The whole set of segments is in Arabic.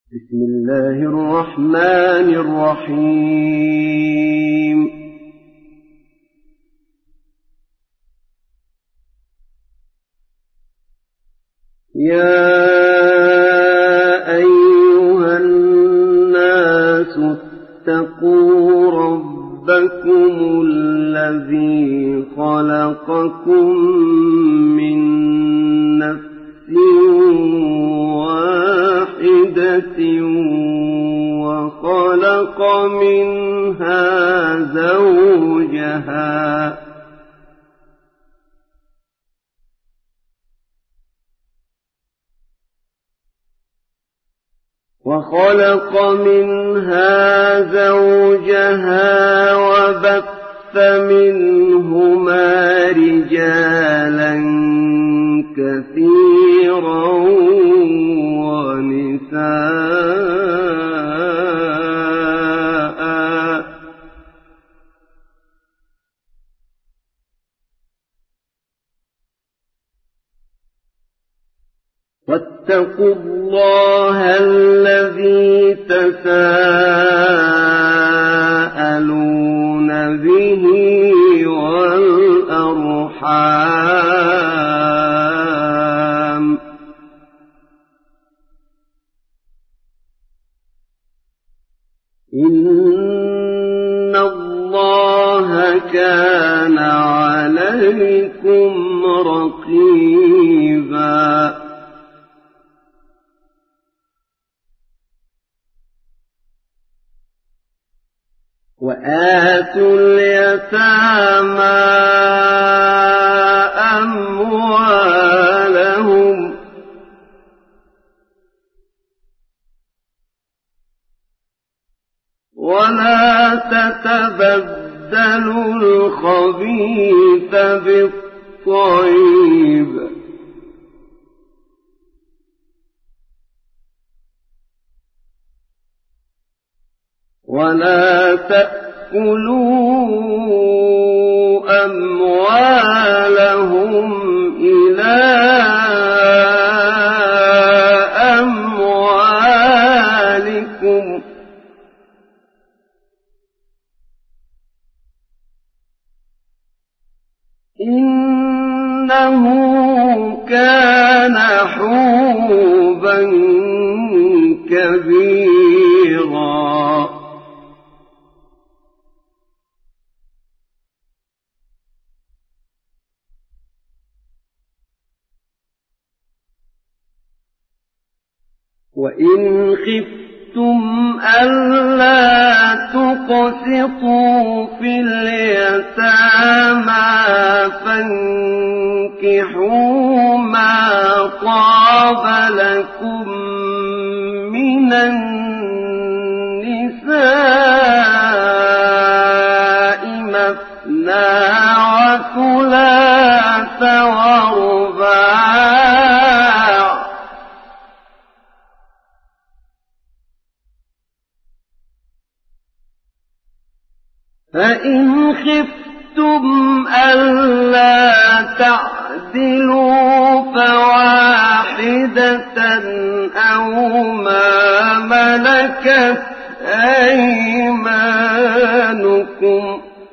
بسم الله الرحمن الرحيم. يا أيها الناس اتقوا ربكم الذي خلقكم من نفس واحدة وخلق منها زوجها وبث منهما رجالا كثيرا ونساء، واتقوا الله الذي تساءلون به والأرحام، إن الله كان عليكم رقيبا. وآتوا اليتامى أموالهم ولا تتبدلوا الخبيث بالطيب، ولا تأكلوا أموالهم إلى أموالكم، إنه كان حوبا كبيرا. وإن خفتم ألا تقسطوا في اليتامى فانكحوا ما طاب لكم من النساء مثنى وثلاث ورباع، فإن خفتم ألا تعدلوا فواحدة أو ما ملكت أيمانكم،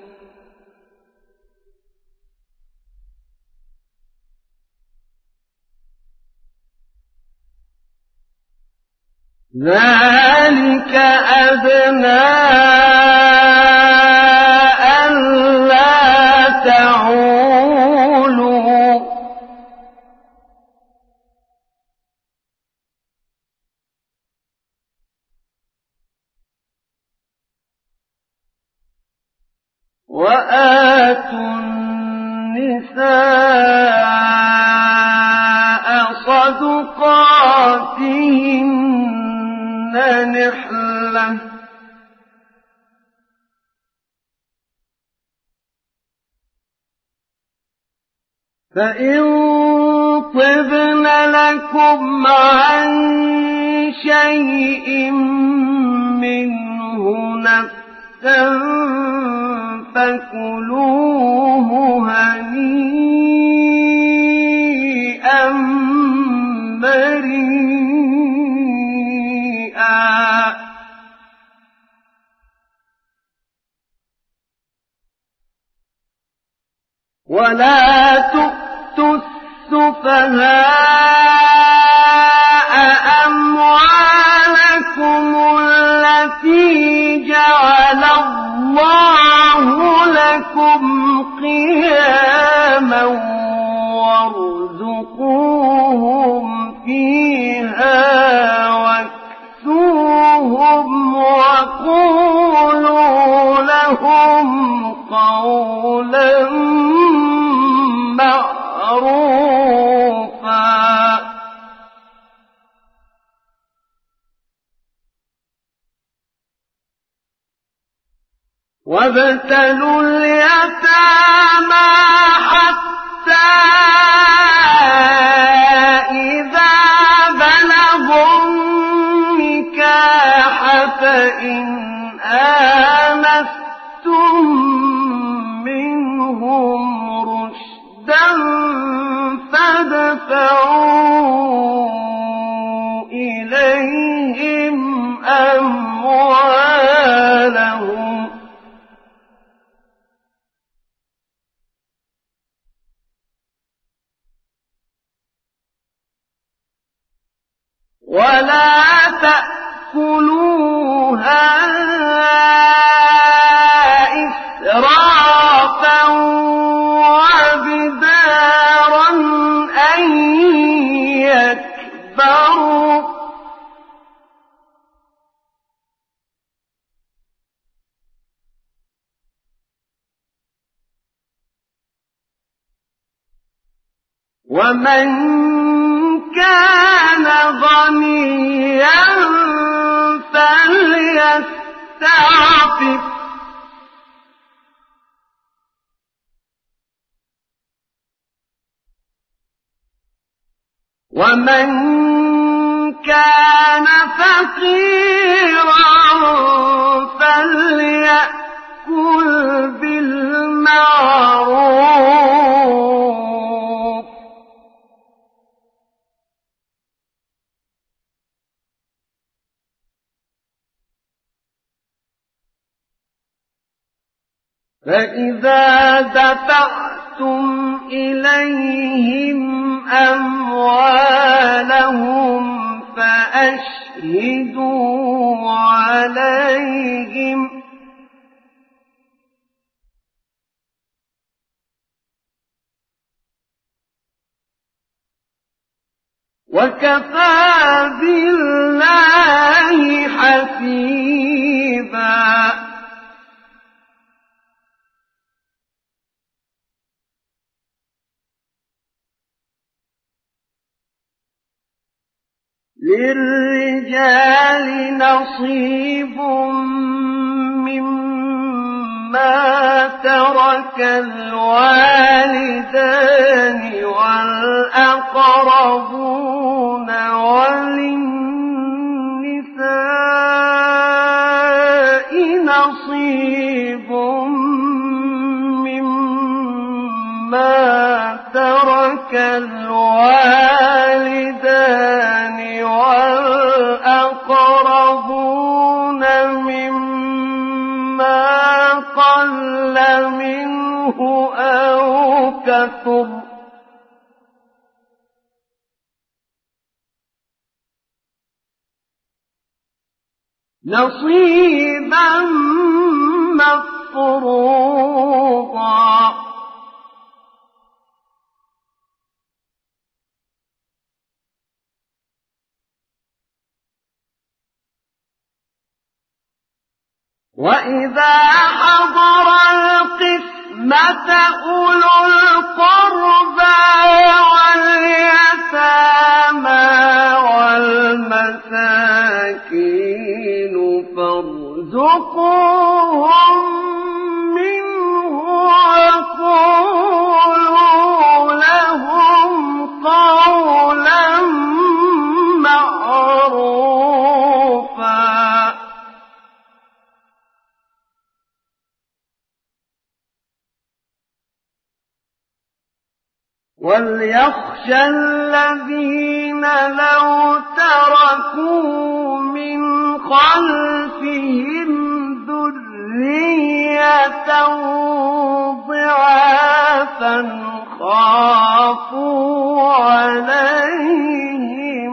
ذلك أدنى تعولوا، وآتوا النساء صدقاتهن نحلة، فإن طبن لكم عن شيء منه نفسا فكلوه هنيئا مريئا. ولا تؤتوا السفهاء أموالكم التي جعل الله لكم قياما وارزقوهم فيها واكسوهم وقولوا لهم قولا معروفا وابتلوا اليتامى حتى إذا بلغوا النكاح فإن آنستم منهم رشدا فادفعوا إليهم أموالهم ولا تأكلوها إسرافا وبدارا أن يكبروا ومن كان غنيا فليستعفف ومن كان فقيرا فليأكل بالمعروف فإذا دفعتم إليهم أموالهم فأشهدوا عليهم وكفى بالله حسيبا للرجال نصيب مما ترك الوالدان والأقربون وللنساء نصيب مما ترك الوالدان والأقربون مما قل منه أو كثر نصيبا مفروضا وإذا حضر القسمة أولو القربى واليتامى والمساكين فارزقوهم منه وقولوا لهم قولا معروفا وليخشى الذين لو تركوا من خلفهم ذرية ضعافا خافوا عليهم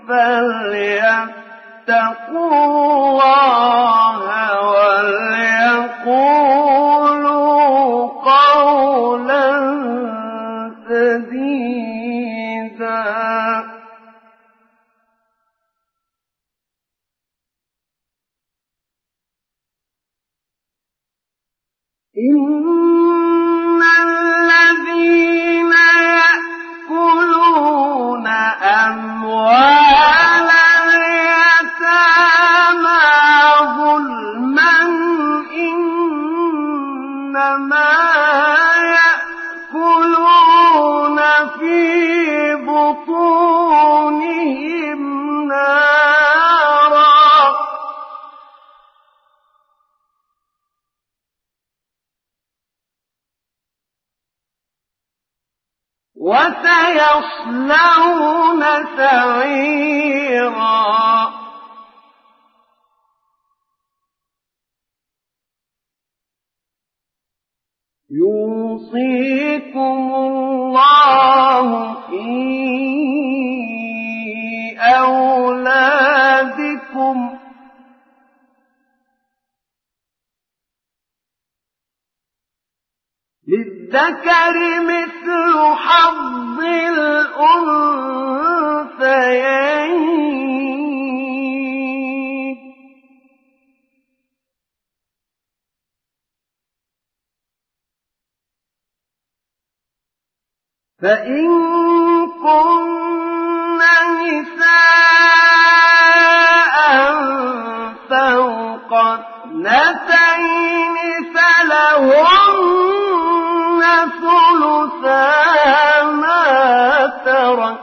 فليتقوا الله وليقولوا قولا سديدا. إن الذين يأكلون أموال اليتامى ظلما إنما يأكلون في بطونهم نارا وسيصلون سعيرا. يوصيكم الله في أولادكم للذكر مثل حظ الأنثيين. فإن كن نساء فوق اثنتين فلهن ثلثا ما ترك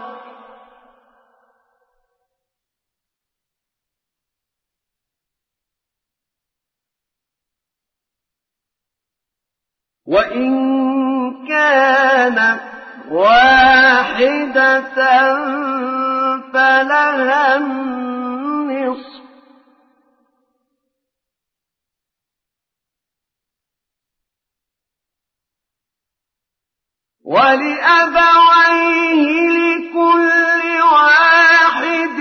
وإن كانت واحدة فلها النصف ولأبويه لكل واحد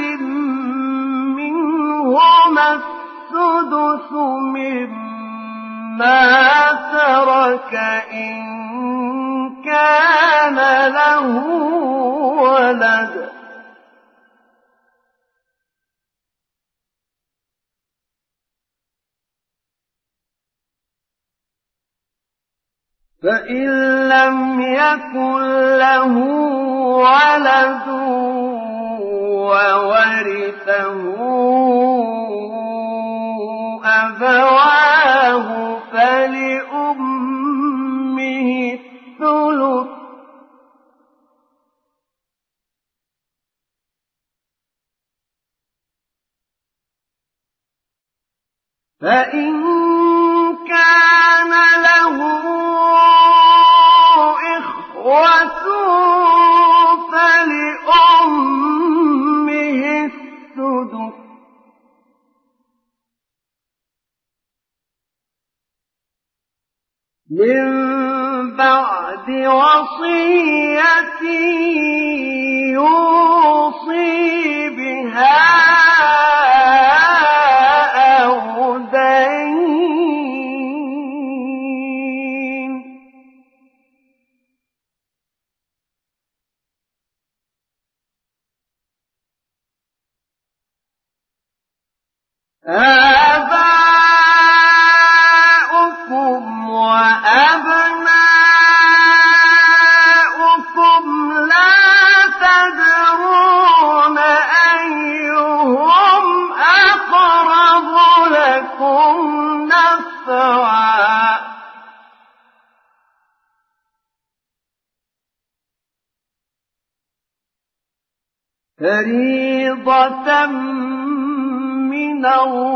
منهما السدس مما ترك إن كان له ولد. فإن لم يكن له ولد وورثه أبواه فلأمه الثلث فإن كان له إخوة فلأمه السدس من بعد وصية يوصي بها أو دين. آباؤكم وأبناؤكم لا تدرون أيهم أقرب لكم نفعا فريضة من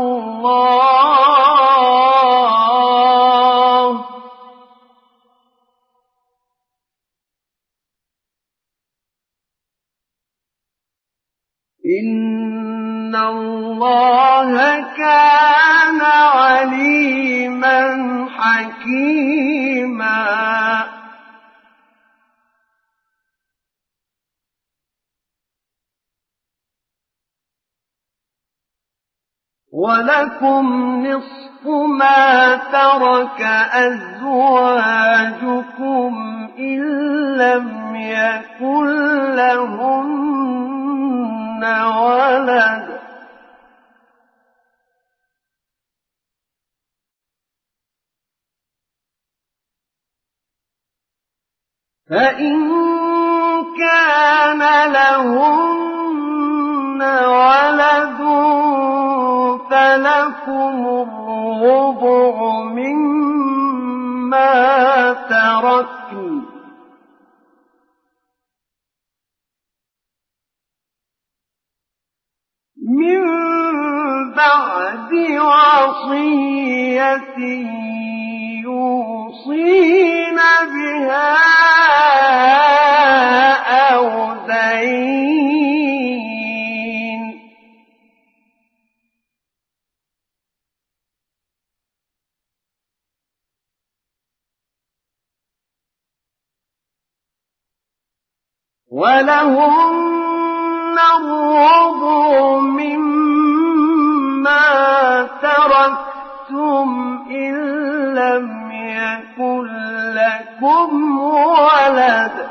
الله إن الله كان عليما حكيما. ولكم نصف ما ترك أزواجكم إن لم يكن لهن ولد فإن كان لهن ولد فلكم الربع مما تركن من بعد وصية يوصين بها أو دين ولهن الربع مما تركتم إن لم يكن لكم ولد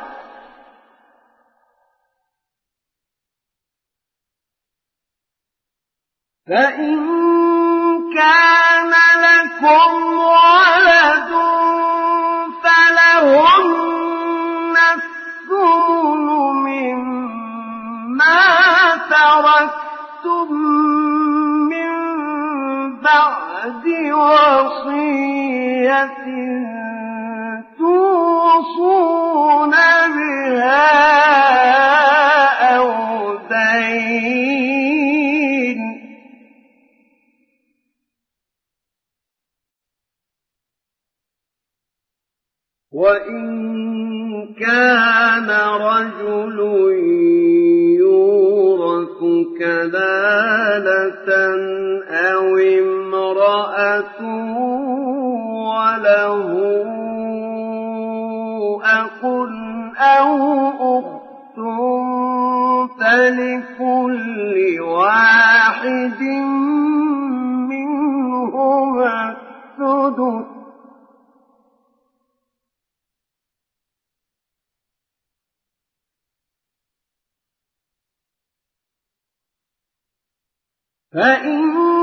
فإن كان لكم ولد فلهن الثمن مما تركتم من بعد وصية توصون بها أو دين وإن كان رجل يورث كلالة أو امرأة وله أخ أو أخت فلكل واحد منهما السدس فإن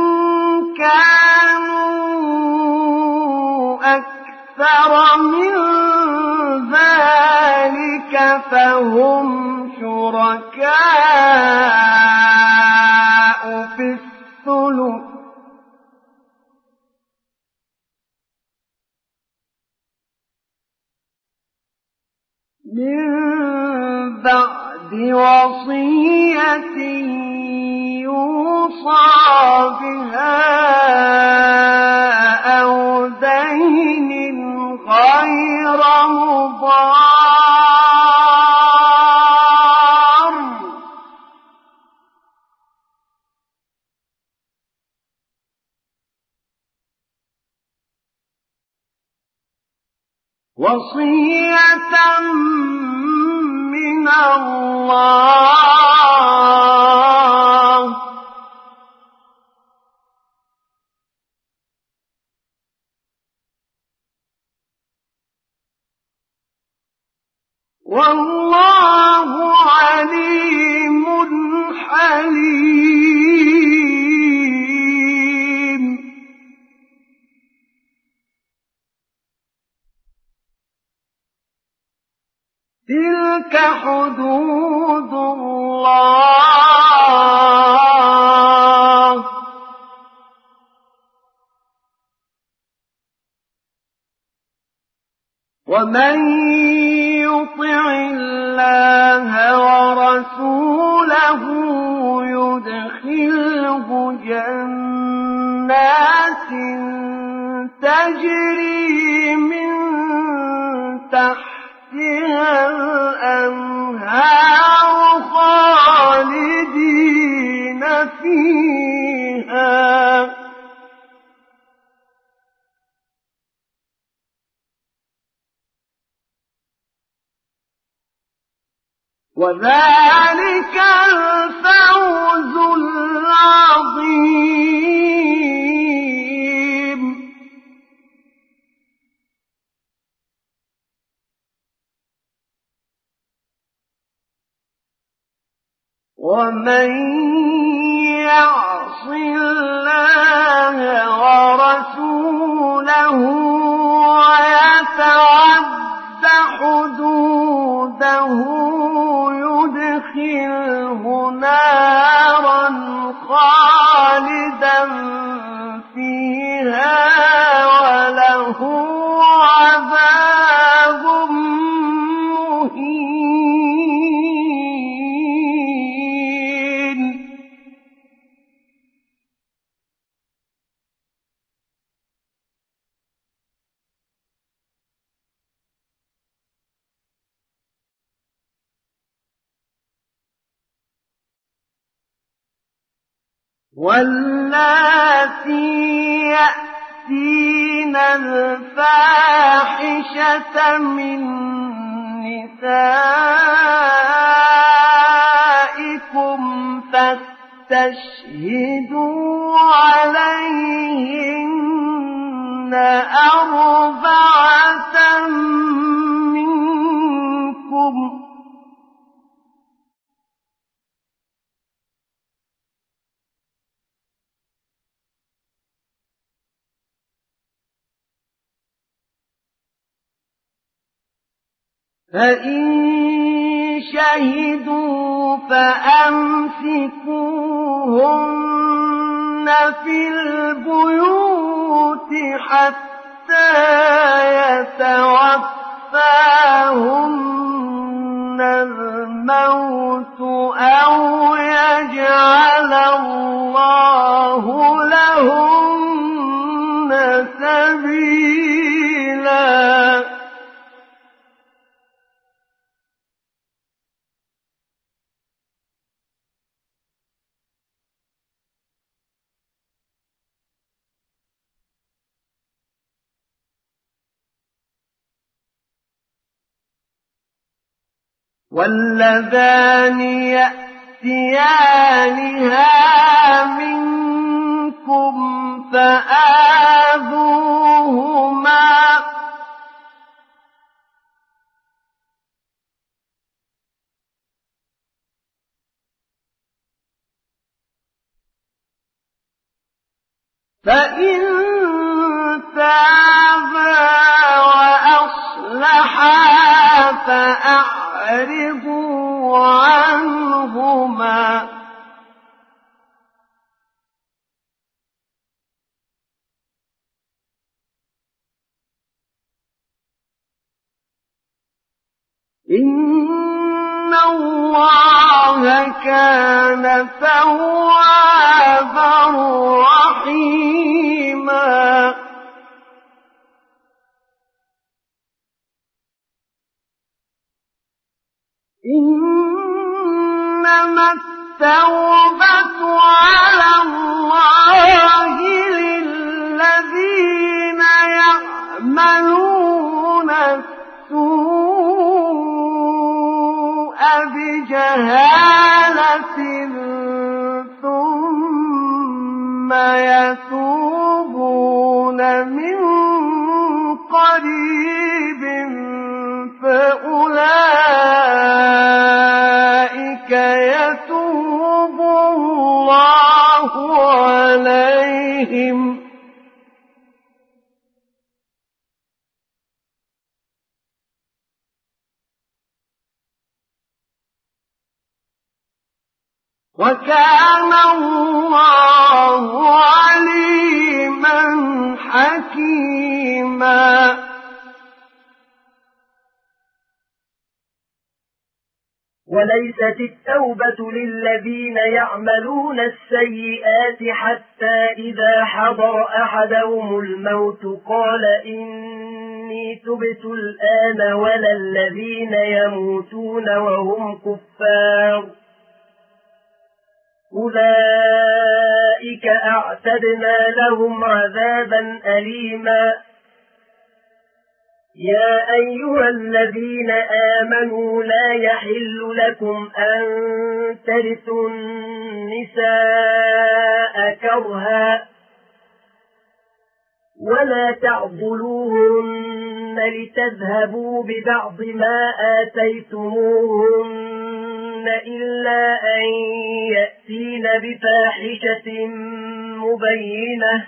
كانوا أكثر من ذلك فهم شركاء في الثلث من بعد وصية يوصى بها أو دين غير مضار وصية من الله والله عليم حليم تلك حدود الله ومن يطع الله ورسوله يدخله جنات تجري من تحتها الأنهار خالدين فيها وذلك الفوز العظيم ومن يعص الله ورسوله ويتعد حدوده يدخله نارا خالدا فيها وله عذاب مهين. واللاتي يأتين الفاحشة من نسائكم فاستشهدوا عليهن أربعة منكم فإن شهدوا فأمسكوهن في البيوت حتى يتوفاهن الموت أو يجعل الله لهن سبيلا. واللذان يأتيانها منكم فآذوهما فإن تابا وأصلحا فأعرضوا عنهما إن الله كان توابا رحيما. إنما التوبة على الله للذين يعملون السوء بجهالة ثم يتوبون من قريب فأولئك يتوب الله عليهم وكان الله عليما حكيما. وليست التوبة للذين يعملون السيئات حتى إذا حضر أحدهم الموت قال إني تبت الآن ولا الذين يموتون وهم كفار أولئك أعتدنا لهم عذابا أليما. يا أيها الذين آمنوا لا يحل لكم أن ترثوا النساء كرها ولا تعضلوهن لتذهبوا ببعض ما آتيتموهن إلا أن يأتين بفاحشة مبينة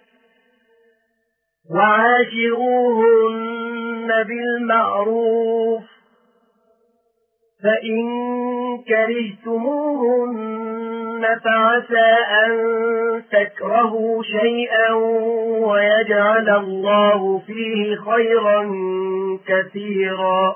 وعاشروهن بالمعروف فإن كرهتموهن فعسى أن تكرهوا شيئا ويجعل الله فيه خيرا كثيرا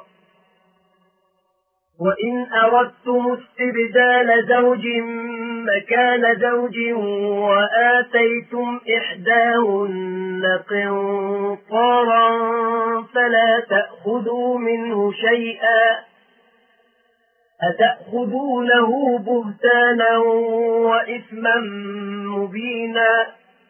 وإن أردتم استبدال زوج مكان زوج وآتيتم إحداهن قنطارا فلا تأخذوا منه شيئا أتأخذونه بهتانا وإثما مبينا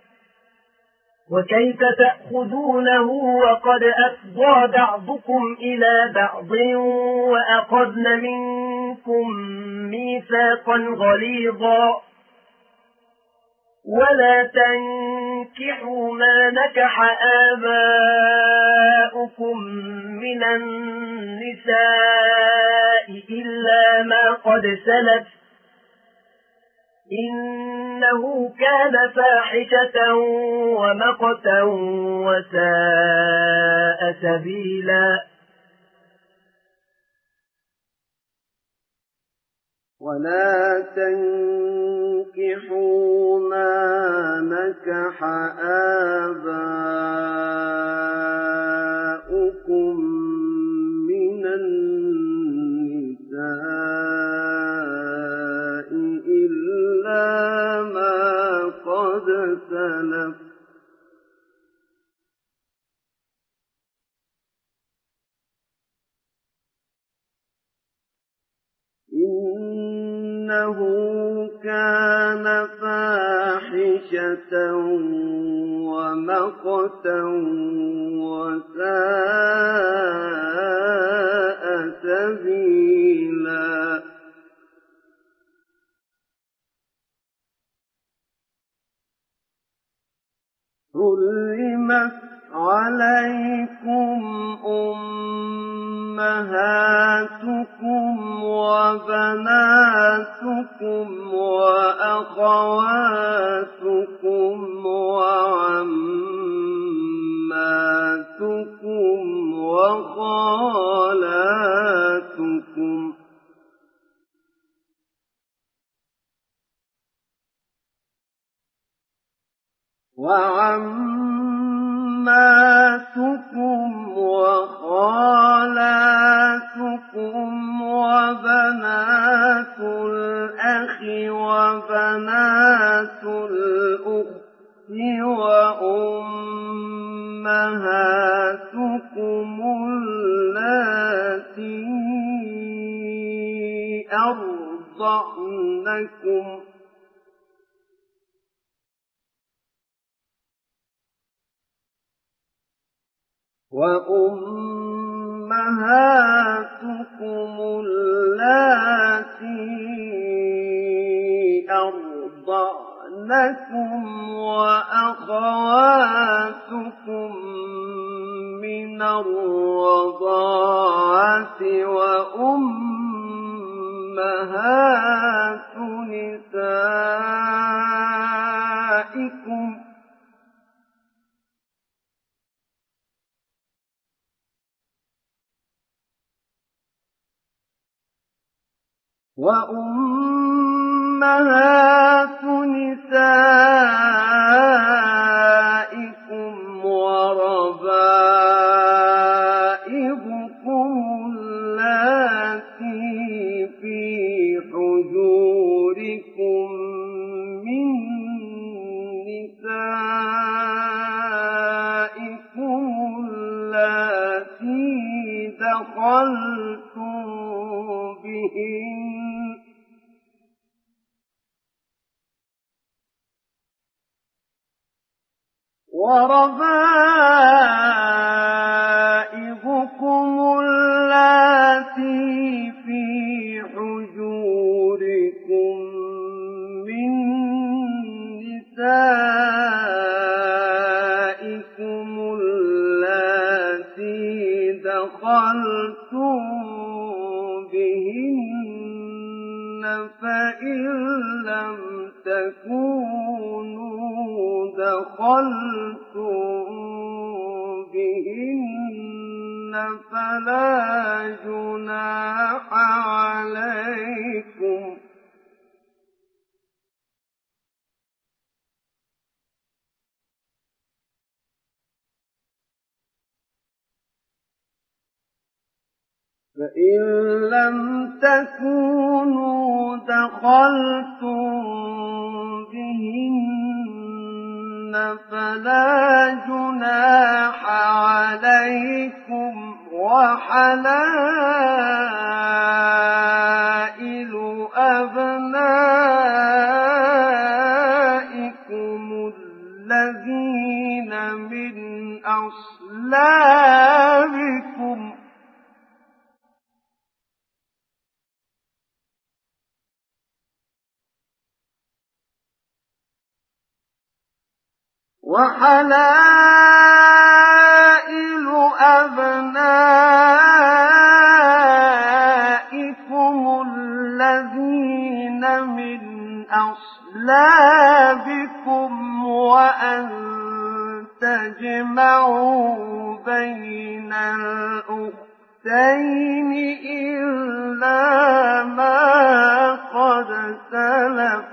وكيف تأخذونه وقد أفضى بعضكم إلى بعض وأخذن منكم ميثاقا غليظا ولا تنكحوا ما نكح آباؤكم من النساء إلا ما قد سلف إنه كان فاحشة ومقتا وساء سبيلا ولا تنكحوا ما نكح آباؤكم من النساء إلا ما قد سلف إنه كان فاحشة ومقتا وساء سبيلا حرمت عليكم أمهاتكم وبناتكم وأخواتكم وعماتكم وخالاتكم وخالاتكم وبنات الأخ وبنات الأخت وأمهاتكم اللاتي أرضعنكم وأمهاتكم اللاتي أرضعنكم وأخواتكم من الرضاعة وأمهات نسائكم وربائبكم اللاتي في حجوركم من نسائكم اللاتي دخلتم بهن وربائبكم اللاتي في حجوركم من نسائكم اللاتي دخلتم بهن دخلتم بهن فلا جناح عليكم فإن لم تكونوا دخلتم بهن فلا جناح عليكم وحلائل أبنائكم الذين من أصلابكم وحلائل أبنائكم الذين من أصلابكم وأن تجمعوا بين الأختين إلا ما قد سلف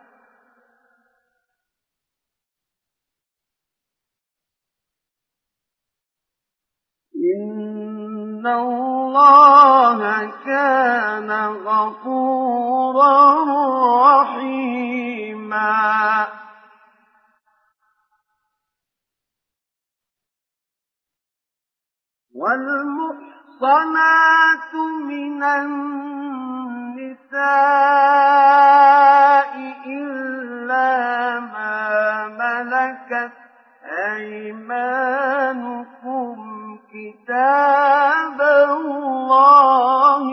إن الله كان غفورا رحيما والمحصنات من النساء إلا ما ملكت أيمانكم كتاب الله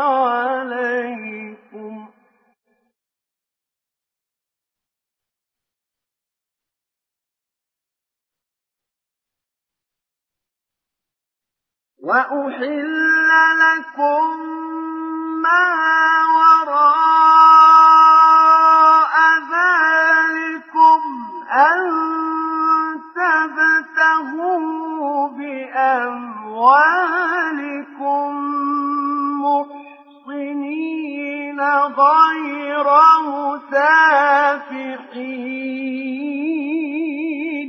عليكم وأحل لكم ما وراء ذلكم أن تبتغوا بأموالكم محصنين غير مسافحين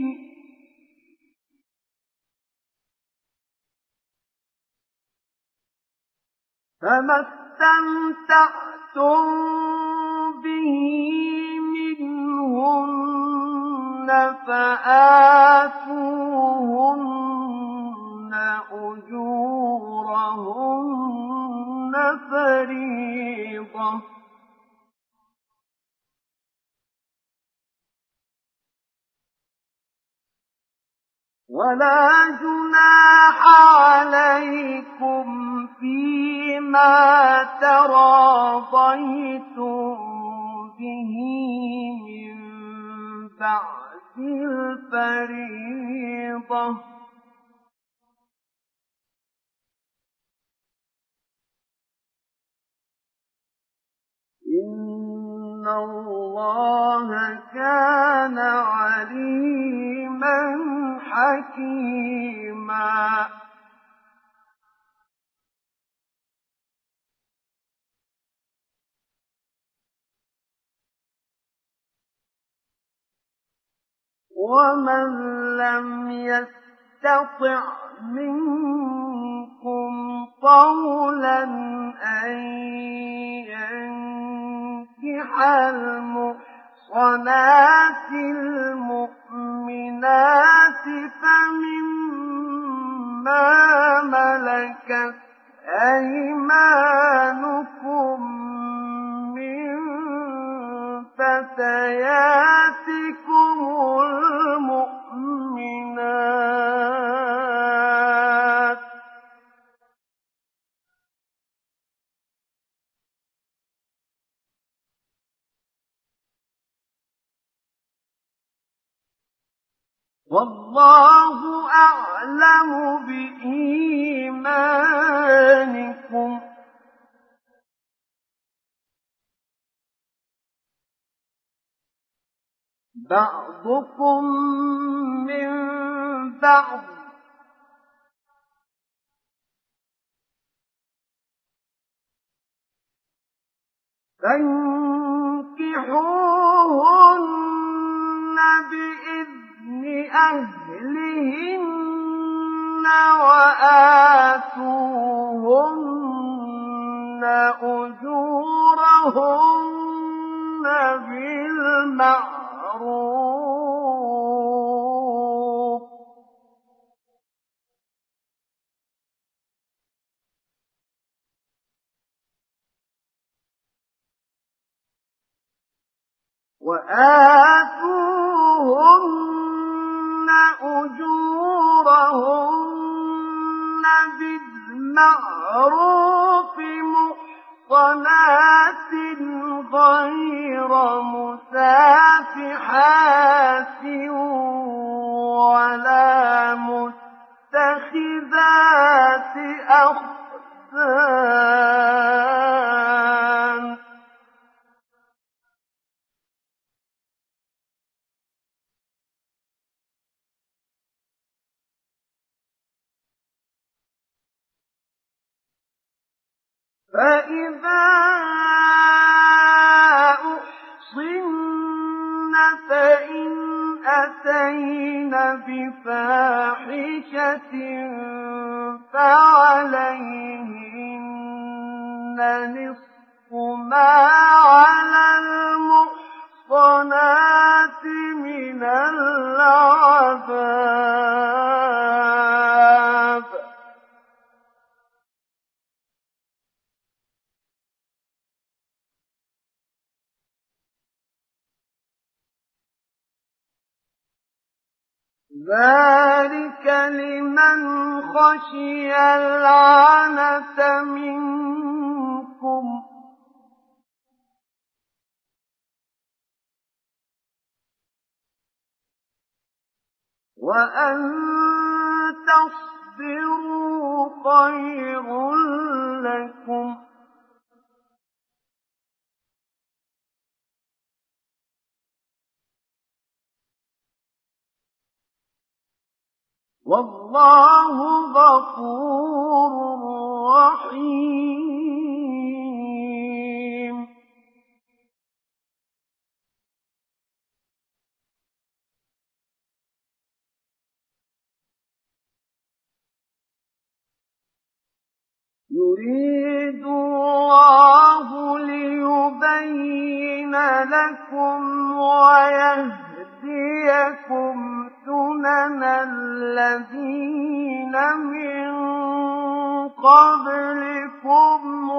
فما استمتعتم به منهن فآتوهن أجورهن فريضة ولا جناح عليكم فيما تراضيتم به من بعد الفريضة إن الله كان عليما حكيما ومن لم يستطع منكم طولا أن ينكح المحصنات المؤمنات فمما ملكت أيمانكم من فتياتكم المؤمنات والله أعلم بإيمانكم بعضكم من بعض فانكحوهن بإذن أهلهن وآتوهن أجورهن بالمعروف وآتوهن أجورهن بالمعروف محصنات غير مسافحات ولا متخذات أخدان فإذا أحصن فإن أتين بفاحشة فعليهن نصف ما على المحصنات من العذاب ذلك لمن خشي العنة منكم وأن تصبروا خير لكم والله غفور رحيم يريد الله ليبين لكم ويهديكم سنن الذين من قبلكم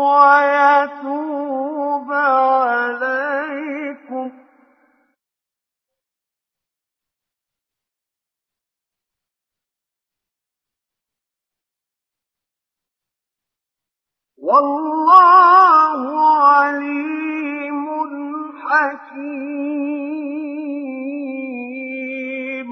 ويتوب عليكم والله عليم حكيم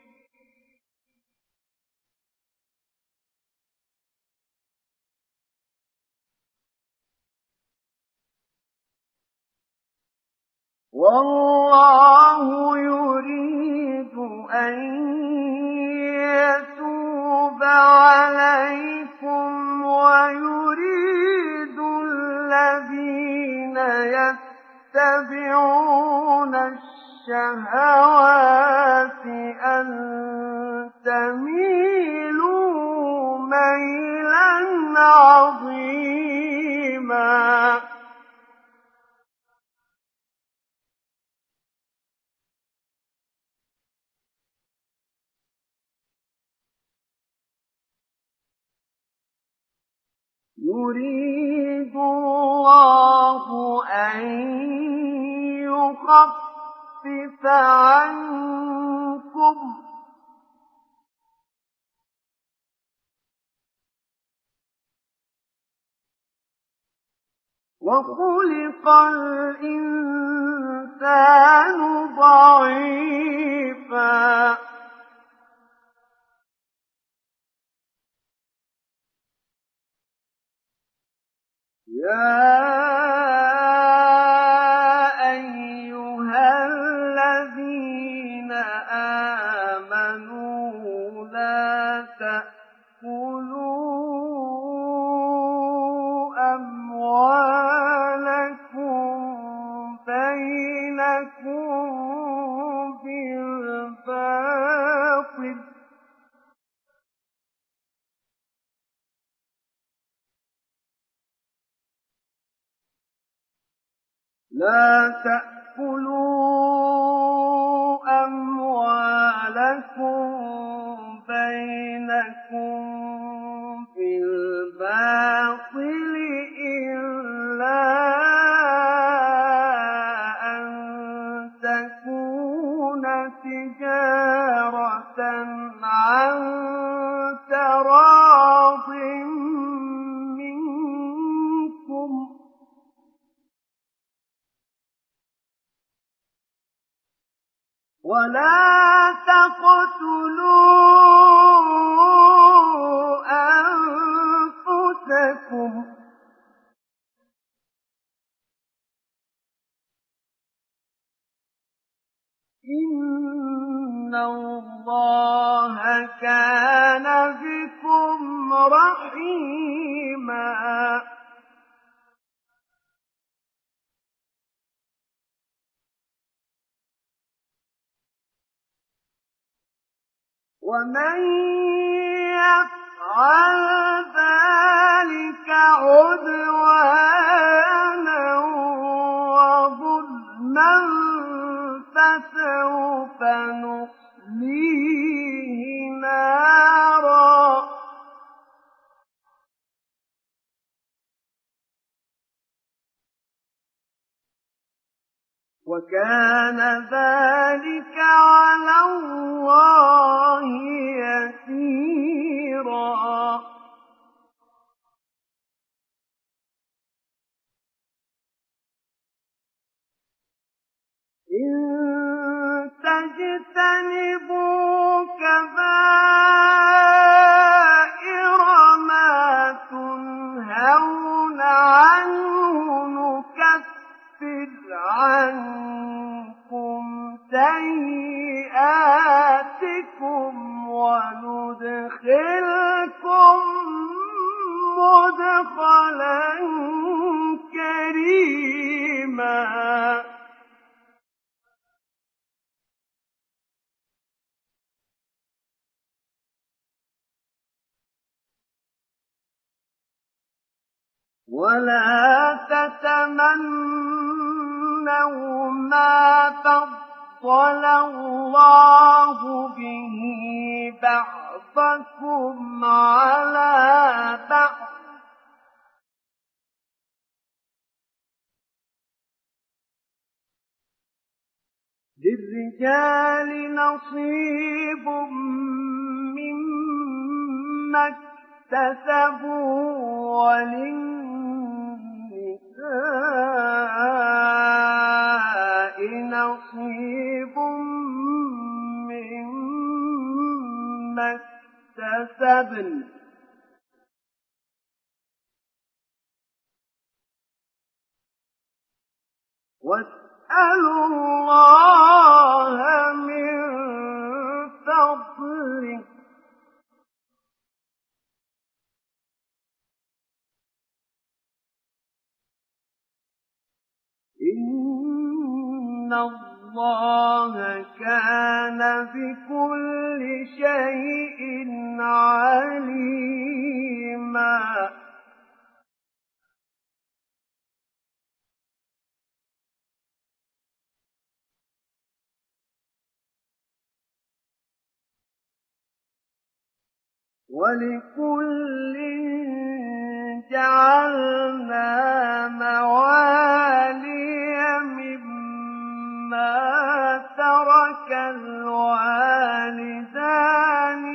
والله يريد أن يتوب عليكم ويريد الذين يتبعون الشهوات أن تميلوا ميلا عظيما يريد الله أن يخفف عنكم وخلق الإنسان ضعيفا يا أيها الذين آمنوا لا تأكلوا أموالكم بينكم بالباطل إلا أن تكون تجارة عن تراض منكم ولا تقتلوا أنفسكم إن الله كان بكم رحيما ومن يفعل ذلك عدوانا وظلما فسوف نصليه نارا وكان ذلك على الله يسيرا إن تجتنبوا كبائر ما تنهون عنه نكفر عنكم سيئاتكم وندخلكم مدخلا كريما ولا تتمنوا ما فضل الله به بعضكم على بعض للرجال نصيب مما اكتسبوا وللنساء نصيب مما اكتسبن واسألوا الله من فضله إن الله كان بكل شيء عليما ولكل جعلنا موالي مما ترك الوالدان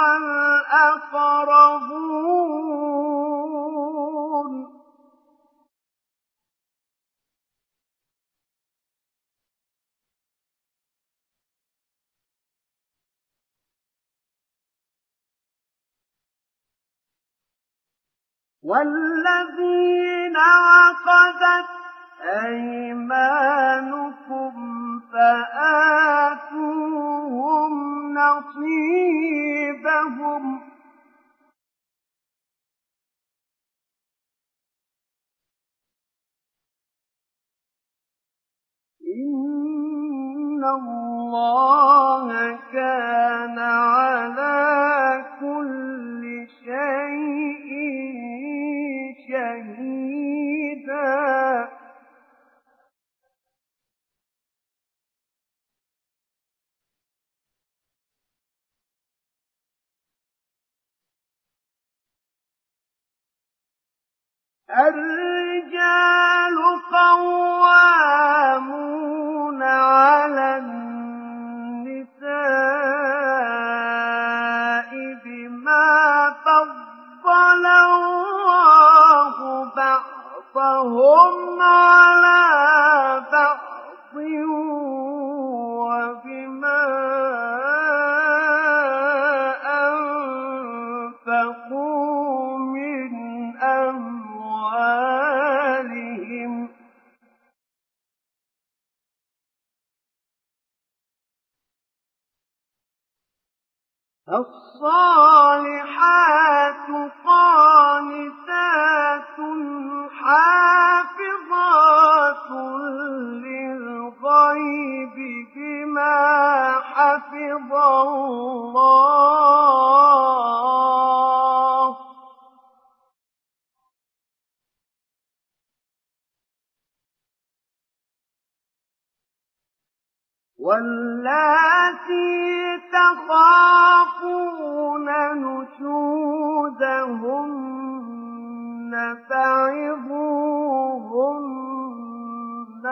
والأقربون والذين عقدت أيمانكم فآتوهم نصيبهم إن الله كان على كل شيء شهيدا الرجال قوامون على النساء بما فضل الله بعضهم على بعض وبما أنفقوا من أموالهم الصالحات قانتات حافظات للغيب بما حفظ الله واللاتي تخافون نشوزهن فعظوهن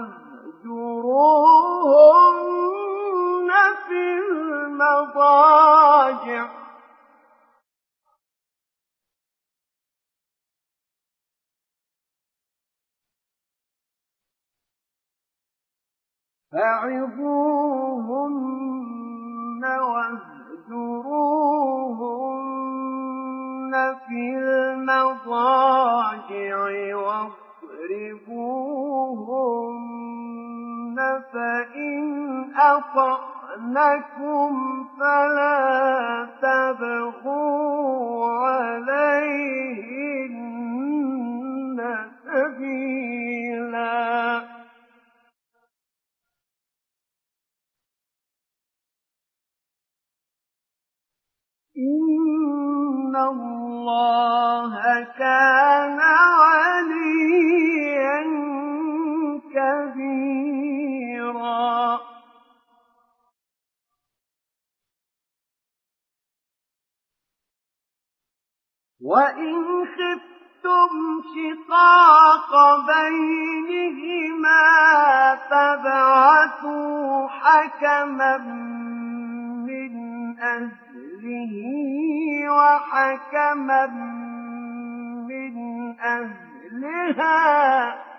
واهجروهن في المضاجع فعظوهن واهجروهن في المضاجع واضربوهن فإن أطعنكم فلا تبغوا عليهن سبيلا إن الله كان عليا كبيرا وإن خفتم شقاق بينهما فابعثوا حكما من أهله وحكما من أهلها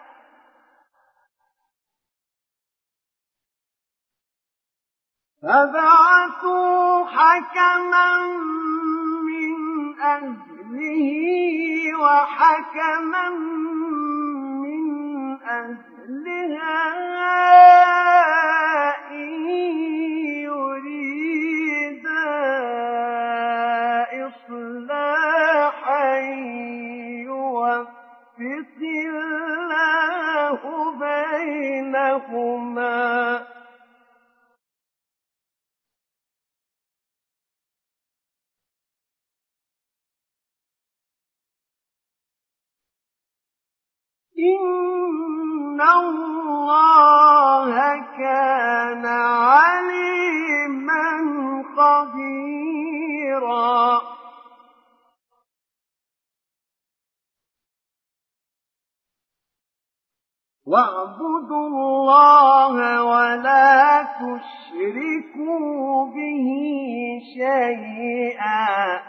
فبعثوا حكما من أهله وحكما من أهلها إن يريدا إصلاحا يوفق الله بينهما إن الله كان عليما خبيرا واعبدوا الله ولا تشركوا به شيئا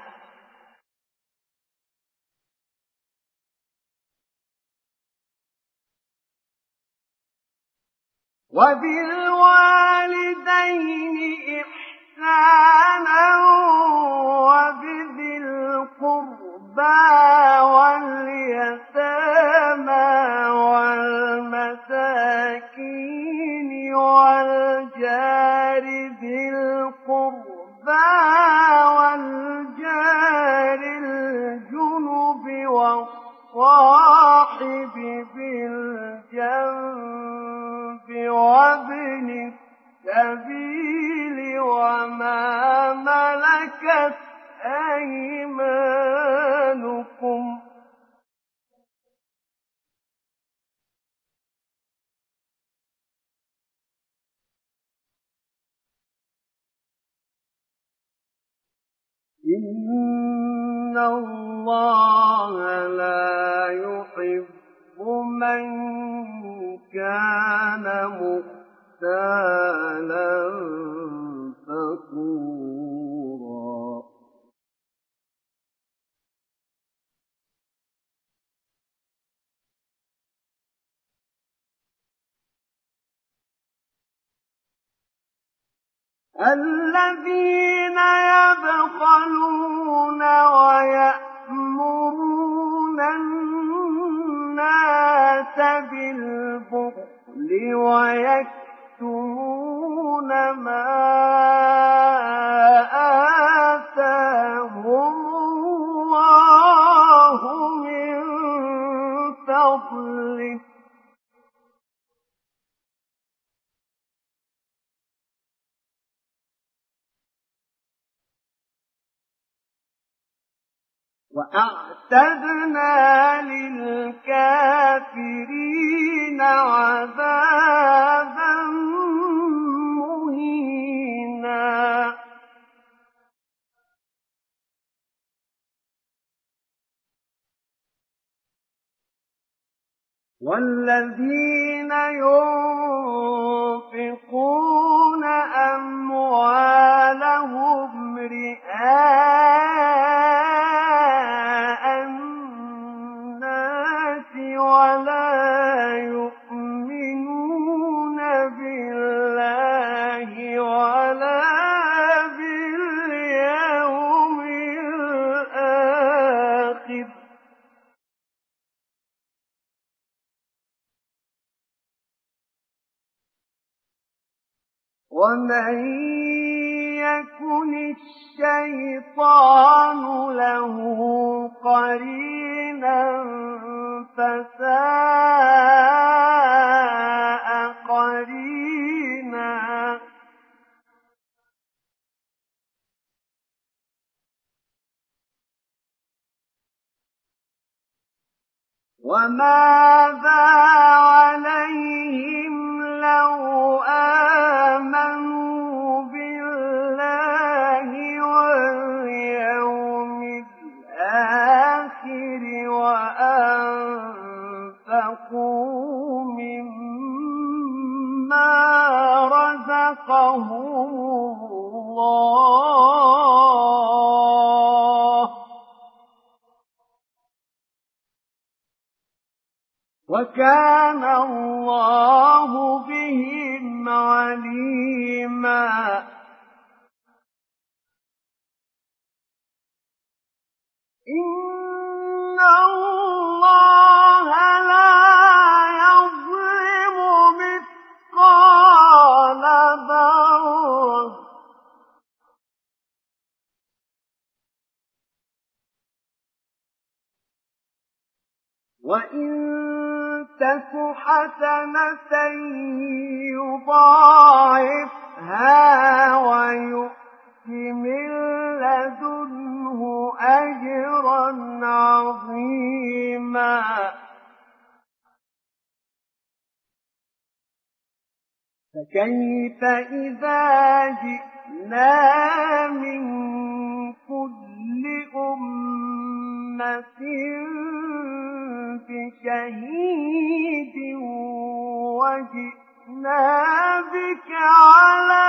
وبالوالدين إحسانا وبذي القربى واليتامى والمساكين القربى والجار الجنب والصاحب بالجنب وابن السبيل وما ملكت أيمانكم إن الله لا يحب من كان مختالا فخورا الذين يبخلون ويأمرون الناس بالبخل ويكتمون ما آتاهم الله من فضله وأعتدنا للكافرين عذابا مهينا والذين ينفقون أموالهم رئاء الناس ولا يؤمنون بالله ولا باليوم الآخر ومن يكن الشيطان له قرينا فساء قرينا وماذا عليهم لو آمنوا بالله واليوم الآخر وأنفقوا مما رزقهم الله وكان الله بهم عليما إن الله لا يظلم مثقال ذرة وإن تك حسنة يضاعفها ويؤت من لدنه أجرا عظيما فكيف إذا جئنا من كل أمة بشهيد وجئنا بك على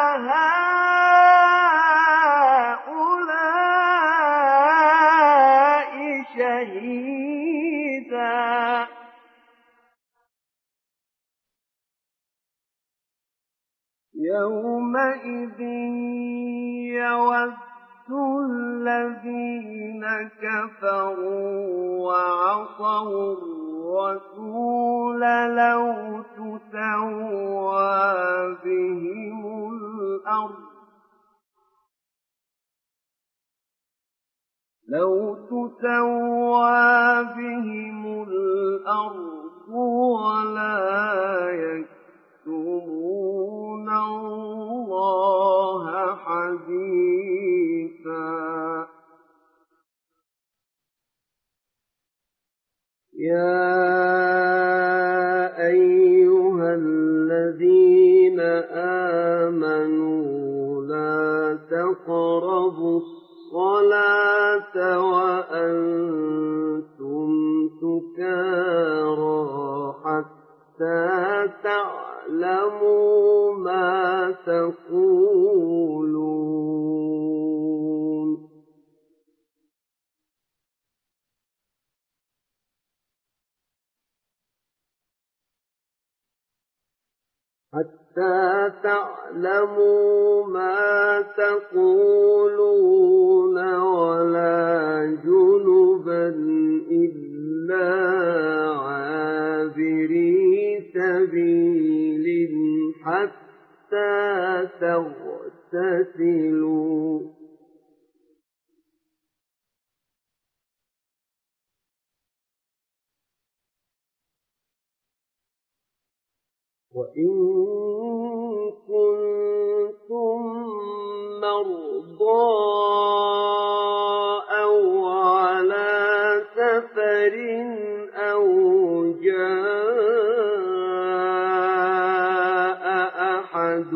هؤلاء شهيدا يومئذ يود الذين كفروا وعصوا الرسول لو تسوى بهم الأرض لو تسوى بهم الأرض ولا يكتمون الله حديثا يا أيها الذين آمنوا لا تقربوا الصلاة وأنتم سكارى حتى تعلموا ما تقولون حتى تعلموا ما تقولون ولا جنبا إلا عابري سبيل حتى تغتسلوا وإن كنتم مرضى أو على سفر أو جاء أحد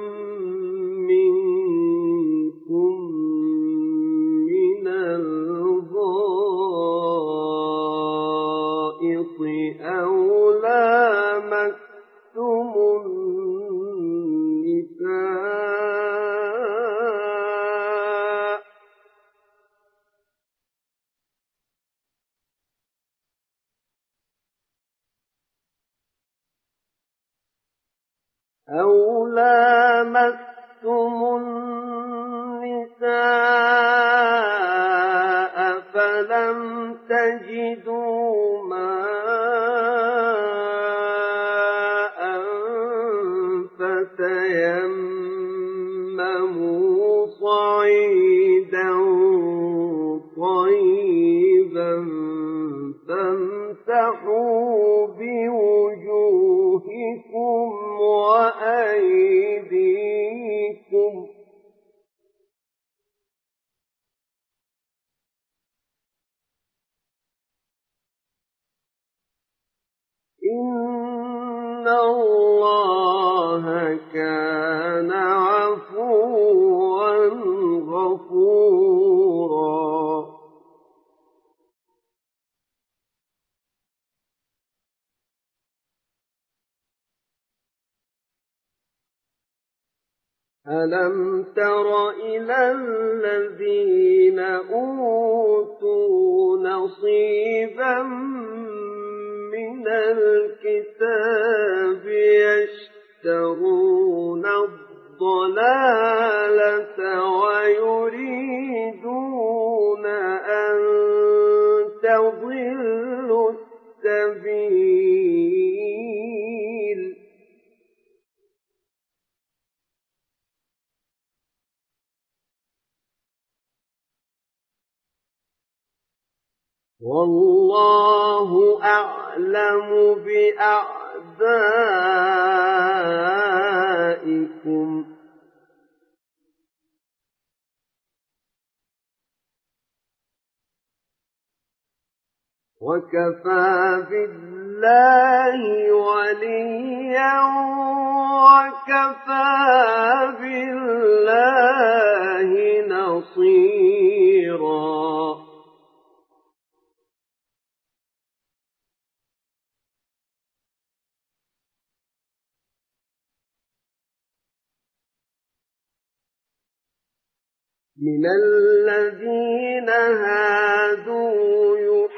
منكم من الغائط أو لامستم النساء فلم تجدوا ماء فتيمموا صعيدا طيبا فامسحوا بوجوهكم وأيديكم إن الله كان عفوا غفورا ألم تر إلى الذين أوتوا نصيبا من الكتاب يشترون الضلالة ويريدون أن تضلوا السبيل والله أعلم بأعدائكم وكفى بالله وليا وكفى بالله نصيرا من الذين هادوا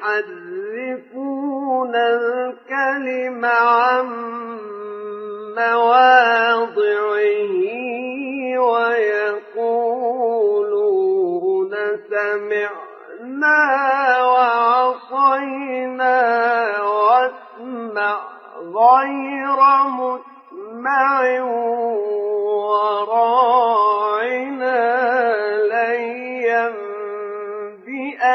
يحرفون الكلم عن مواضعه ويقولون سمعنا وعصينا واسمع غير مسمع وراعنا ليا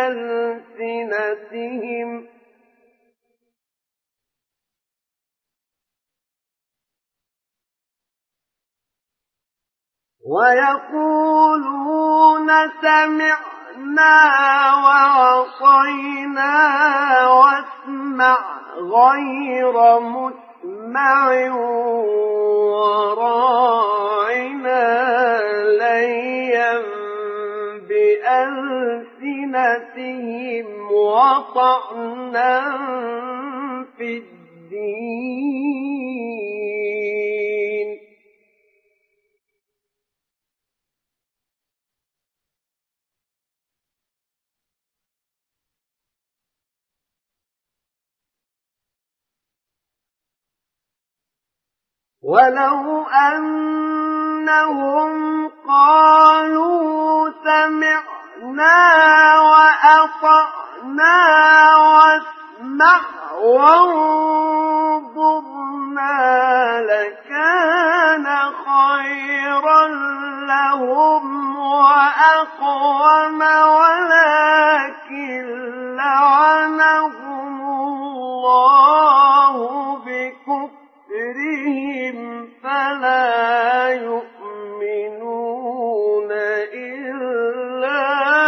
ويقولون سمعنا وعصينا واسمع غير مسمع وراعنا ليا بألسنتهم وطعنا في الدين ولو أنهم قالوا سمعنا وأطعنا واسمع وانظرنا لكان خيرا لهم وأقوم ولكن لعنهم الله بكفرهم فلا يؤمنون إلا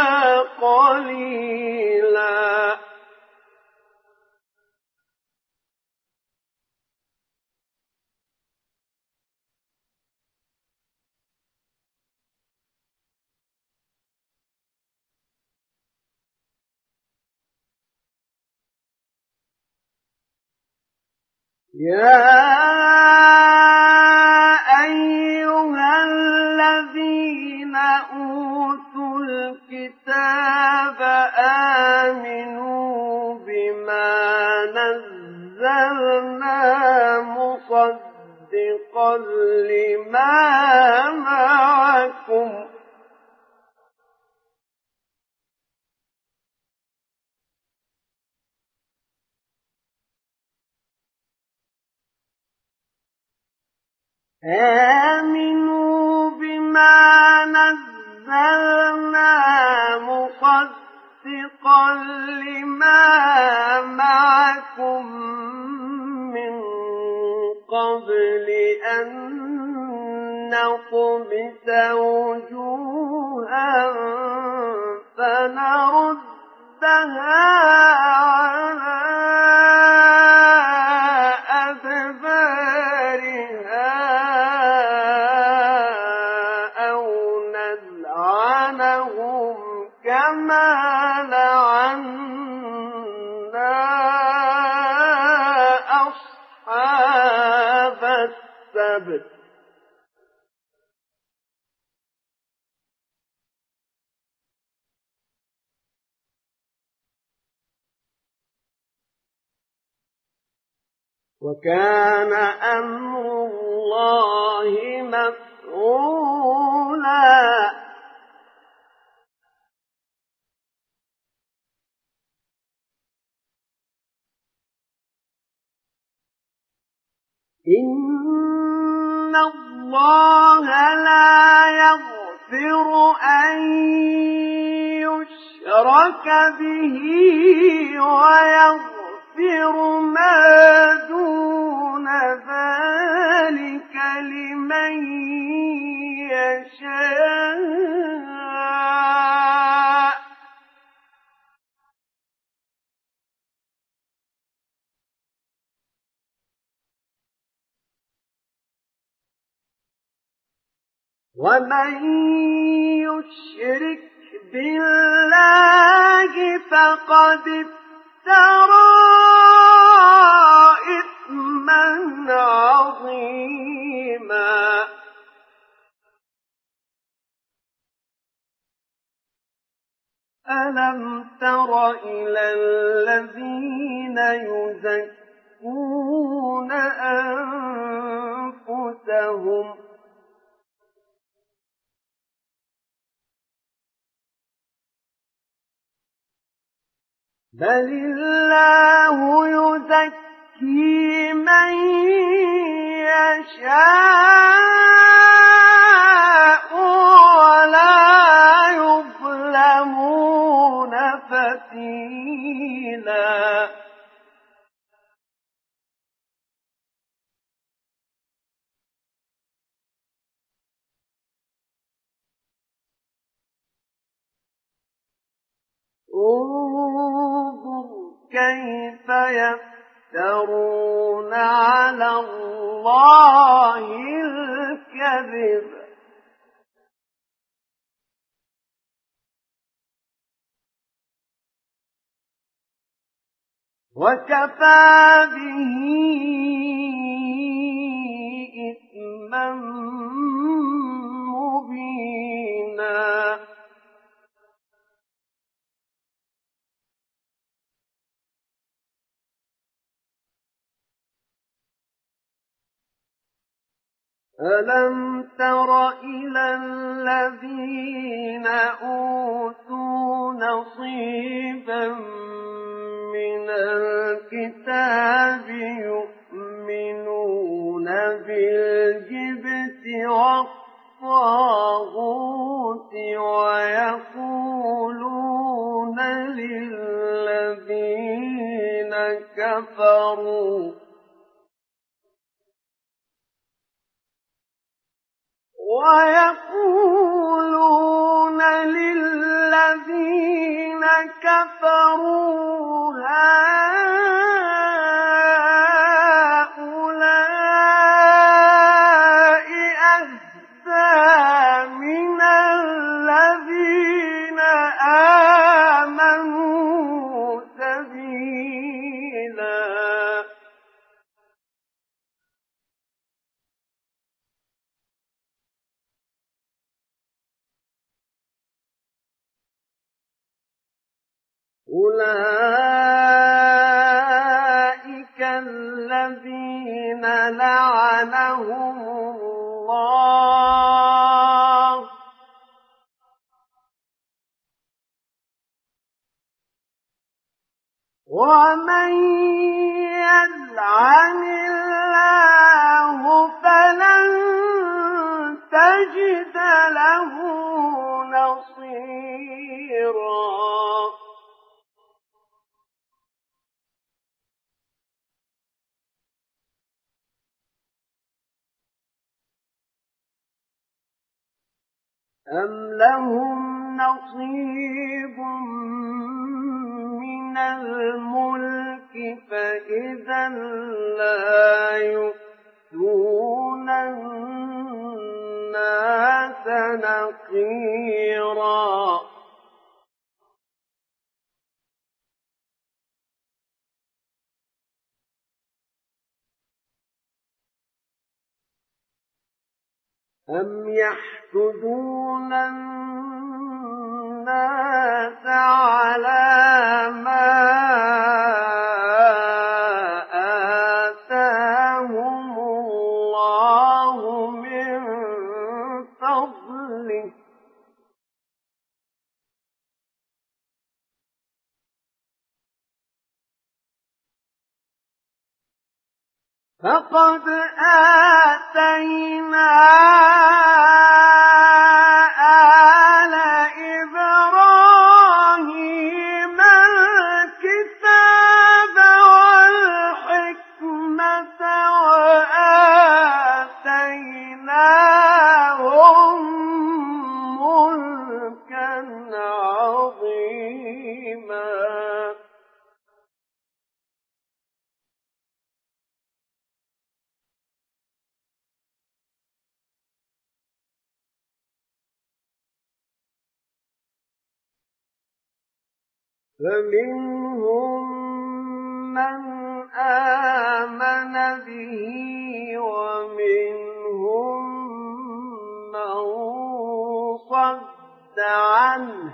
قليلا يا أيها الذين أوتوا الكتاب آمنوا بما نزلنا مصدقا لما معكم آمنوا بما نزلنا مصدقا لما معكم من قبل أن نطمس وجوها فنردها على أدبارها أو نلعنهم كما لعنا أصحاب السبت وكان أمر الله مفعولا إن الله لا يغفر أن يشرك به ويغفر ما دون ذلك لمن يشاء ومن يشرك بالله فقد افترى إثما عظيما ألم تر إلى الذين يزكون أنفسهم بل الله يزكي من يشاء ولا يظلمون فتيلا انظر كيف يفترون على الله الكذب وكفى به إثما مبينا ألم تر إلى الذين أوتوا نصيبا من الكتاب يؤمنون بالجبت والطاغوت ويقولون للذين كفروا هؤلاء أهدى من الذين آمنوا سبيلا أولئك الذين لعنهم الله ومن يلعن الله فلن تجد له نصيرا أم لهم نصيب من الملك فإذا لا يؤتون الناس نقيرا أم يحسدون الناس على ما آتاهم الله من فضله فقد آتينا آل إبراهيم الكتاب والحكمة وآتيناهم ملكا عظيما فمنهم من آمن به ومنهم من صد عنه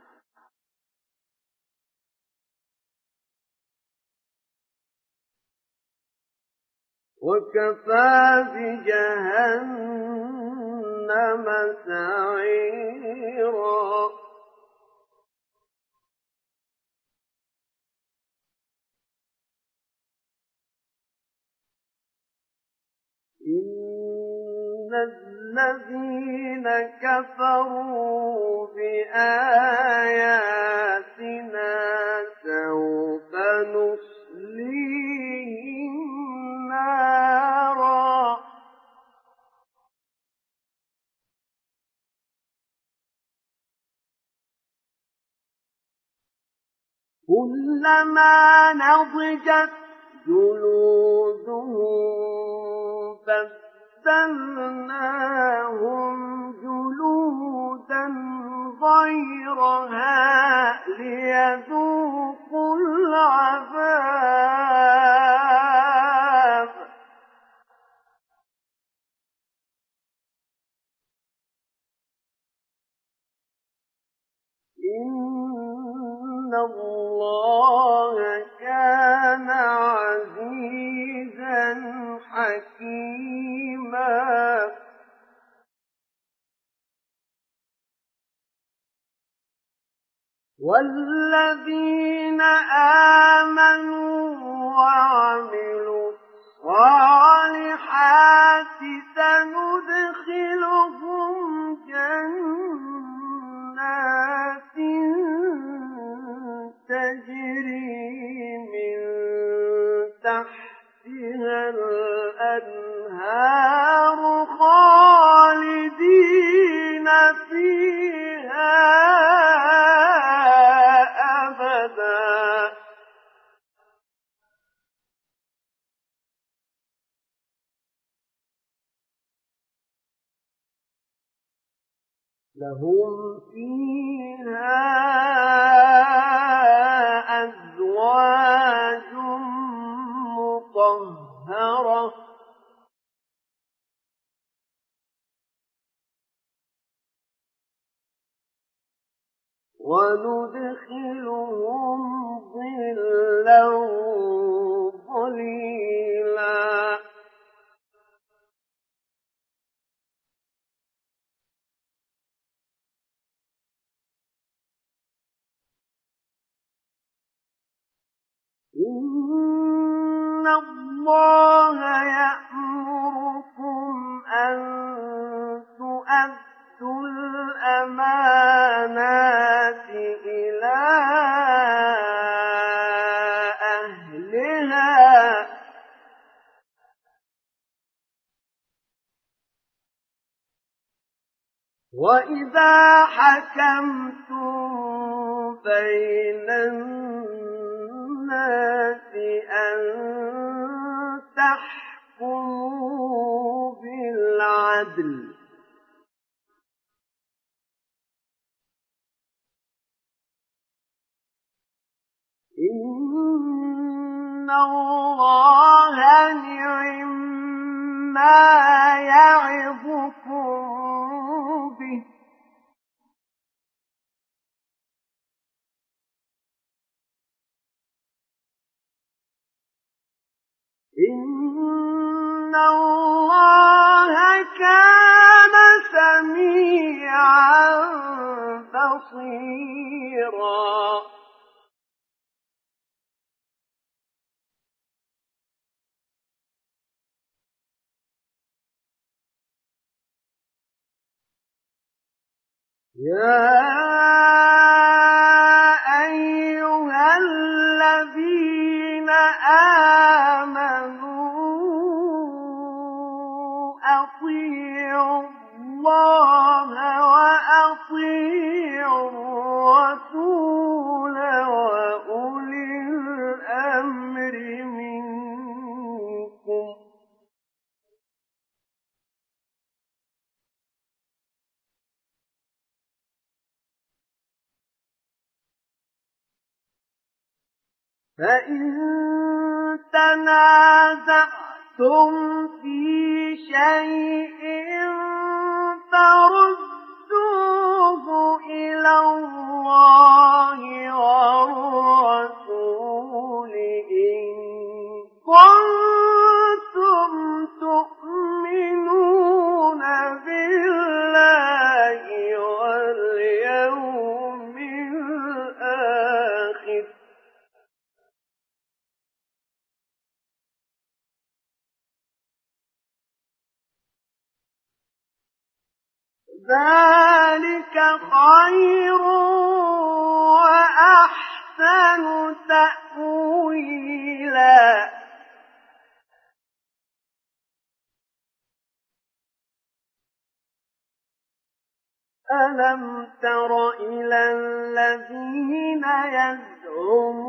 وكفى بجهنم سعيرا إن الذين كفروا بآياتنا سوف نصليهم نارا كلما نضجت جلودهم بدلناهم جلودا غيرها ليذوقوا العذاب إن الله كان عزيزا حكيما والذين آمنوا وعملوا الصالحات سندخلهم جنات تجري من تحتها الأنهار خالدين فيها أبدا لهم فيها أزواج مطهرة وندخلهم ظلا ظليلا إن الله يأمركم أن تؤدوا الأمانات إلى أهلها وإذا حكمتم بين الناس أن تحكموا بالعدل إن الله نعما يعظكم به إن الله كان سميعا بصيرا يا أيها الذين آمنوا أطيعوا الله وأطيعوا الرسول وأولي الأمر منكم فإن تنازعتم في شيء فردوه إلى الله والرسول إن كنتم تؤمنون بالله واليوم الآخر ذلك خير وأحسن تأويلا ألم تر إلى الذين يزعمون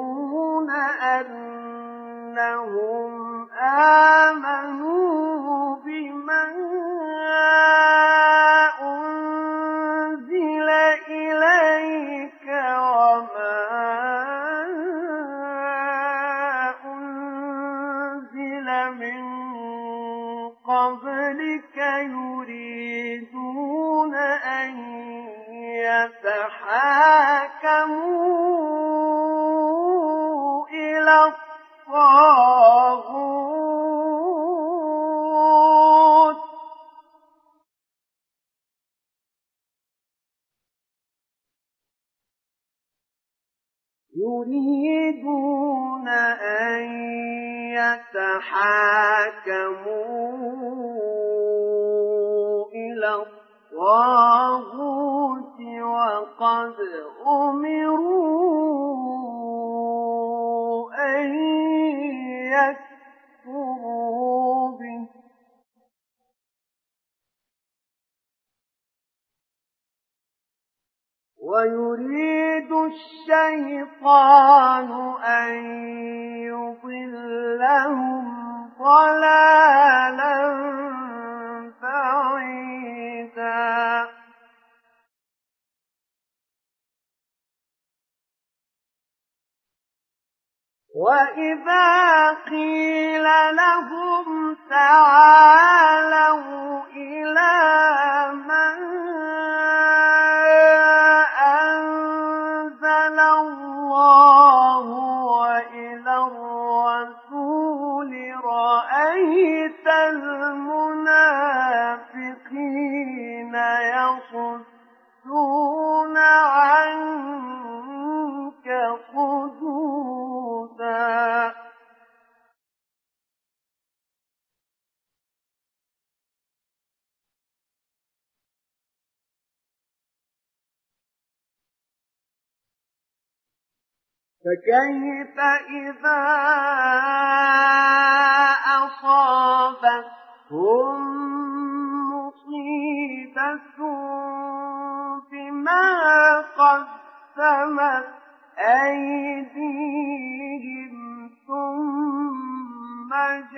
آمنوا بما أنزل إليك وما أنزل من قبلك يريدون أن يتحاكموا إلى الطاغوت وقد أمروا أن يكفروا به ويريد الشيطان أن يضلهم ضلالا بعيدا وإذا قيل لهم تعالوا إلى ما أنزل الله وإلى الرسول رأيت المنافقين يصدون عنك صدودا فكيف إذا أصابتهم مصيبة بما قدمت أيديهم ثم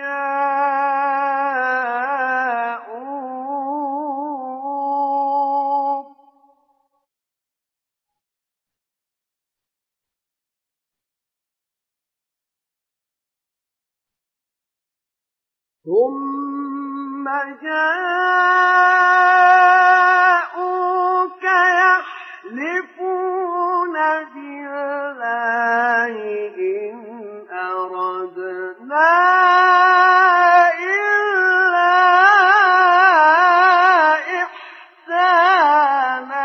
جاءوك يحلفون بالله إن أردنا إلا إحسانا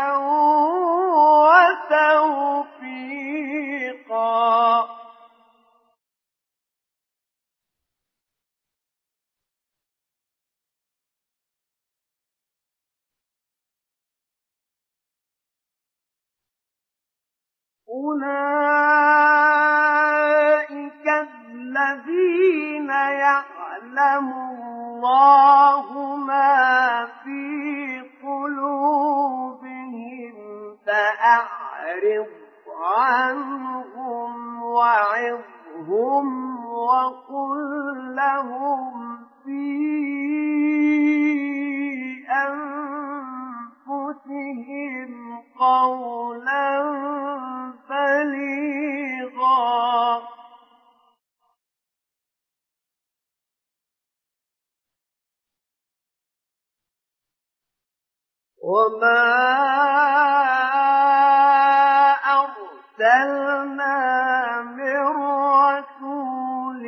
وتوفيقا أولئك الذين يعلم الله ما في قلوبهم فأعرض عنهم وعظهم وقل لهم في أنفسهم قولا بليغا وما أرسلنا من رسول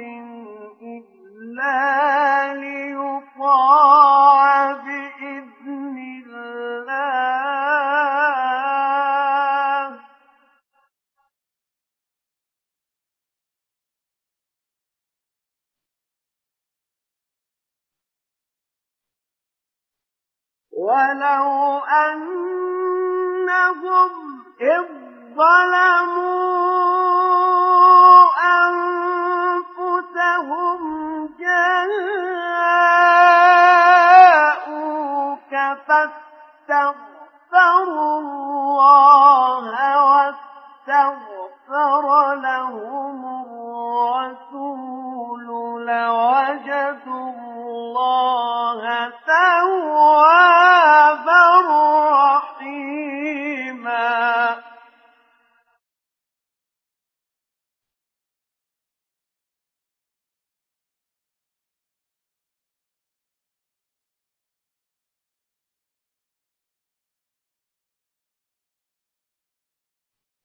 إلا ليطاع بإذن الله ولو أنهم إذ ظلموا أنفسهم جاءوك فاستغفروا الله واستغفر لهم الرسول لوجدوا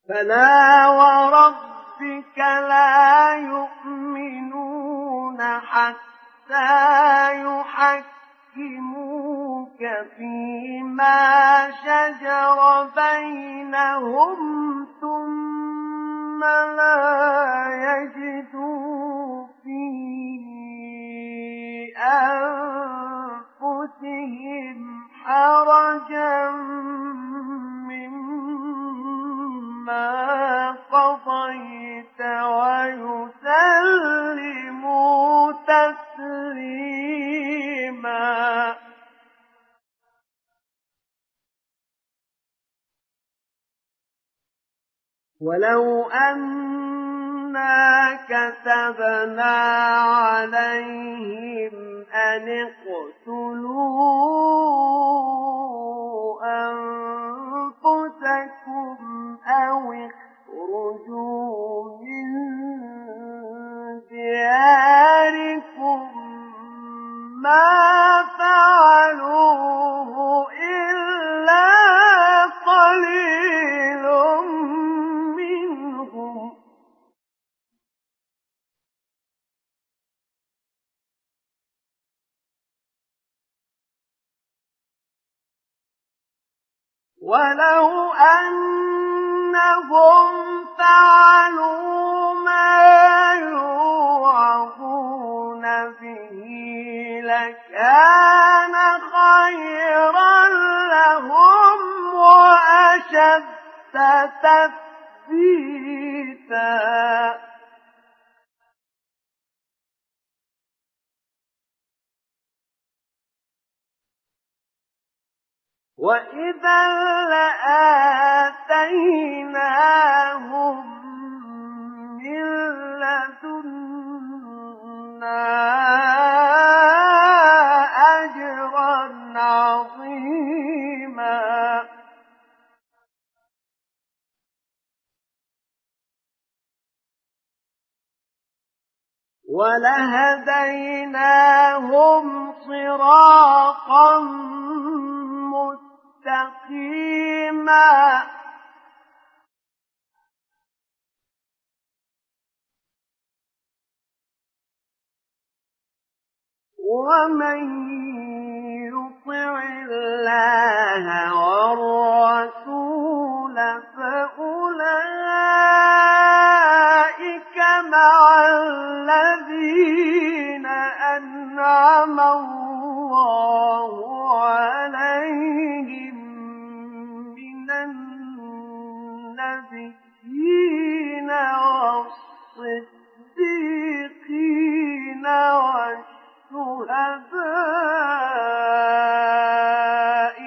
فلا وربك لا يؤمنون حتى يحكموك فيما شجر بينهم ثم لا يجدوا في أنفسهم حرجا مما قضيت ويسلموا تسليما. ولو أنا كتبنا عليهم أن اقتلوا أنفسكم أو اخرجوا من دياركم ما فعلوه إلا قليل منهم ولو أنهم فعلوا ما يوعظون به لكان خيرا لهم وأشد تثبيتا. وإذا لآتيناهم من لدنا أجرا عظيما. ولهديناهم صراطا مستقيما. ومن يطع الله والرسول فأولئك مع الذين أنعم الله عليهم من النبيين والصديقين والشهداء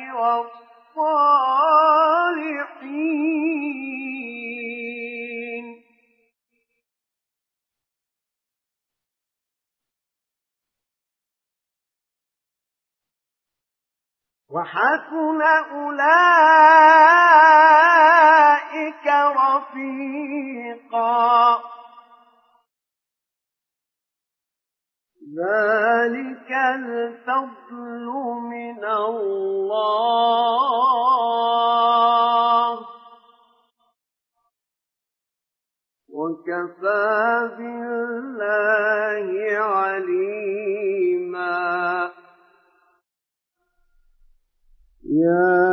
والصالحين. وحسن أولئك رفيقا. ذلك الفضل من الله وكفى بالله عليما. يا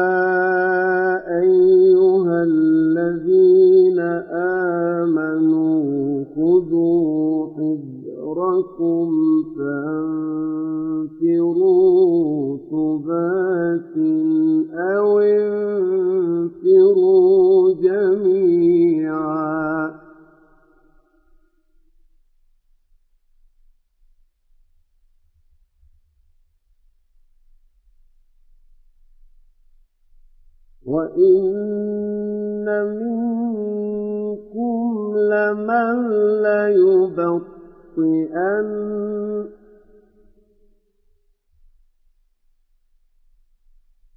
أيها الذين آمنوا خذوا حذركم فانفروا ثبات أو انفروا جميعا. وإن منكم لمن ليبطئن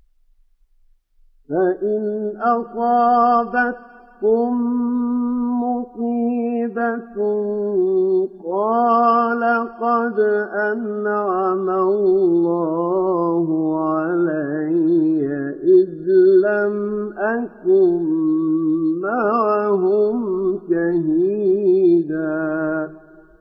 فإن أصابتكم مصيبة قال قد أنعم الله علي إذ لم أكن معهم شهيدا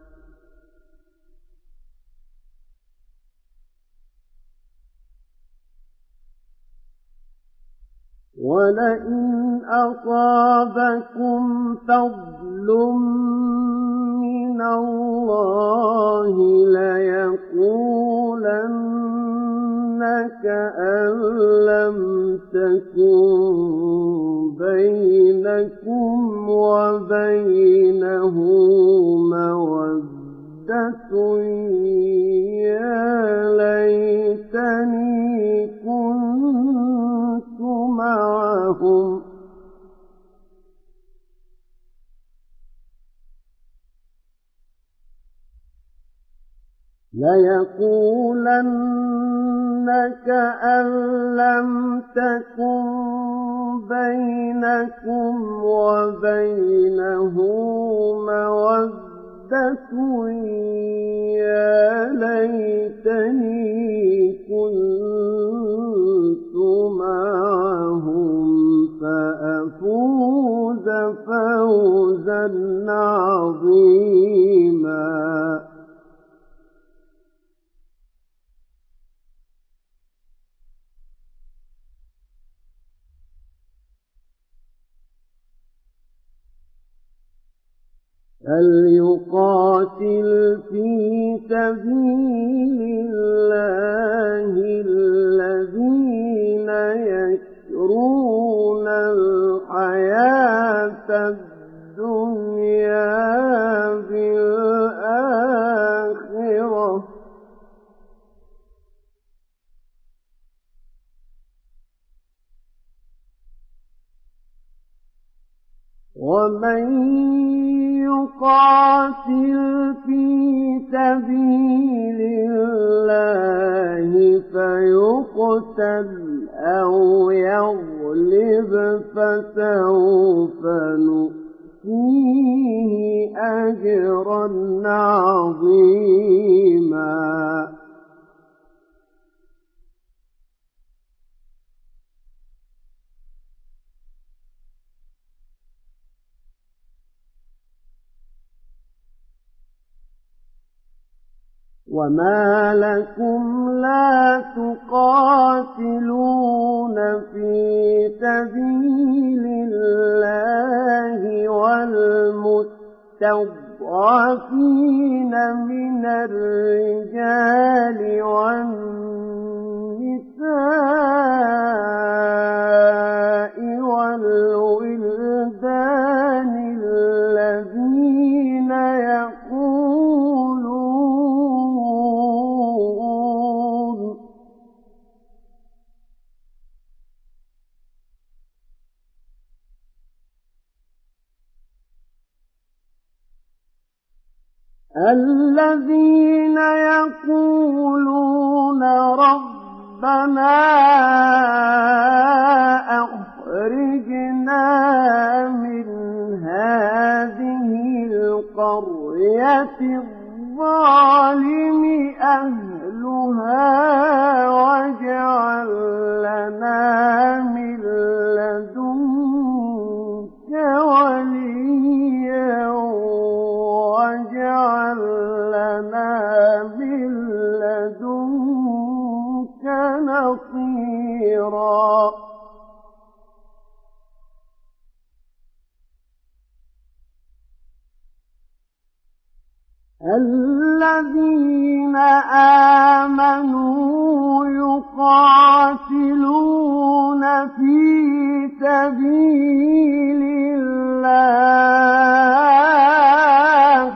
ولئن أصابكم فضل من الله ليقولن كأن لم تكن بينكم وبينه مودة يا ليتني كنت معهم ليقولن كأن لم تكن بينكم وبينه مودة يا ليتني كنت معهم فأفوز فوزا عظيما فليقاتل في سبيل الله الذين يشرون الحياة الدنيا بالآخرة ومن يقاتل في سبيل الله فيقتل أو يغلب فسوف نؤتيه أجرا عظيما وما لكم لا تقاتلون في سبيل الله والمستضعفين من الرجال والنساء والولدان الذين يقولون ربنا أخرجنا من هذه القرية الظالم أهلها واجعل لنا من لدنك وليا واجعل لنا من لدنك نصيرا الذين آمنوا يقاتلون في سبيل الله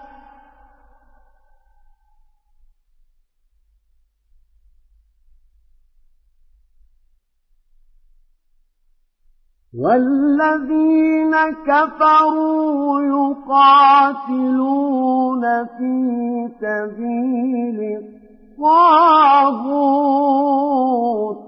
والذين كفروا يقاتلون في سبيل الطاغوت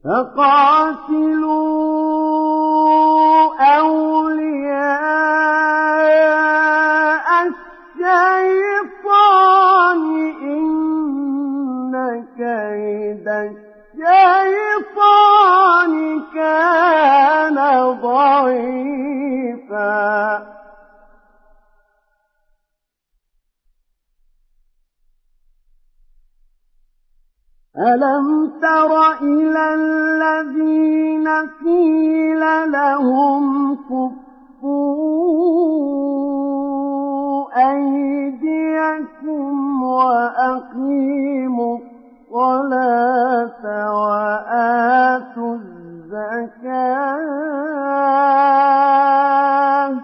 فقاتلوا أولياء الشيطان إن كيد الشيطان كان ضعيفا ألم تر إلى الذين قيل لهم كفوا أيديكم وأقيموا الصلاة وآتوا الزكاة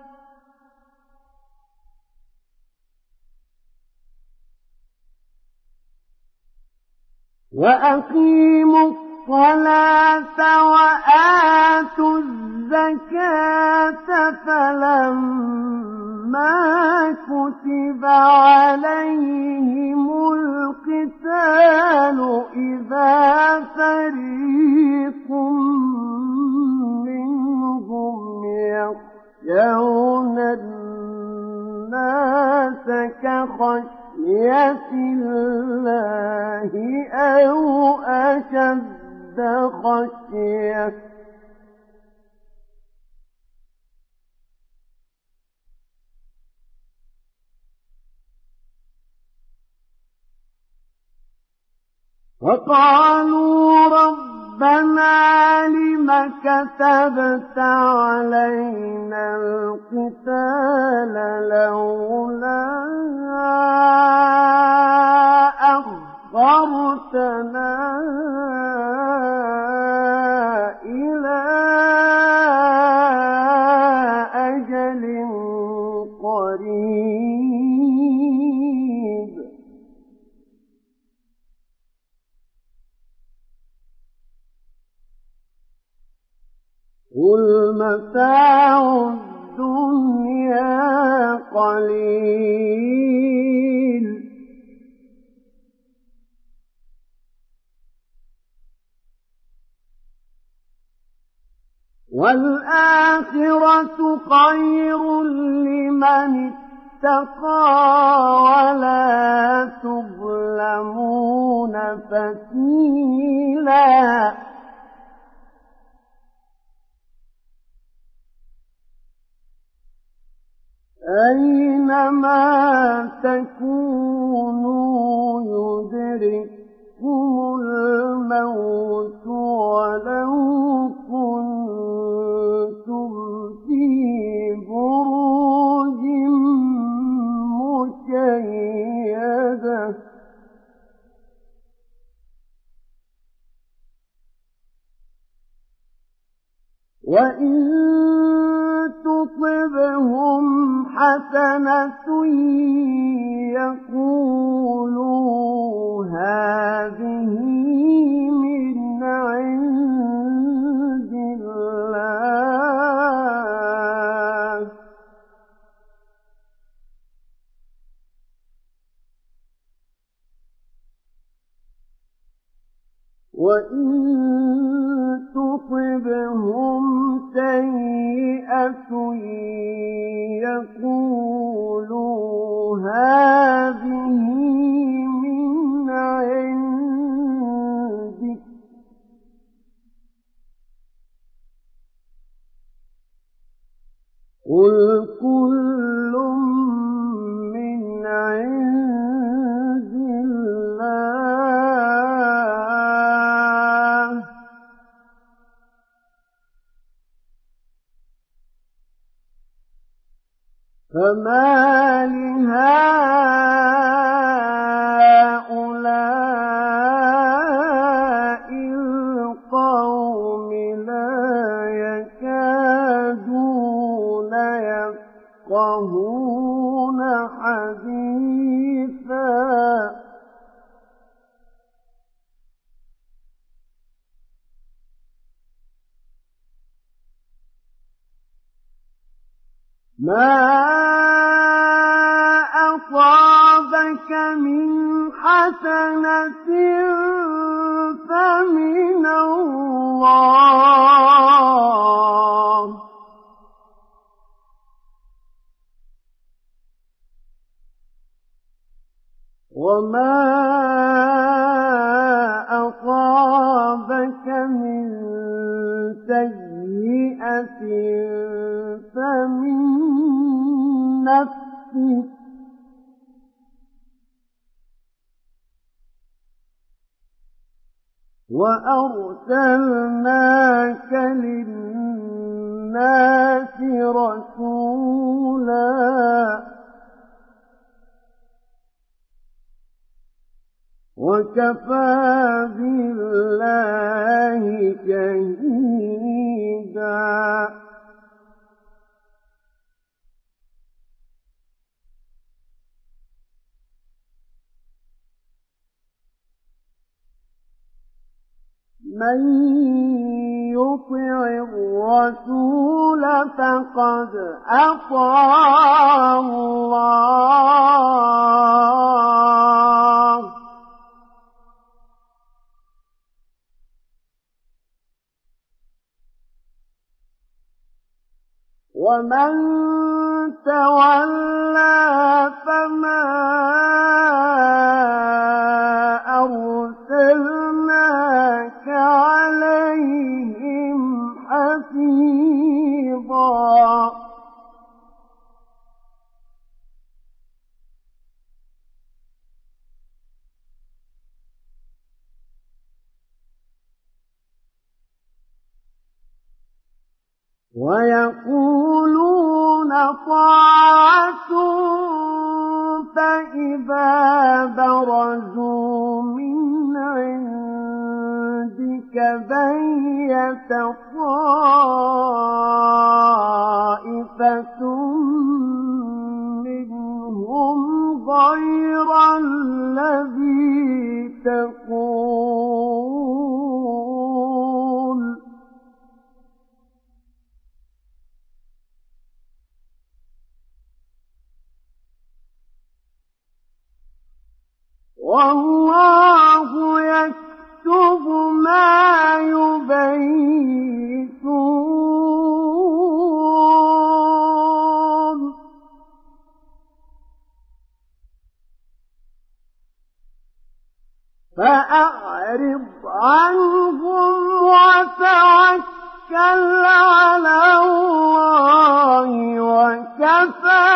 وآتوا الزكاة فلما كتب عليهم القتال إذا فريق منهم يخشون الناس كخشية الله أو أشد خشية وقالوا ربنا لم كتبت علينا القتال لولا أخرتنا إلى أجل قريب قل متاع الدنيا قليل والآخرة خير لمن اتقى ولا تظلمون فتيلا أينما تكونوا يدرككم الموت ولو كنتم في بروج مشيدة وإن تصبهم حسنة يقولوا هذه من عند الله وإن تصبهم سيئة يقولوا هذه من عندك قل كل من عند الله فما لهؤلاء القوم لا يكادون يفقهون حديثا ما أصابك من حسنة فمن الله وما أصابك من سيئة فمن نفسك وأرسلناك للناس رسولا وكفى بالله شهيدا من يطع الرسول فقد أطاع الله ومن تولى فما أرسلناك عليهم حفيظا ويقولون طاعة فإذا برزوا من عندك بيت طائفة منهم غير الذي تقول والله يكتب ما يبيتون فأعرض عنهم وتوكل على الله وكفى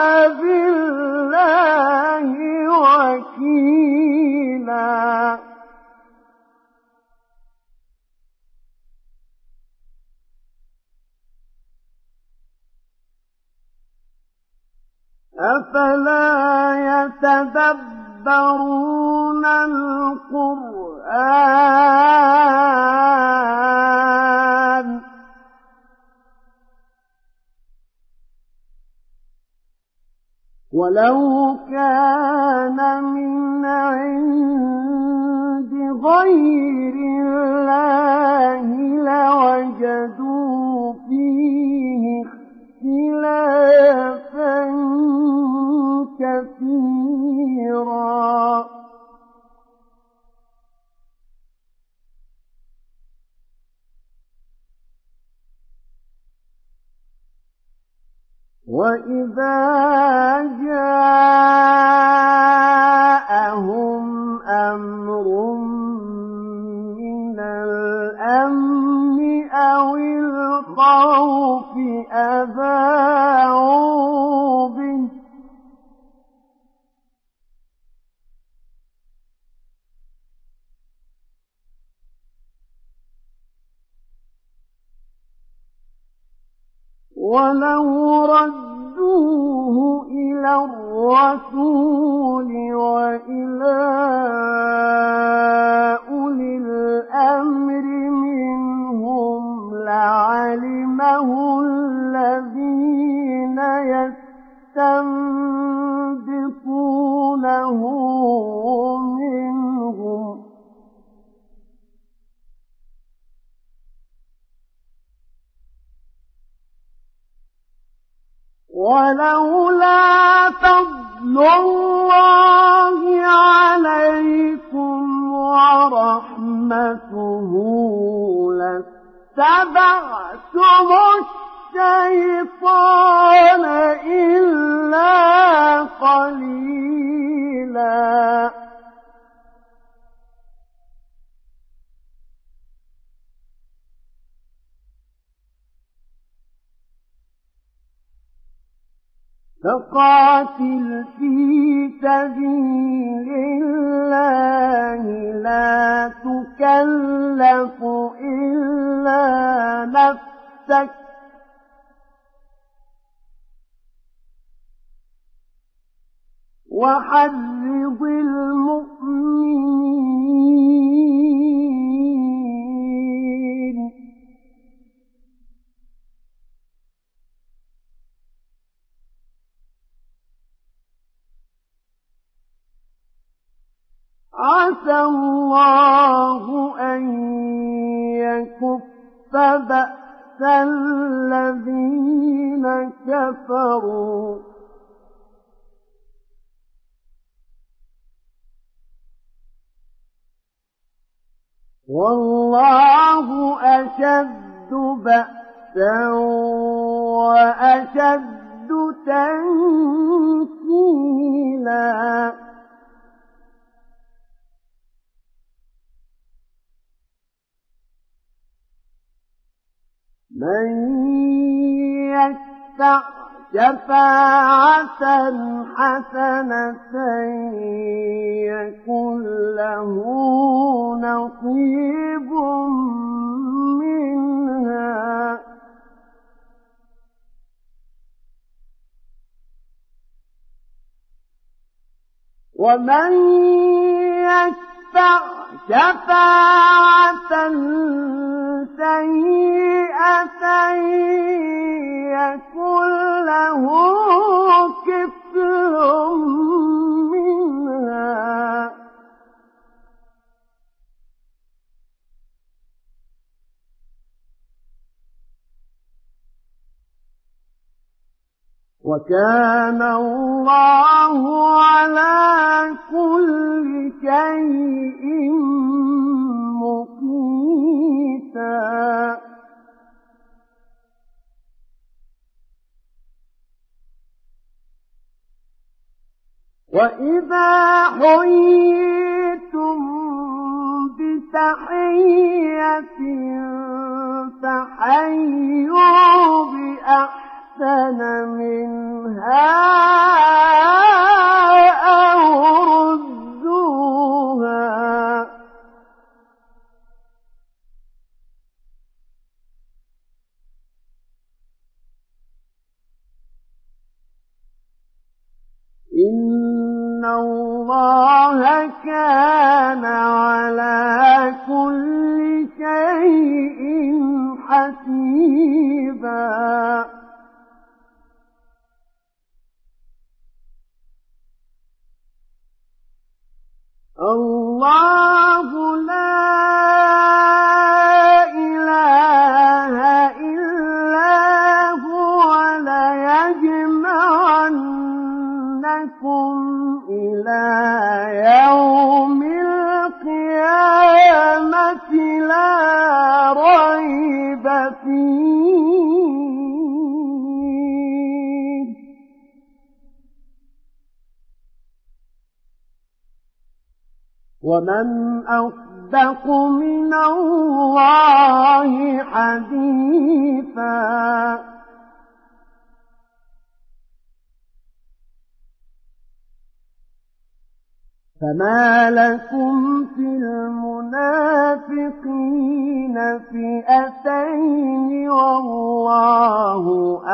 بالله وكيلا أفلا يتدبرون القرآن ولو كان من عند غير الله لوجدوا فيه اختلافا كثيرا وإذا جاءهم أمر من الأمن أو الخوف أذاعوا به ولو ردوه إلى الرسول وإلى أولي الأمر منهم لعلمه الذين يستنبطونه منهم ولولا فضل الله عليكم ورحمته سبيلا فقاتل في سبيل الله لا تكلف إلا نفسك وحرض المؤمنين عسى الله أن يكف بأس الذين كفروا والله أشد بأسا وأشد تنكيلا من يشفع شفاعة حسنة يكن له نصيب منها ومن يشفع شفاعة سيئة يكن له كفل منها وكان الله على كل شيء مقيتا وإذا حييتم بتحية فحيوا بأحسن منها أو ردوها إن الله كان على كل شيء حسيبا الله لا إله إلا هو ليجمعنكم إلى يوم القيامة لا ريب فيه ومن أصدق من الله حديثا فما لكم في المنافقين فئتين والله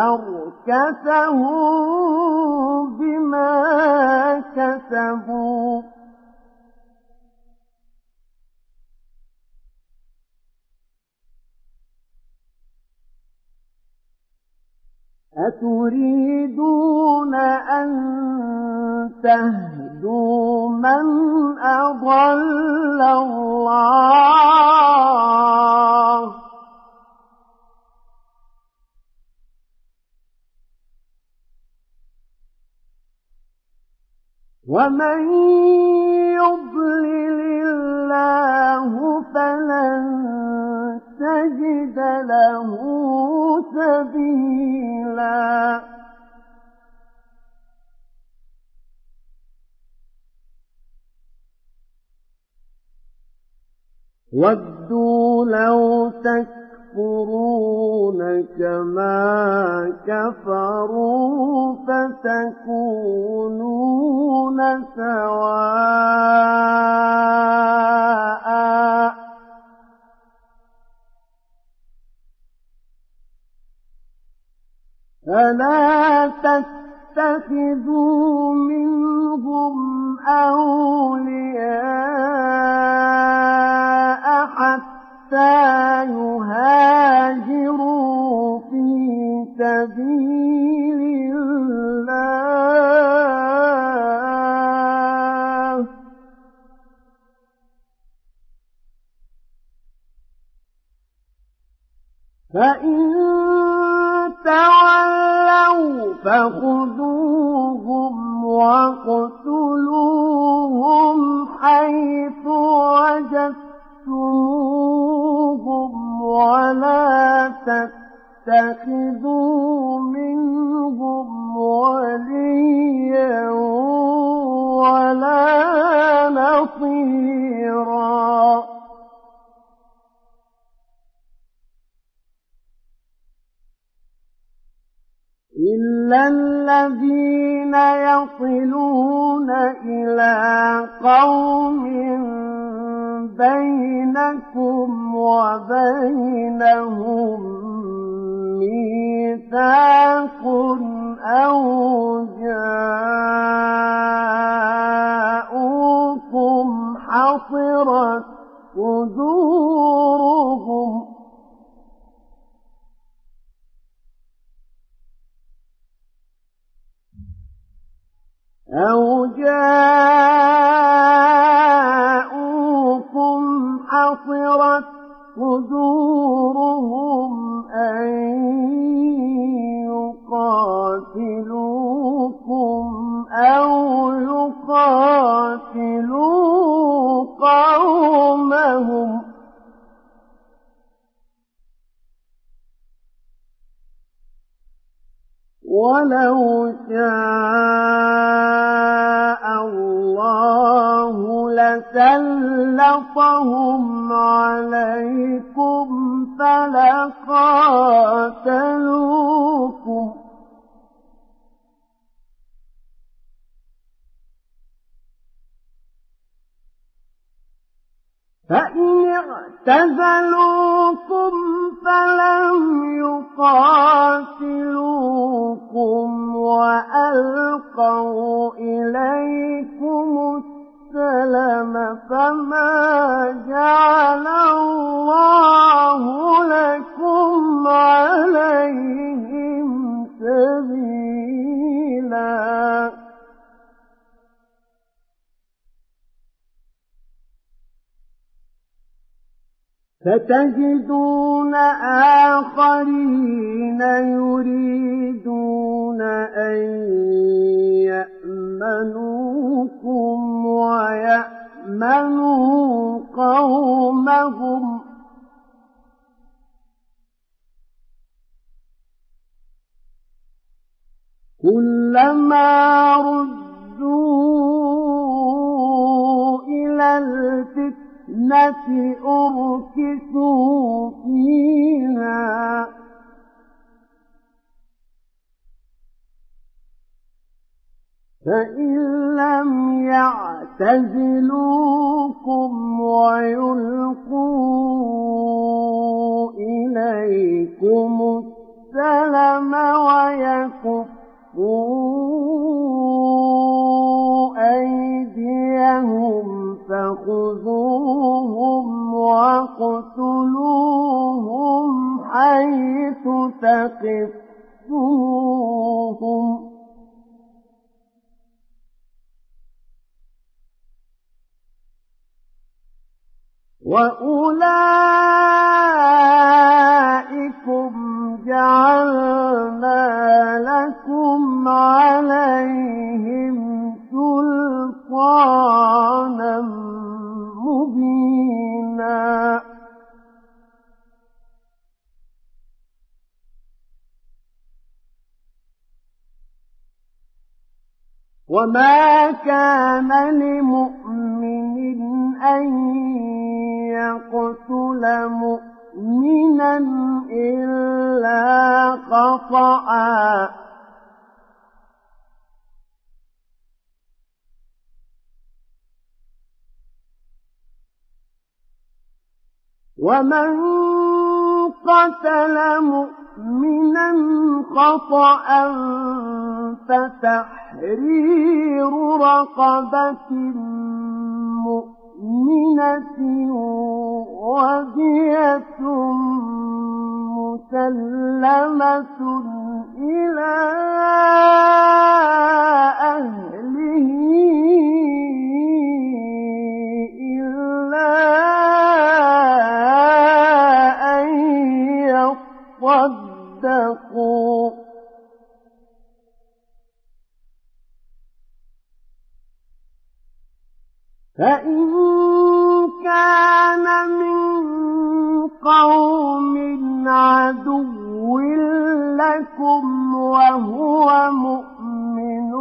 أركسهم بما كسبوا أتريدون أن تهدوا من أضل الله ومن يضلل الله فلن تجد له سبيلا وَدُّوا لَوْ تَكْفُرُونَ كَمَا كَفَرُوا فَتَكُونُونَ سَوَاءً فَلَا تَتَّخِذُوا مِنْهُمْ أَوْلِيَاءَ حَتَّى يُهَاجِرُوا فِي سَبِيلِ اللَّهِ ۚ فَإِن تَوَلَّوْا فَخُذُوهُمْ وَاقْتُلُوهُمْ حَيْثُ وَجَدتُّمُوهُمْ وَلَا تَتَّخِذُوا مِنْهُمْ وَلِيًّا وَلَا نَصِيرًا إِلَّا الَّذِينَ يَصِلُونَ إِلَىٰ قَوْمٍ بَيْنَكُمْ وَبَيْنَهُم مِّيثَاقٌ أَوْ جَاءُوكُمْ حَصِرَتْ صُدُورُهُمْ أَن يُقَاتِلُوكُمْ أَوْ يُقَاتِلُوا قَوْمَهُمْ ۚ وَلَوْ شَاءَ اللَّهُ لَسَلَّطَهُمْ عَلَيْكُمْ فَلَقَاتَلُوكُمْ ۚ فَإِنِ اعْتَزَلُوكُمْ فَلَمْ يُقَاتِلُوكُمْ وَأَلْقَوْا إِلَيْكُمُ السَّلَمَ فَمَا جَعَلَ اللَّهُ لَكُمْ عَلَيْهِمْ سَبِيلًا سَتَجِدُونَ آخَرِينَ يُرِيدُونَ أَن يَأْمَنُوكُمْ وَيَأْمَنُوا قَوْمَهُمْ ۚ كُلَّمَا رُدُّوا إِلَى الْفِتْنَةِ أُرْكِسُوا فِيهَا ۚ فَإِن لَّمْ يَعْتَزِلُوكُمْ وَيُلْقُوا إِلَيْكُمُ السَّلَمَ وَيَكُفُّوا أَيْدِيَهُمْ فَخُذُوهُمْ وَاقْتُلُوهُمْ حَيْثُ ثَقِفْتُمُوهُمْ ۚ وَأُولَٰئِكُمْ جَعَلْنَا لَكُمْ عَلَيْهِمْ سُلْطَانًا مُّبِينًا وَمَا كَانَ لِمُؤْمِنٍ أَن يقتل مؤمنا إلا خطأ ومن قتل مؤمنا خطأ فتحرير رقبة مؤمنة ودية مسلمة إلى أهله إلا أن يصدقوا فإن كان من قوم عدو لكم وهو مؤمن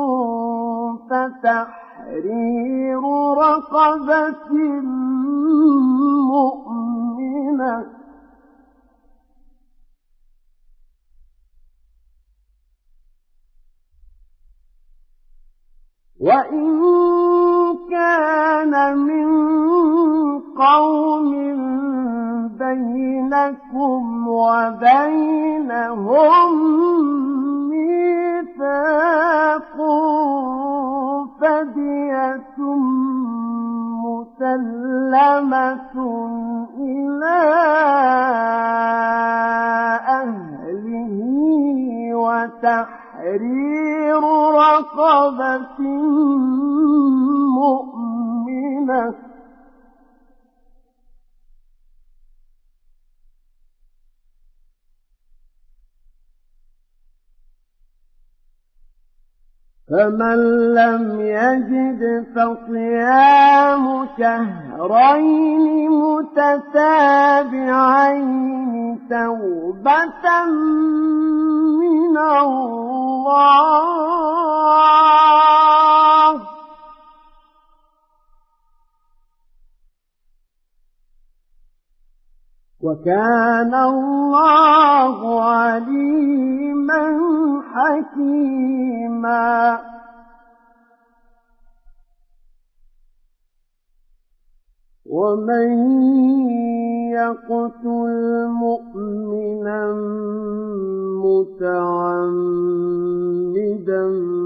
فتحرير رقبة مؤمنة وإن كان من قوم بينكم وبينهم ميثاق فدية مسلمة إلى أهله وتحرير رقبة مؤمنة فمن لم يجد فصيام شهرين متتابعين توبة من الله وكان الله عليما حكيما ومن يقتل مؤمنا متعمدا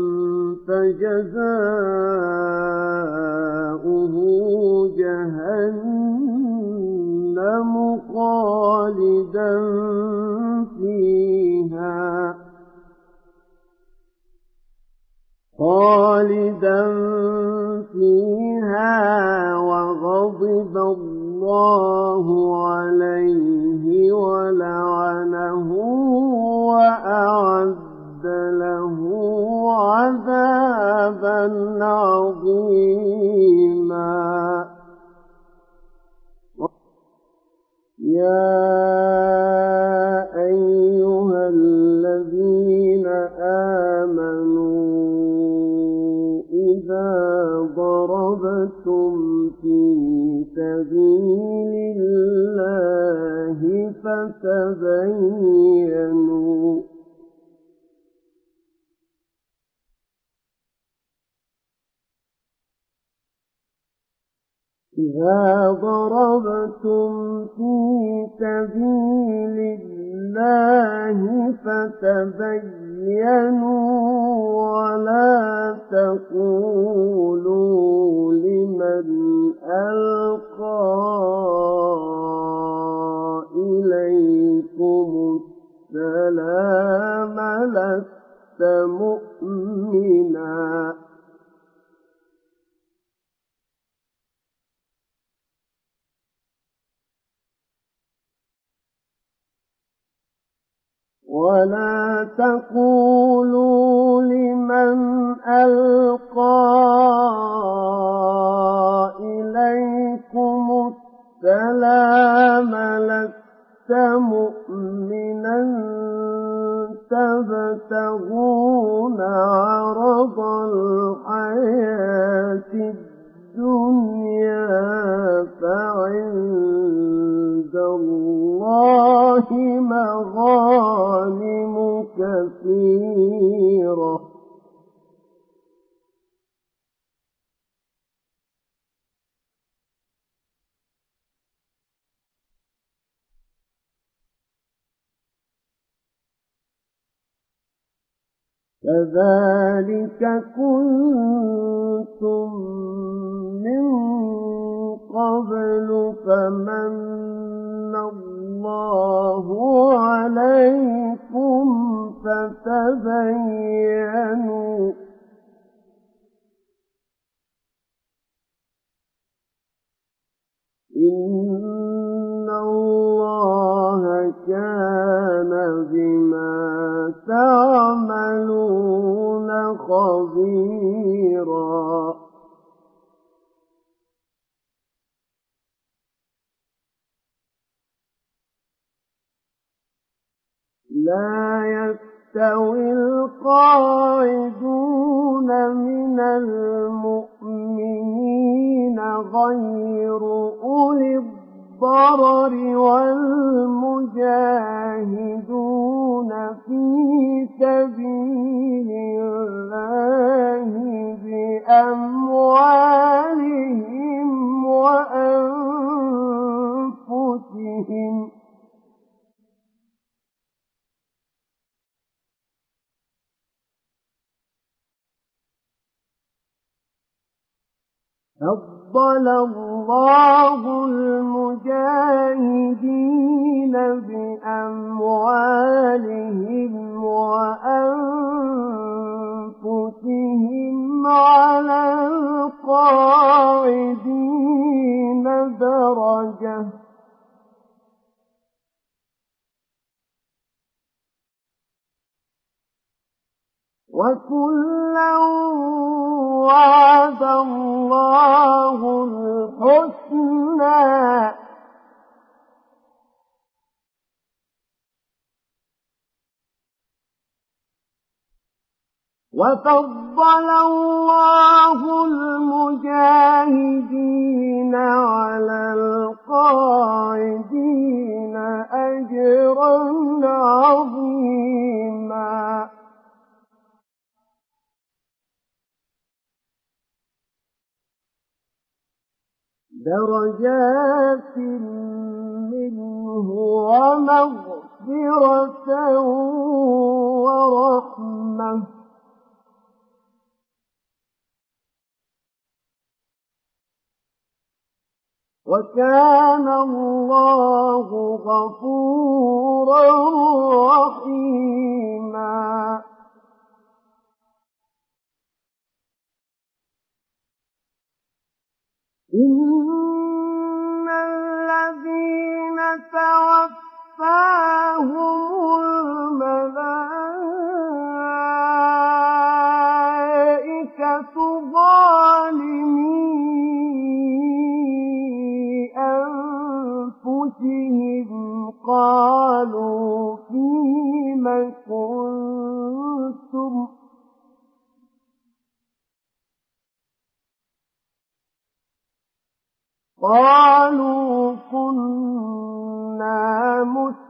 فجزاؤه جهنم خالدا فيها وغضب الله عليه ولعنه وأعد له عذابا عظيما يا أيها الذين آمنوا إذا ضربتم في سبيل الله فتبينوا إذا ضربتم في سبيل الله فتبينوا ولا تقولوا لمن ألقى إليكم السلام لست مؤمنا ولا تقولوا لمن ألقى إليكم السلام لست مؤمنا تبتغون عرض الحياة الدنيا فعند كذلك كنتم من قبل فمن الله عليكم فتبينوا إن الله كان بما تعملون خبيرا لا يستوي القاعدون من المؤمنين غير أولي الضرر والمجاهدون في سبيل الله بأموالهم وأنفسهم فضل الله المجاهدين بأموالهم وأنفسهم على القاعدين درجة وكلا وعد الله الحسنى وفضل الله المجاهدين على القاعدين أجرا عظيما درجات منه ومغفرة ورحمة وكان الله غفورا رحيما إن الذين توفاهم الملائكة ظالمي أنفسهم قالوا فيم كنتم قالوا كنا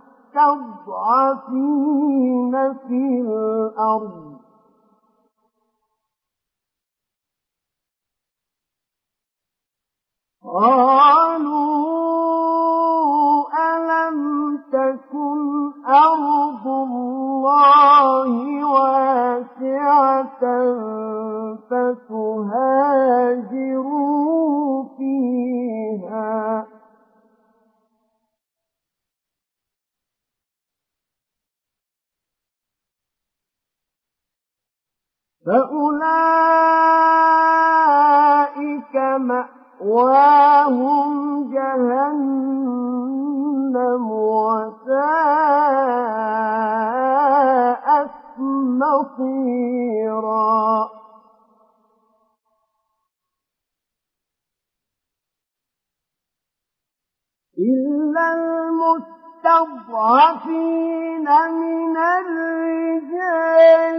مستضعفين في الأرض قالوا ألم تكن أرض الله واسعة فتهاجروا فيها فأولئك مأواهم جهنم وساءت مصيرا إلا المستضعفين من الرجال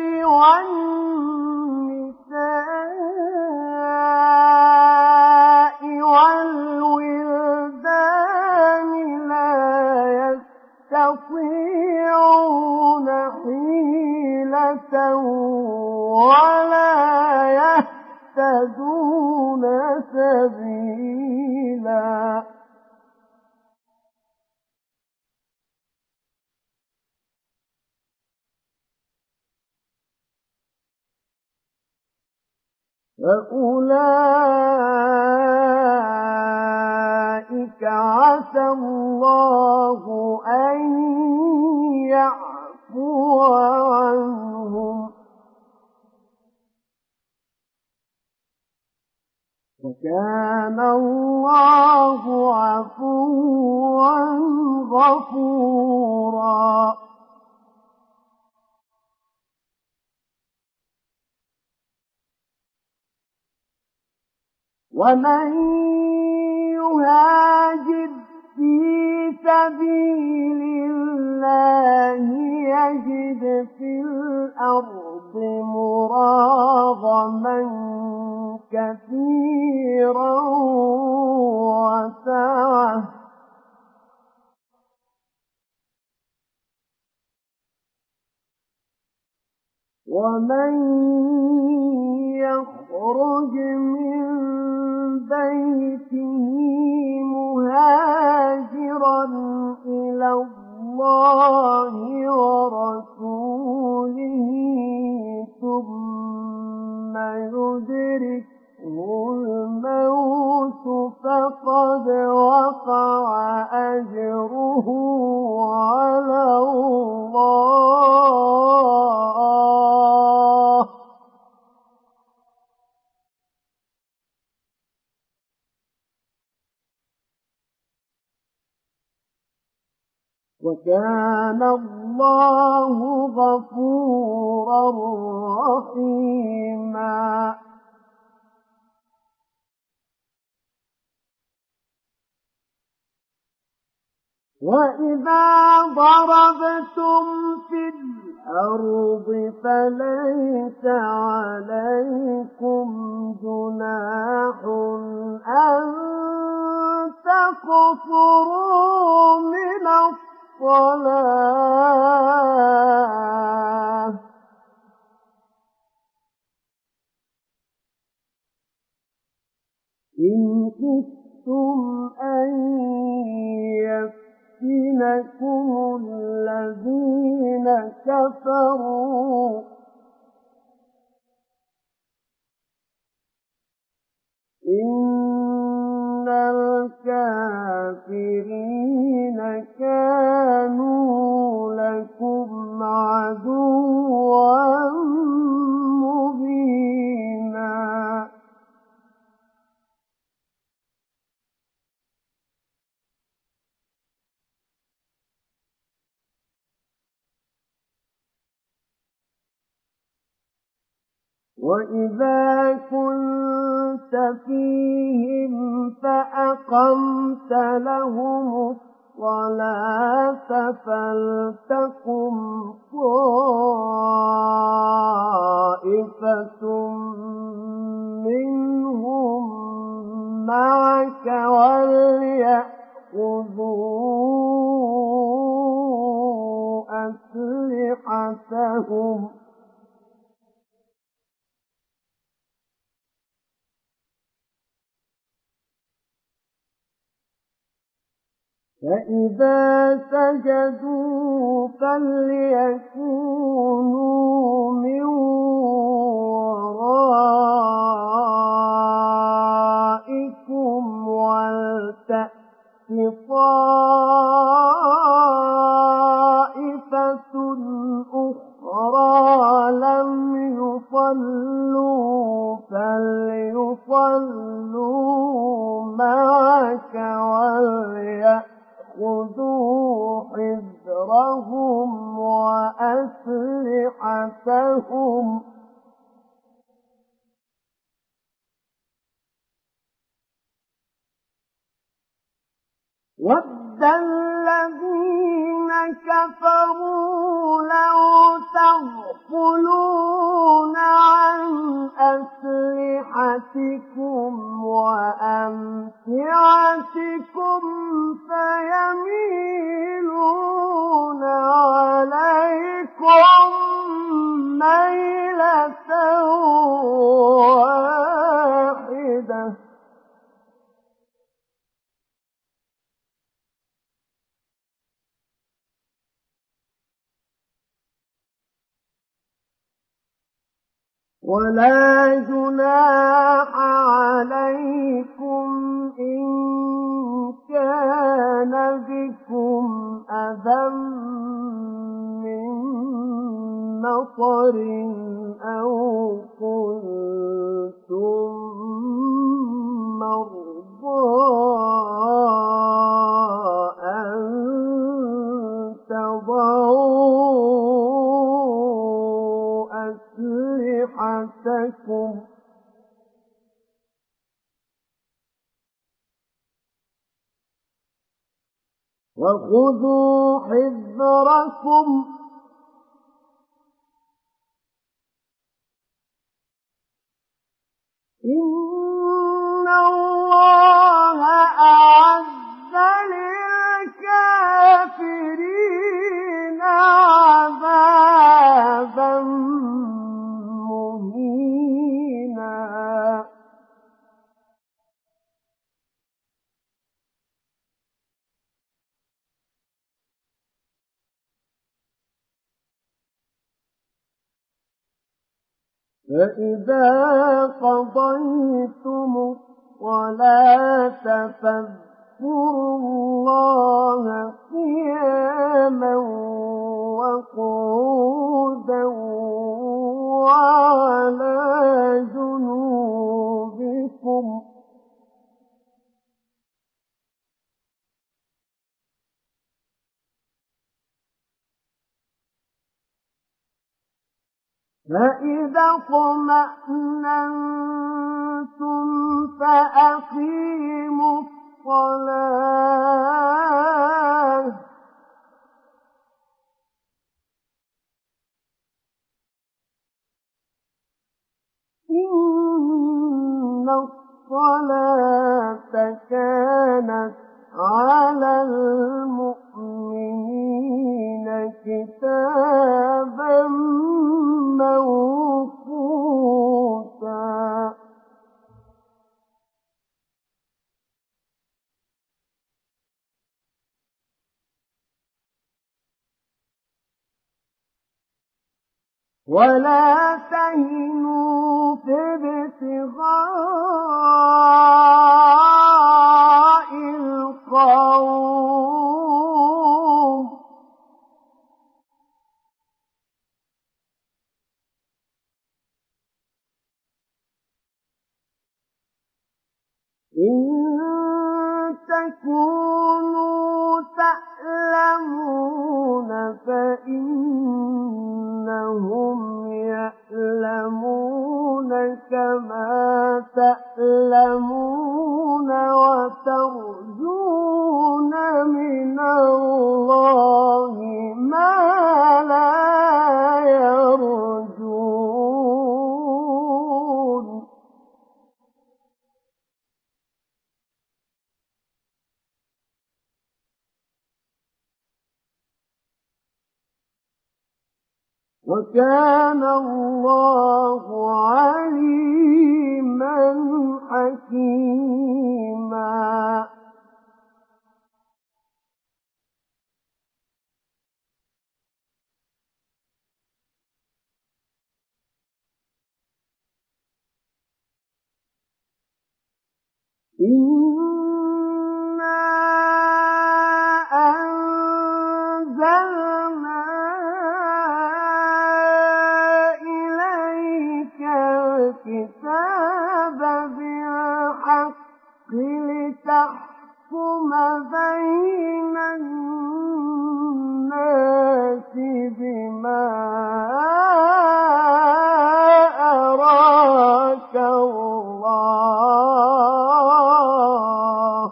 والنساء والولدان لا يستطيعون حيلة ولا يهتدون سبيلا فأولئك عسى الله أن يعفو عنهم، وكان الله عفوا غفورا. ومن يهاجر في سبيل الله يجد في الأرض مراغما كثيرا وسعة، ومن يخرج من بيته مهاجرا إلى الله ورسوله ثم يدركه الموت فقد وقع أجره على الله، وكان الله غفورا رحيما. وإذا ضربتم في الأرض فليس عليكم جناح أن تقصروا من الصلاة، إن خفتم أن يفتنكم الذين كفروا، إن الكافرين كانوا لكم عدوا مبينا. وإذا كنت فيهم فأقمت لهم الصلاة فلتقم طائفة منهم معك وليأخذوا أسلحتهم، فإذا سجدوا فليكونوا من ورائكم ولتأت طائفة أخرى لم يصلوا فليصلوا معك وليأخذوا حذرهم وأسلحتهم، وَدَّ الَّذِينَ كَفَرُوا لَوْ تَغْفُلُونَ عَنْ أَسْلِحَتِكُمْ وَأَمْتِعَتِكُمْ فَيَمِيلُونَ عَلَيْكُمْ مَيْلَةً وَاحِدَةً، ولا جناح عليكم إن كان بكم أذى من مطر أو كنتم مرضى أن تضعوا أسلحتكم وخذوا حذركم إن الله أعد للكافرين عذابا مهينا فإذا قضيتم الصلاة فاذكروا الله قياما وقعودا وعلى جنوبكم فإذا اطمأننتم فأقيموا الصلاة إن الصلاة كانت على المؤمنين كتابا موقوتا ولا تهنوا في ابتغاء القوم إن تكونوا تألمون فإنهم يألمون كما تألمون وترجون من الله ما لا يرجون وكان الله عليما حكيما إنا أنزلنا إليك الكتاب بالحق لتحكم بين الناس بما أراك الله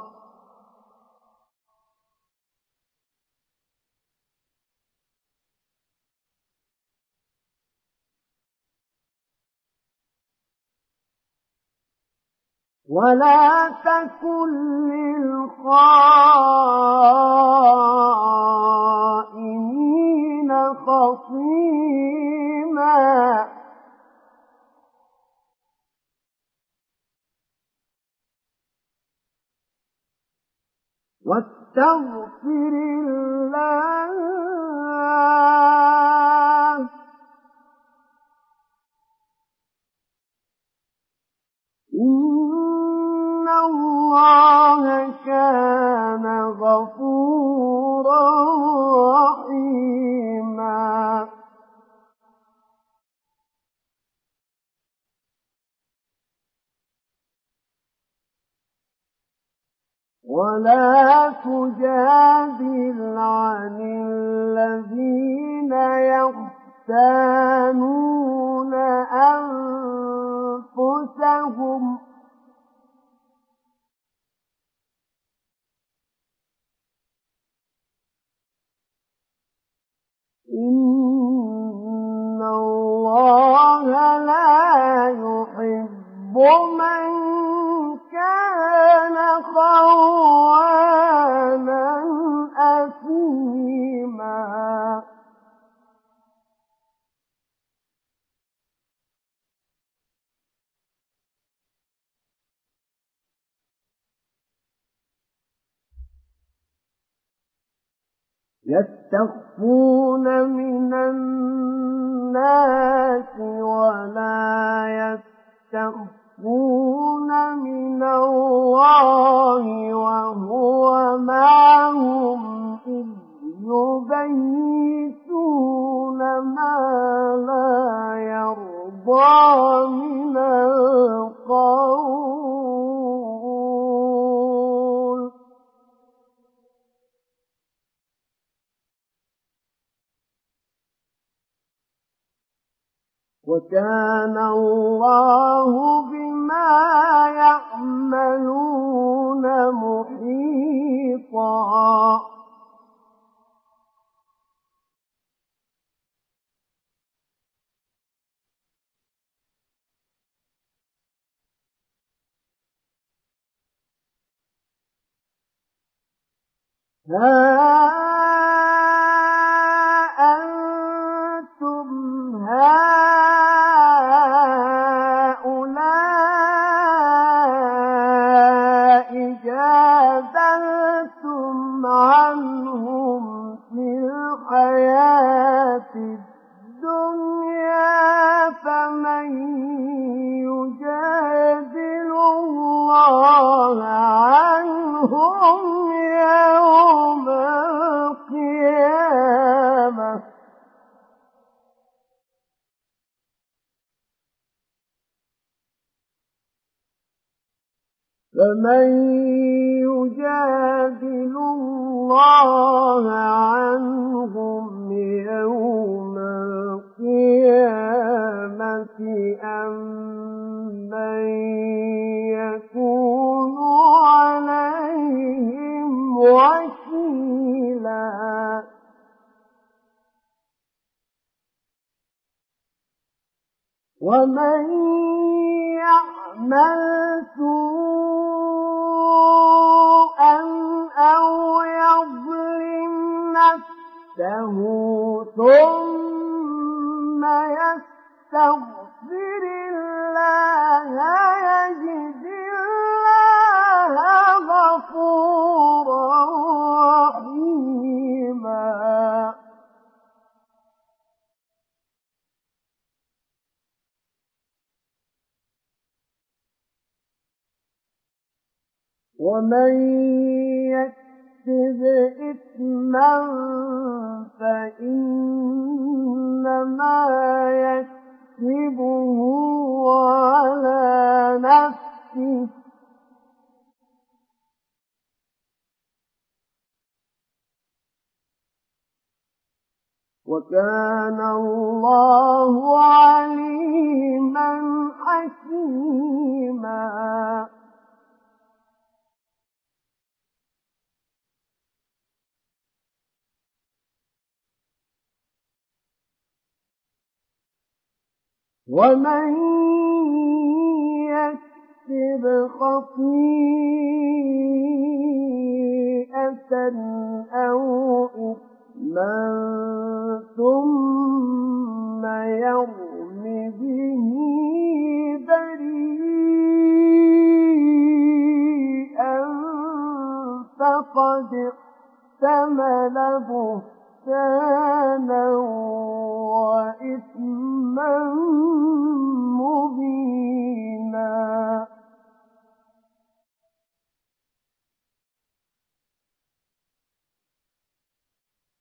ولا تكن للخائنين خصيما واستغفر الله الله كان غفورا رحيما ولا تجادل عن الذين يختانون أنفسهم إن الله لا يحب من كان خوانا أثيما يستخفون من الناس ولا يستخفون من الله وهو معهم إذ يبيتون ما لا يرضى من القول وكان الله بما يعملون محيطا أنتم هؤلاء جادلتم عنهم في الحياة الدنيا فمن يجادل الله عنهم يوم القيامة فمن يجادل الله عنهم يوم القيامة أم من يكون عليهم وكيلا ومن يعمل سوءا أو يظلم نفسه ثم يستغفر الله يجد الله غفورا رحيما ومن يكسب إثما فإنما يكسبه على نفسه وكان الله عليما حكيما ومن يكسب خطيئة أو إثما ثم يرم به بريئا فقد احتمل بهتانا وإثما مبينا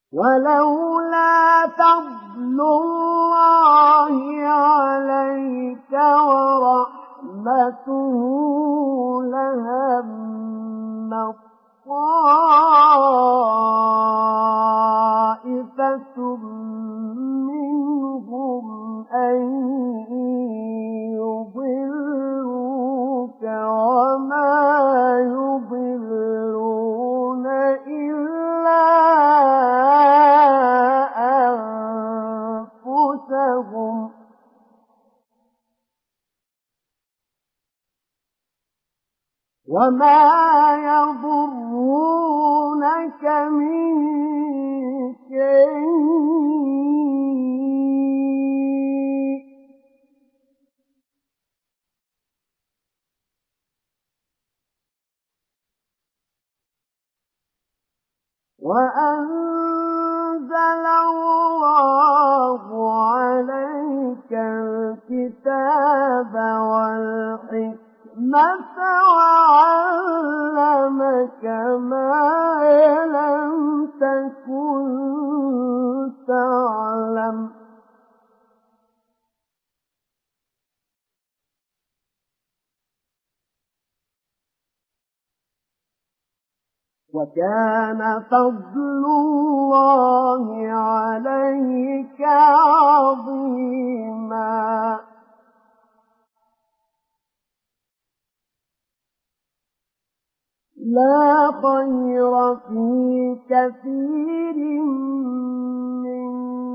ولولا فضل الله عليك ورحمته لهم طائفة منهم أن يضلوك وما يضلون إلا أنفسهم وما يضرونك من شيء وأنزل الله عليك الكتاب والحكمة وعلمك ما لم تكن تعلم وكان فضل الله عليك عظيما لا خير في كثير من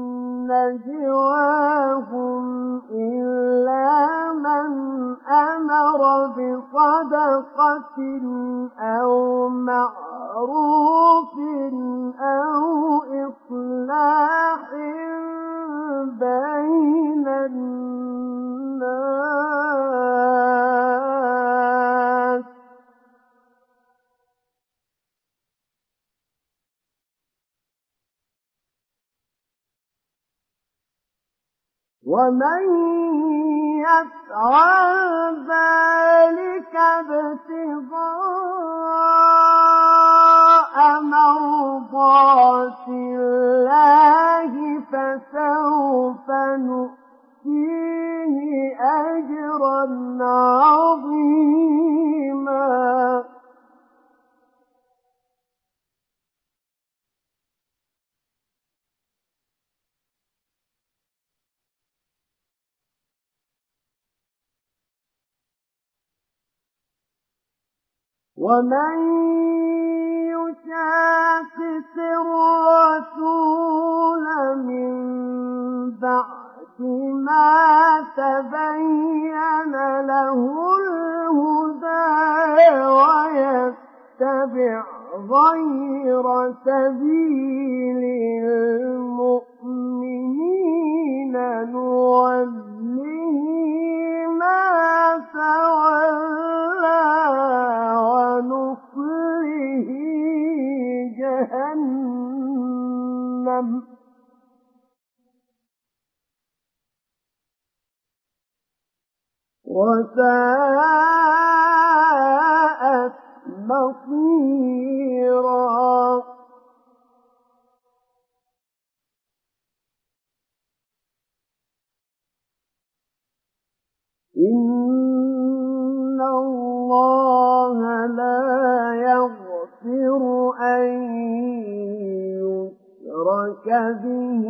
نجواهم إلا من أمر بصدقة أو معروف أو إصلاح بين الناس ومن يفعل ذلك ابتغاء مرضات الله فسوف نؤتيه أجرا عظيما ومن يشاقق الرسول من بعد ما تبين له الهدى ويتبع غير سبيل المؤمنين نوله ما تولى ونصله جهنم وساءت مصيرا إن الله لا يغفر أن يشرك به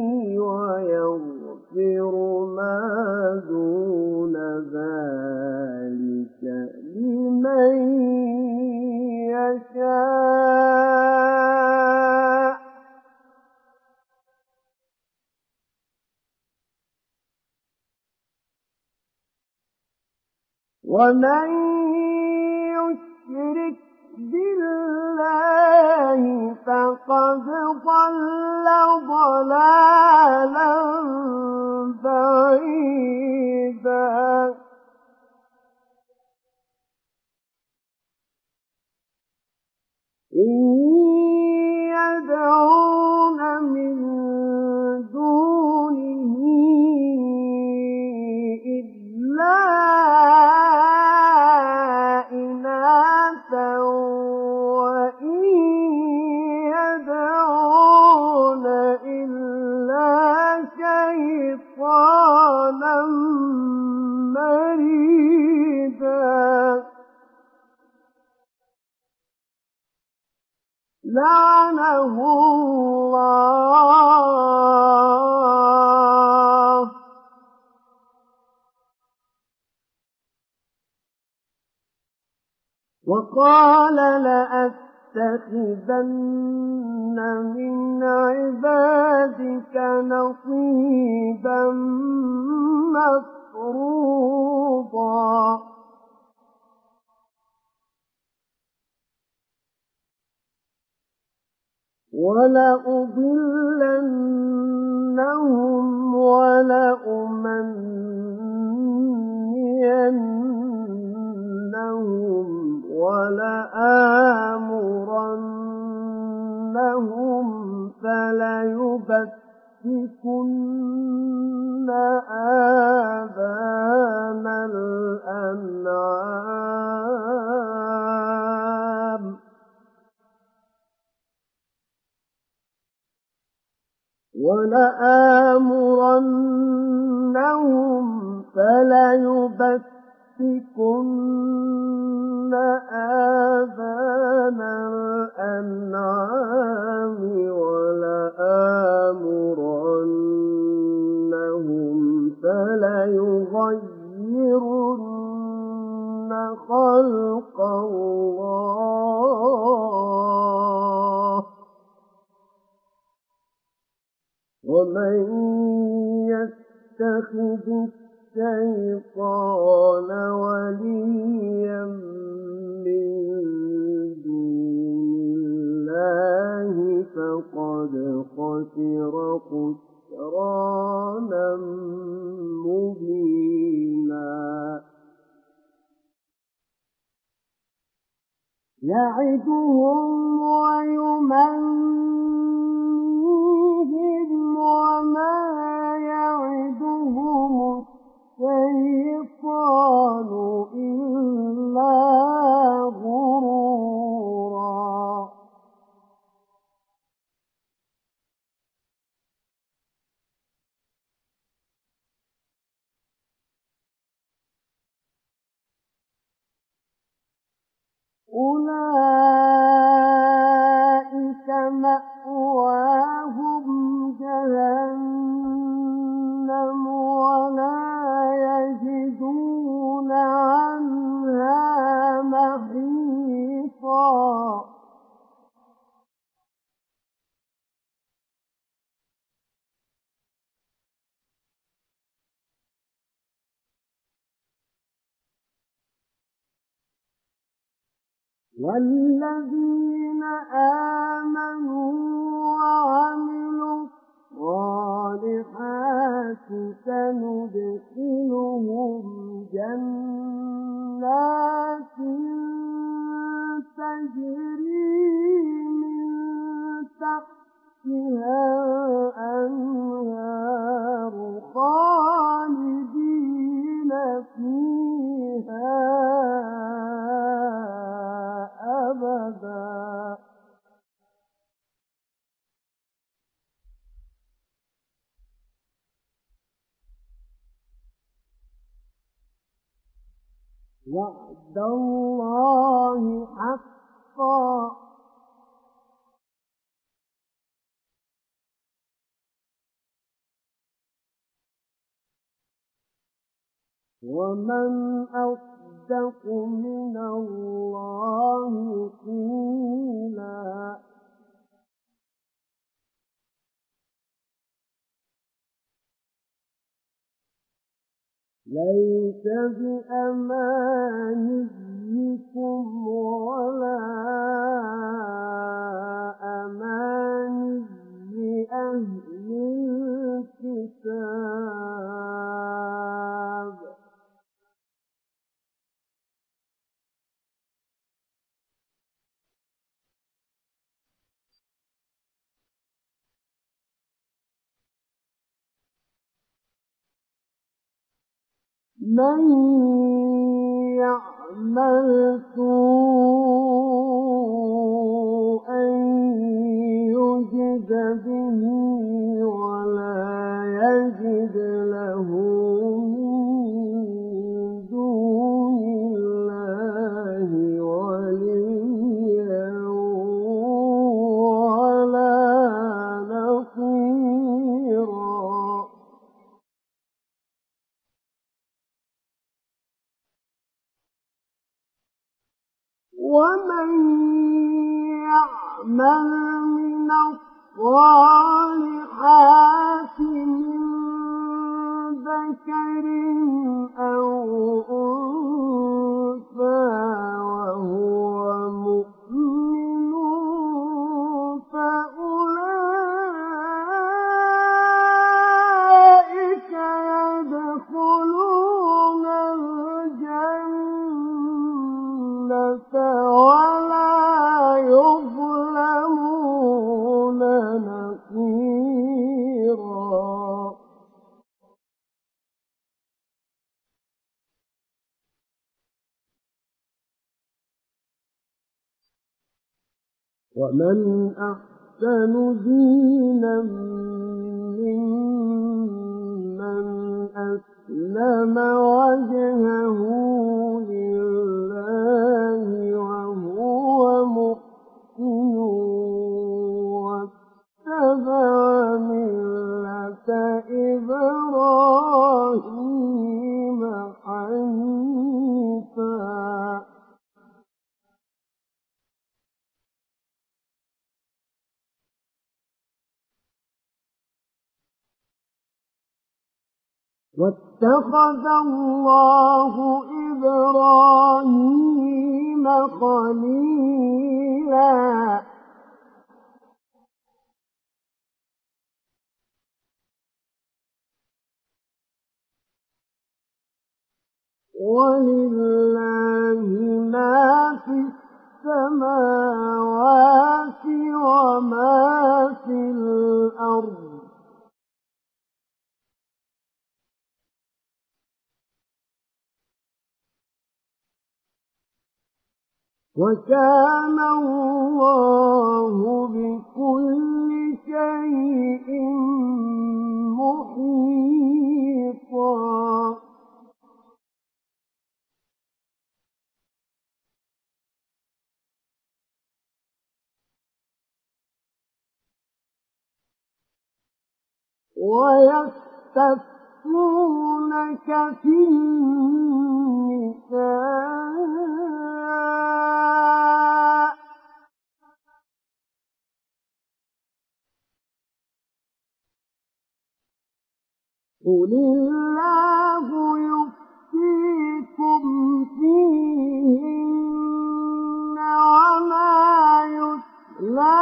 ويغفر ما دون ذلك لمن يشاء ومن يشرك بالله فقد ضل ضلالا بعيدا إن يدعون من دونه إلا إناثا وإن يدعون لعنه الله وقال لأتخذن من عبادك نصيبا مفروضا ولأضلنهم ولأمنينهم ولآمرنهم فليبتكن آذان الأنعام فليبتكن آذان الأنعام ولآمرنهم فليغيرن خلق الله ومن يتخذ الشيطان وليا من دون الله فقد خسر خسرانا مبينا يعدهم ويمنيهم وما يعدهم الشيطان إلا غرورا أولئك مأواهم جهنم ولا يجدون عنها محيصا والذين آمنوا وعملوا الصالحات سندخلهم جنات تجري من تحتها الأنهار خالدين فيها أبدا وعد الله حقا ومن أصدق من الله قيلا ليس بأمانيكم ولا أماني أهل الكتاب من يعمل سوءا يجد به ولا يجد له من دون الله وليا ومن يعمل من الصالحات من ذكر أو أنثى وهو مؤمن فأولئك يدخلون الجنة ولا يظلمون نقيرا. ومن أحسن دينا ممن أسلم وجهه لله وهو محسن واتبع ملة إبراهيم حنيفا. واتخذ الله إبراهيم خليلا. ولله ما في السماوات وما في الأرض وكان الله بكل شيء محيطا. ويستفتونك في النساء قل الله يفتيكم فيهن وما يتلى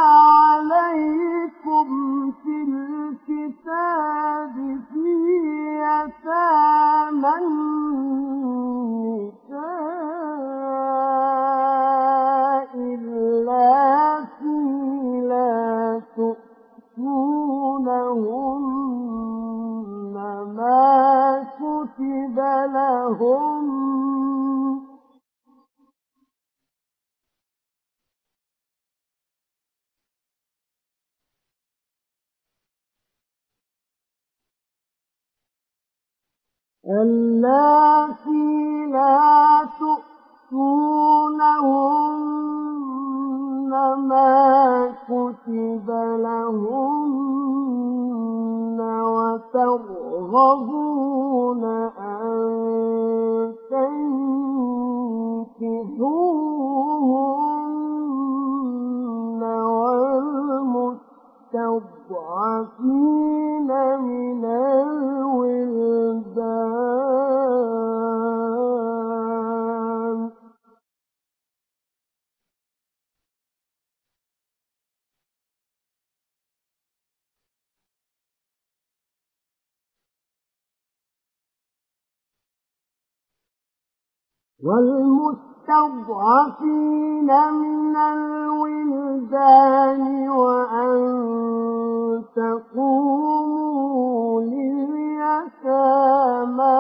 عليكم في الكتاب في يتامى النساء اللاتي لا تؤتونهن ما كتب لهم اللاتي لا تؤتونهن ما كتب لهن وترغبون أن تنكحوهن والمستضعفين من الولدان والمستضعفين من الولدان وأن تقوموا لليتامى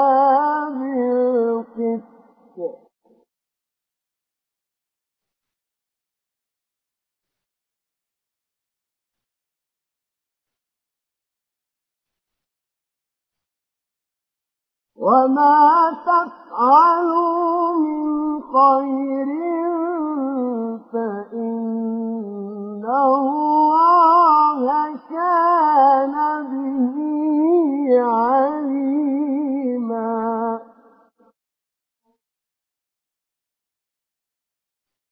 بالقسط وما تفعلوا من خير فإن الله كان به عليما.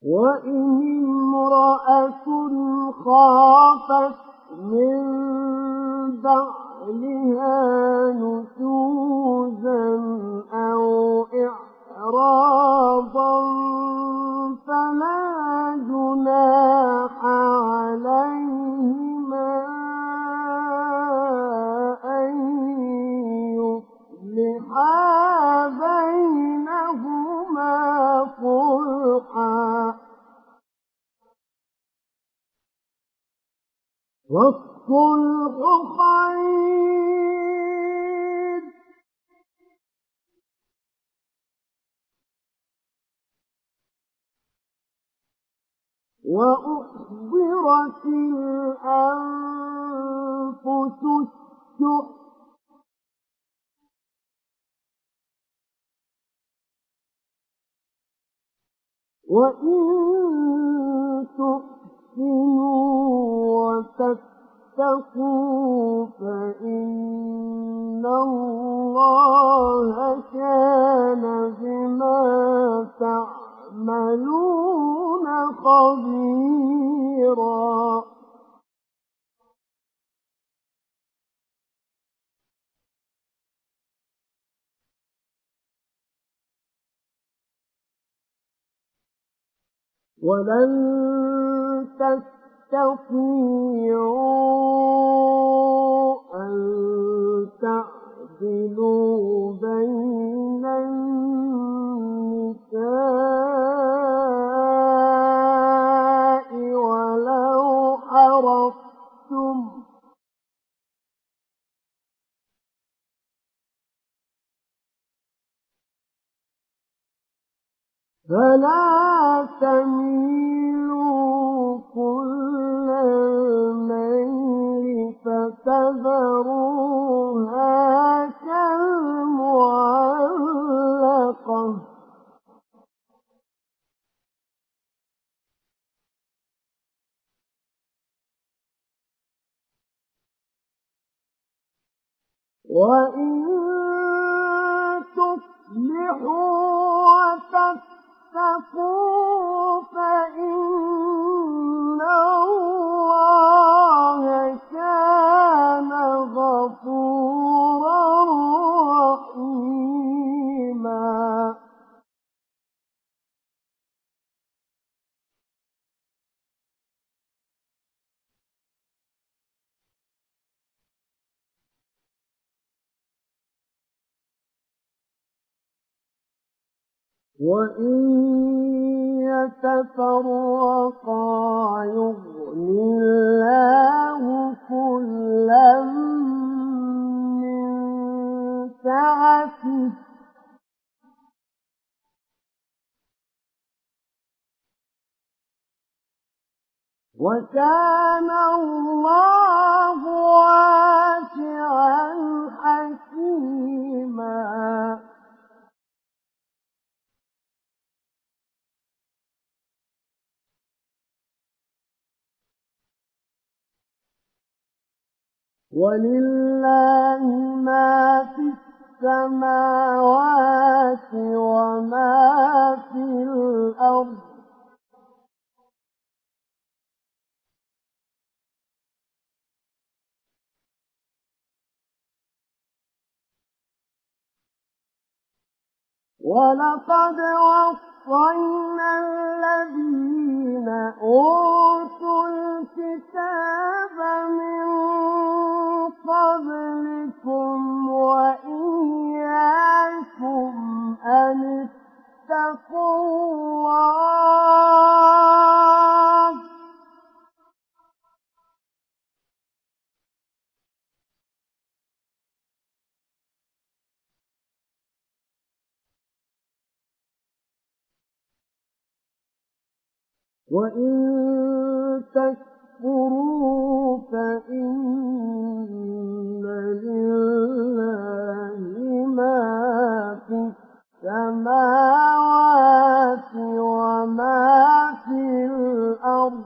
وإن امرأة خافت من بعلها نشوزا أو إعراضا فلا جناح عليهما أن يصلحا بينهما صلحا والصلح خير وأحضرت الأنفس الشح وإن تحسنوا وتتقوا فإن الله كان بما تعملون خبيرا ولن تستطيعوا أن تعدلوا بين النساء ولو حرصتم فلا تميلوا كل الميل فتذروها كالمعلقة وإن تصلحوا وتتقوا فإن الله كان غفورا رحيما وإن يتفرقا يغن الله كلا من سعته وكان الله واسعا حكيما ولله ما في السماوات وما في الأرض ولقد وصينا الذين أوتوا الكتاب من قبلكم وإياكم أن اتقوا الله وإن تكفروا فإن لله ما في السماوات وما في الأرض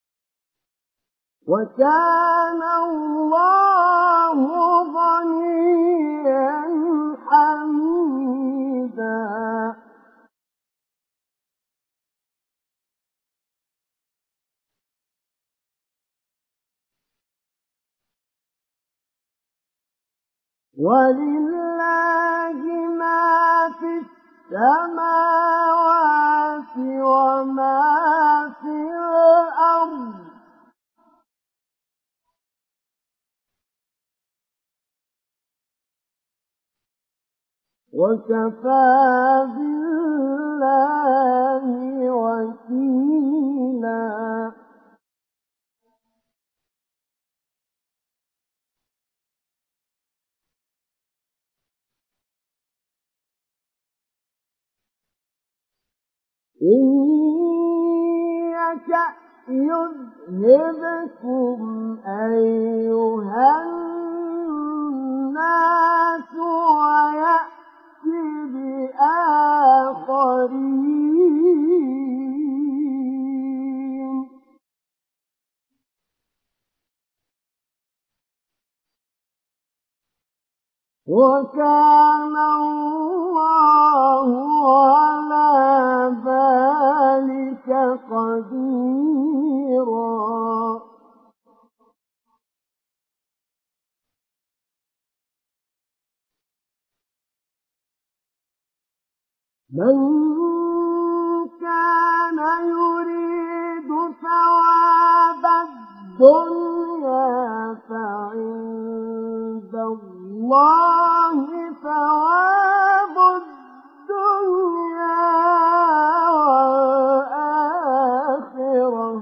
وكان الله غنيا ولله ما في السماوات وما في الأرض وكفى بالله وكيلا إن يشأ يذهبكم أيها الناس ويأتي بآخرين وكان الله على ذلك قديرا من كان يريد ثواب الدنيا فعند الله ثواب الدنيا والآخرة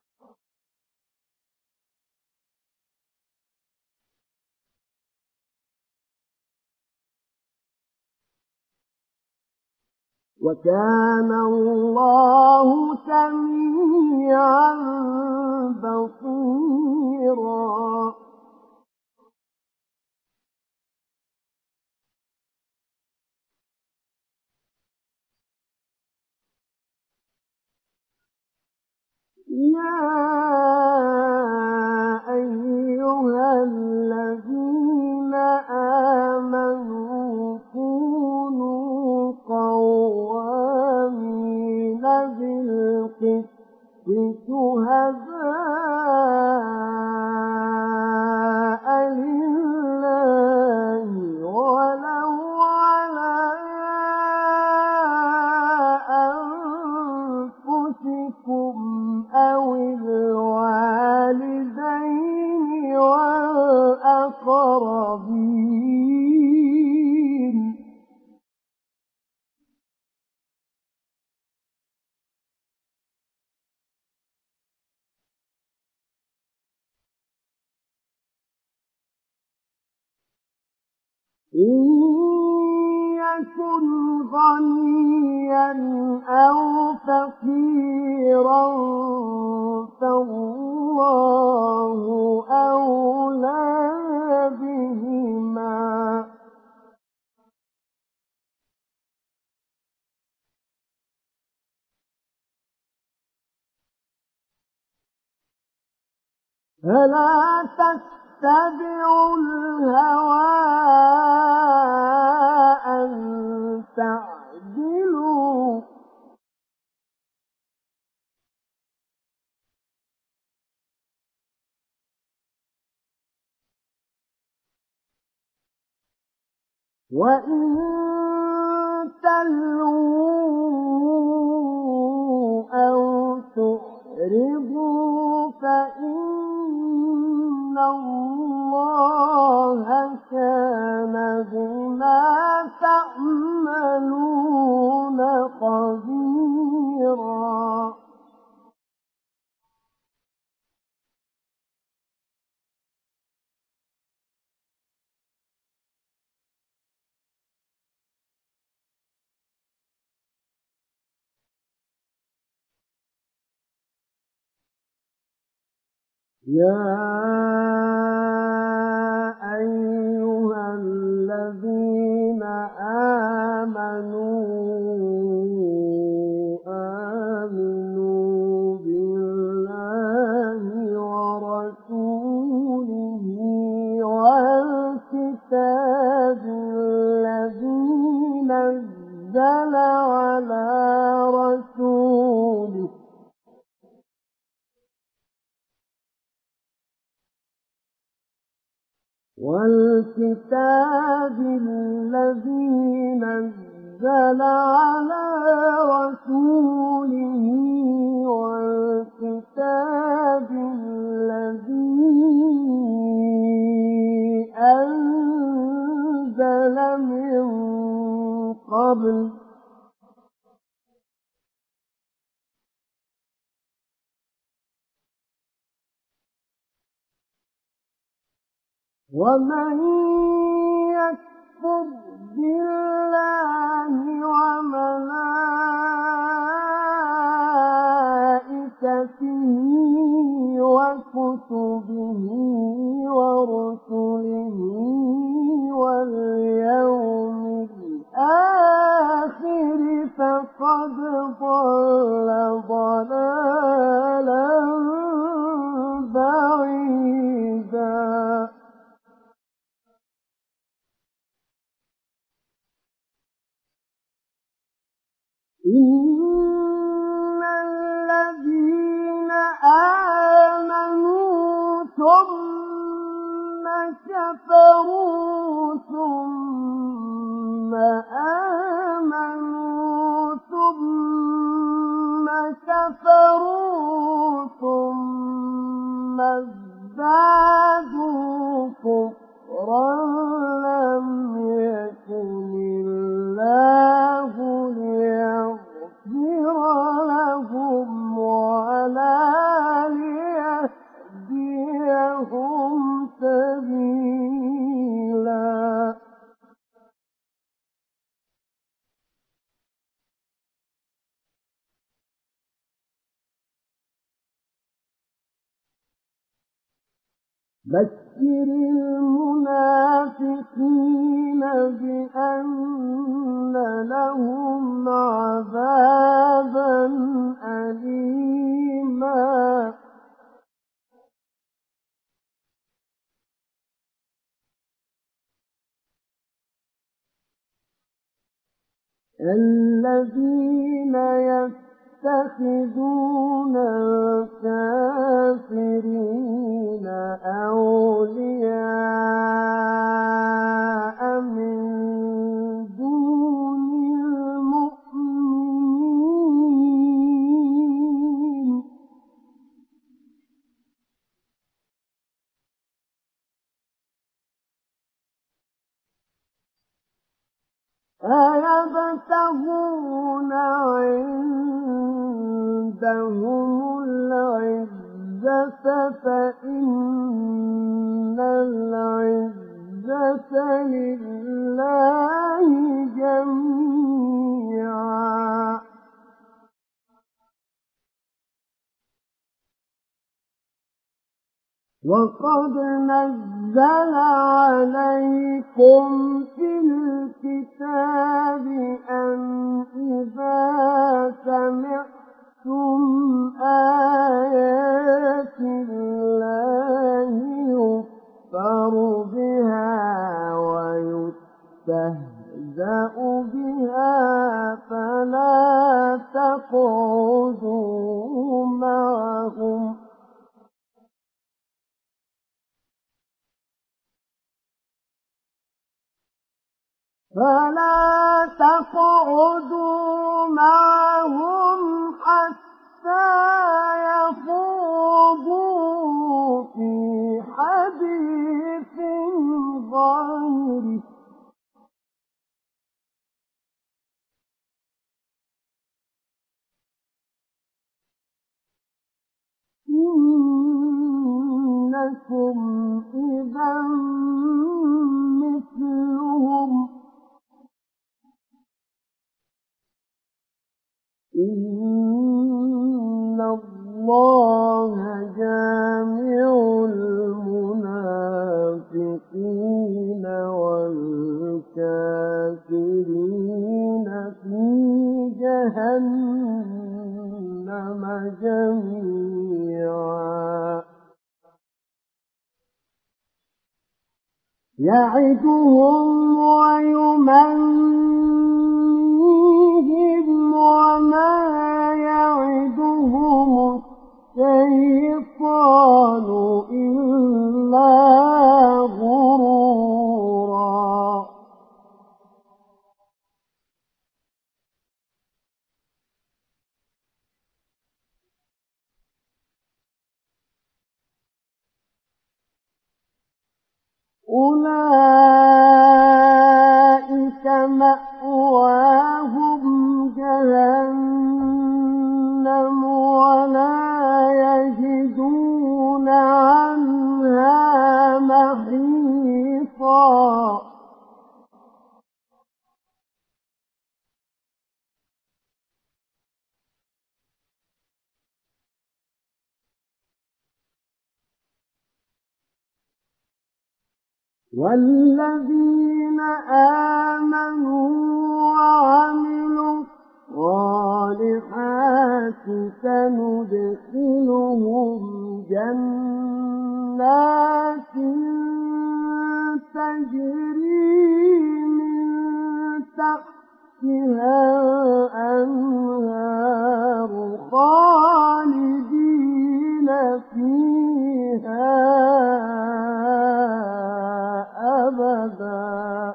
وكان الله سميعا بصيرا يا أيها الذين آمنوا كونوا قوامين بالقسط شهداء لله ولو على أنفسكم أو الوالدين والأقربين إن يكن غنيا أو فقيرا فالله أولى بهما فلا تتبعوا الهوى أن تعدلوا وإن تلووا أو تعرضوا فإن الله كان بما تعملون خبيرا يا أيها الذين آمنوا بالله ورسوله والكتاب الذي نزل على رسوله والكتاب الذي نزل على رسوله والكتاب الذي أنزل من قبل ومن يكفر بالله وملائكته وكتبه ورسله واليوم الآخر فقد ضل ضلالا بعيدا. إن الذين آمنوا ثم كفروا ثم آمنوا ثم كفروا ثم ازدادوا كفرا لم يكن الله ليغفر لهم ولا ليهديهم سبيلا. بشر المنافقين بأن لهم عذابا أليما. الذين يتخذون الكافرين أولياء من دون المؤمنين أيبتغون عندهم العزة فإن العزة لله جميعا. وقد نزل عليكم في الكتاب أن إذا سمعتم آيات الله يكفر بها ويستهزأ بها فلا تقعدوا معهم حتى يخوضوا في حديث غيره إنكم إذا مثلهم إن الله جامع المنافقين والكافرين في جهنم جميعا. يعدهم ويمنيهم وما يعدهم الشيطان إلا غرورا. أولئك مأواهم جهنم ولا يجدون عنها محيصا والذين آمنوا وعملوا الصالحات سندخلهم جنات تجري من تحتها الأنهار خالدين فيها أبدا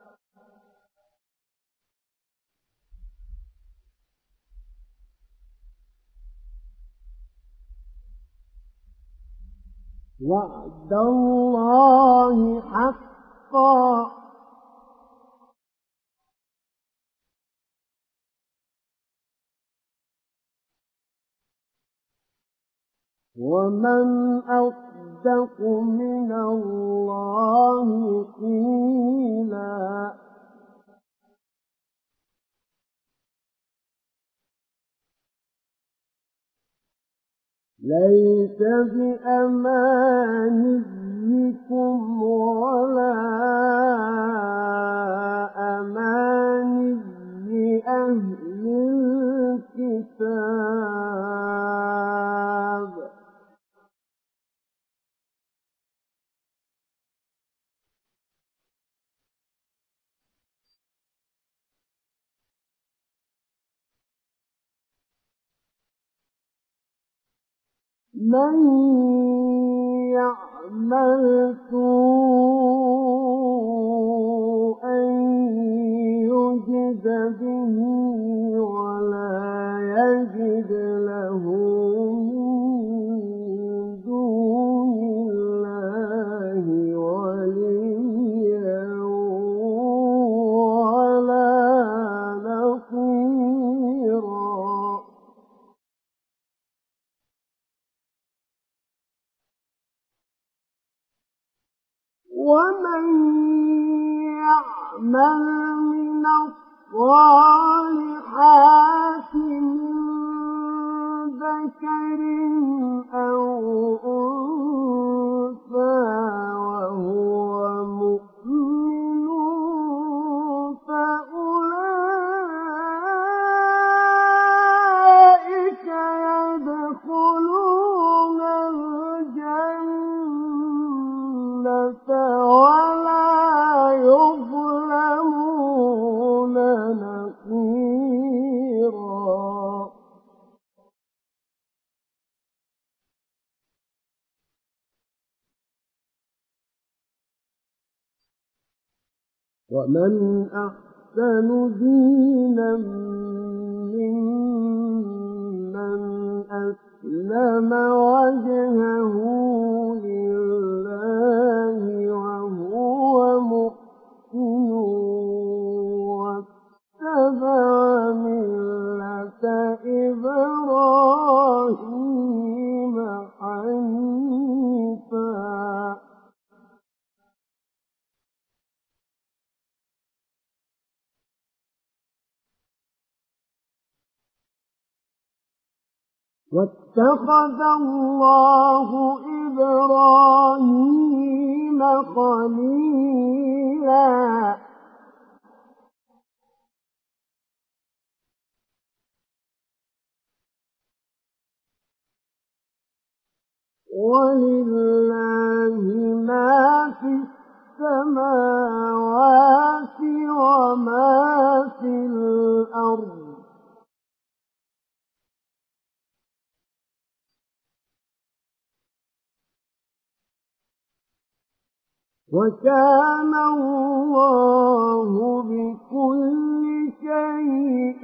وعد الله حقا ومن أصدق من الله قيلا ليس بأمانيكم ولا أماني أهل الكتاب من يعمل سوءا يجز به ولا يجد له من دون الله وليا ولا نصيرا ومن يعمل من الصالحات من ذكر أو أنثى وهو مؤمن فأولئك يدخلون الجنة ولا يظلمون نقيرا ومن أحسن دينا ممن أسلم وجهه لله وهو محسن واتبع ملة إبراهيم حنيفا واتخذ الله إبراهيم خليلا ولله ما في السماوات وما في الأرض وكان الله بكل شيء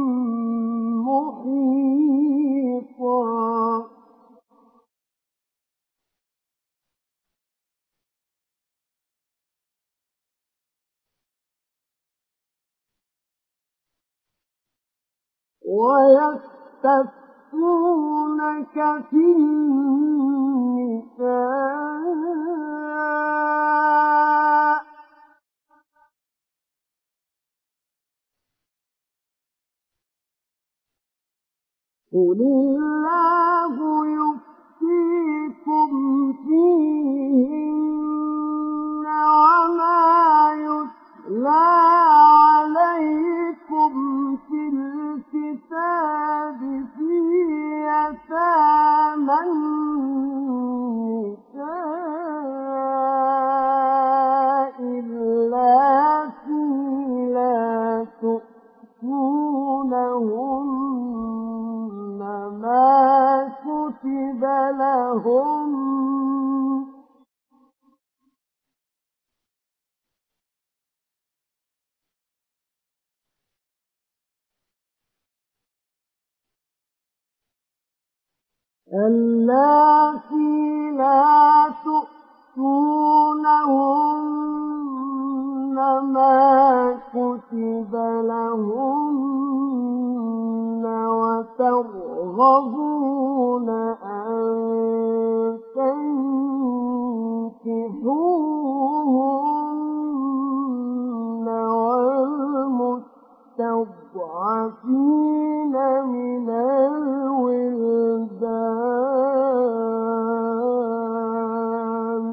محيطا ويستفتونك في النساء قل الله يفتيكم فيهن وما يتلى عليكم في الكتاب في يتامى النساء اللاتي لا تؤتونهن ما كتب لهم وترغبون أن تنكحوهن والمستضعفين من الولدان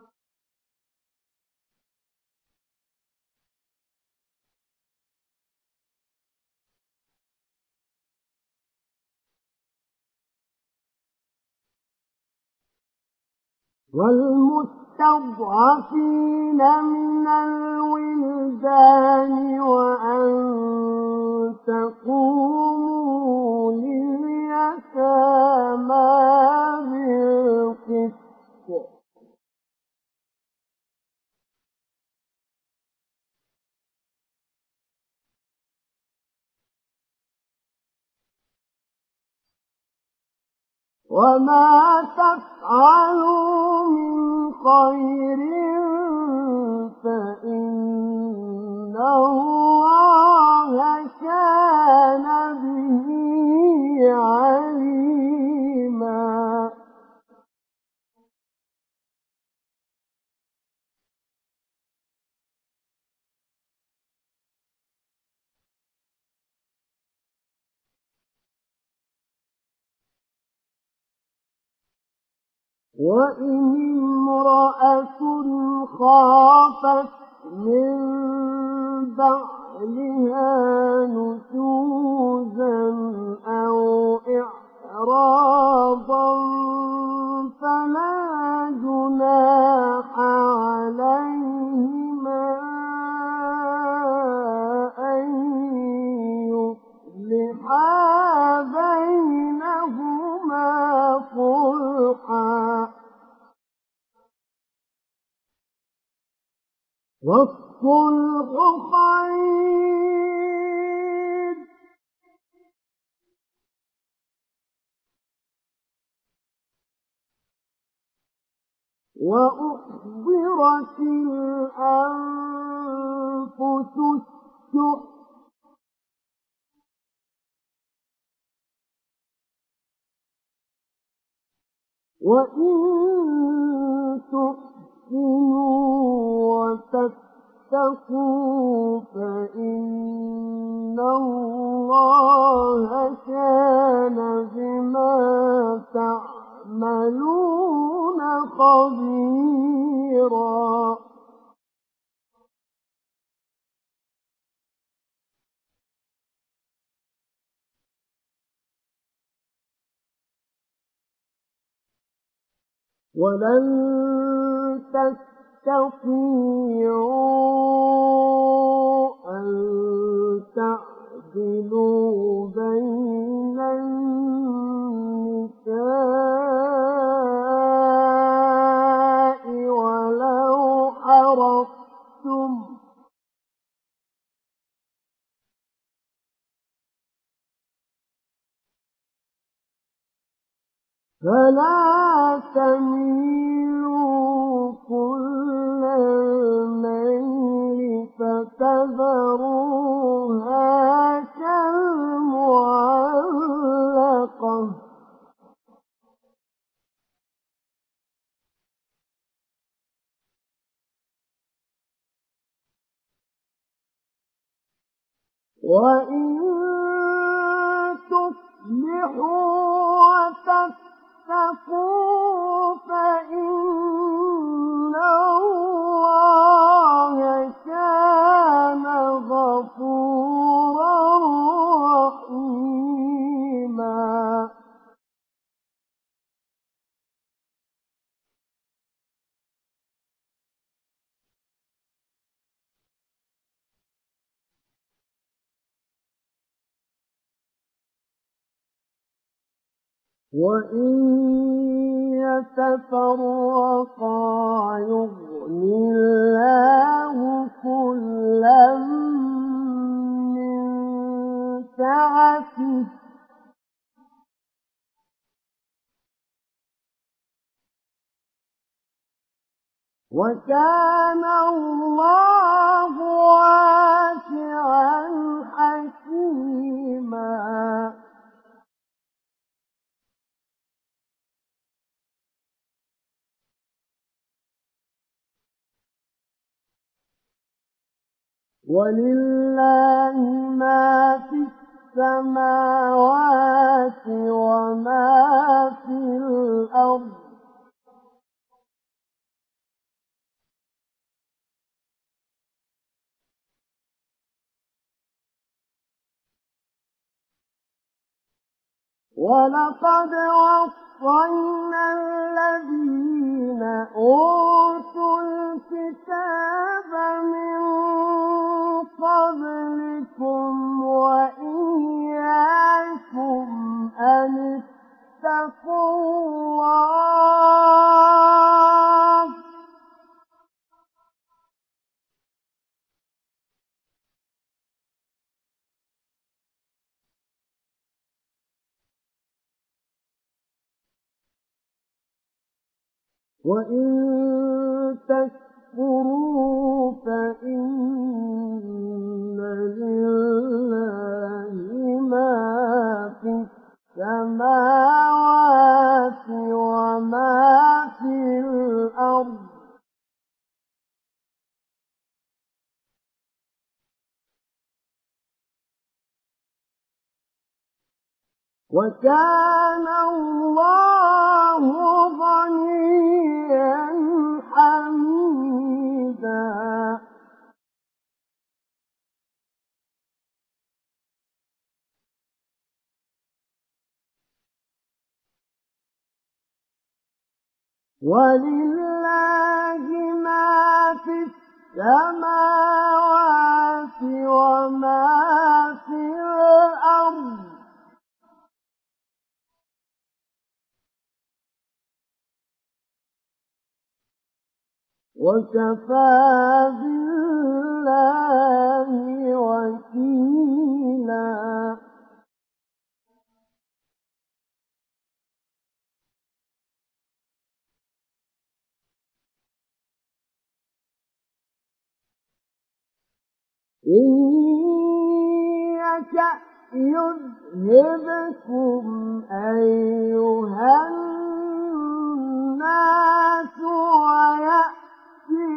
من الولدان وأن تقوموا لليتامى بالقسط وما تفعلوا من خير فإن الله كان به عليما وإن امرأة خافت من بعلها نشوزا أو إعراضا فلا جناح عليهما أن يصلحا بينهما صلحا والصلح خير وأحضرت الأنفس الشح وإن وتتقوا فإن الله كان بما تعملون خبيرا ولن تستطيعوا أن تعدلوا بين النساء ولو حرصتم فلا تميلوا كل الميل فتذروها كالمعلقة وإن تصلحوا وتتقوا فإن الله كان غفورا رحيما وإن يتفرقا يغن الله كلا من سعته وكان الله واسعا حكيما ولله ما في السماوات وما في الأرض ولقد وصينا الذين أوتوا الكتاب من قبلكم وإياكم أن اتقوا الله وإن تكفروا فإن لله ما في السماوات وما في الأرض وكان الله غنيا حميدا ولله ما في السماوات وما في الأرض وكفى بالله وكيلا إن يشأ يذهبكم أيها الناس ويأتي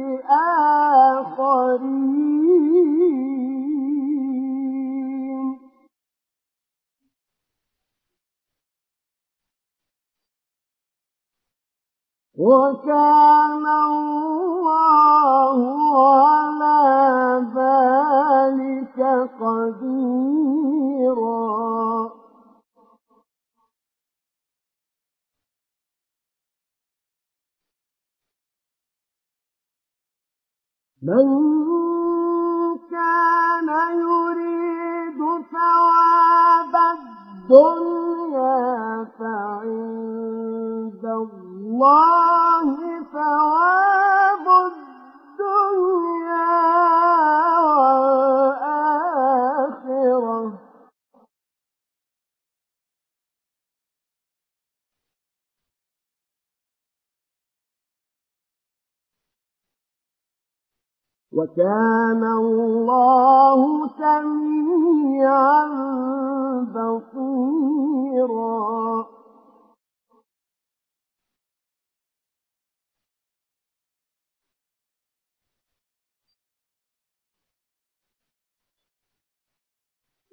بآخرين وكان الله على ذلك قديرا من كان يريد ثواب الدنيا فعند الله ثواب الدنيا والآخرة وكان الله سميعا بصيرا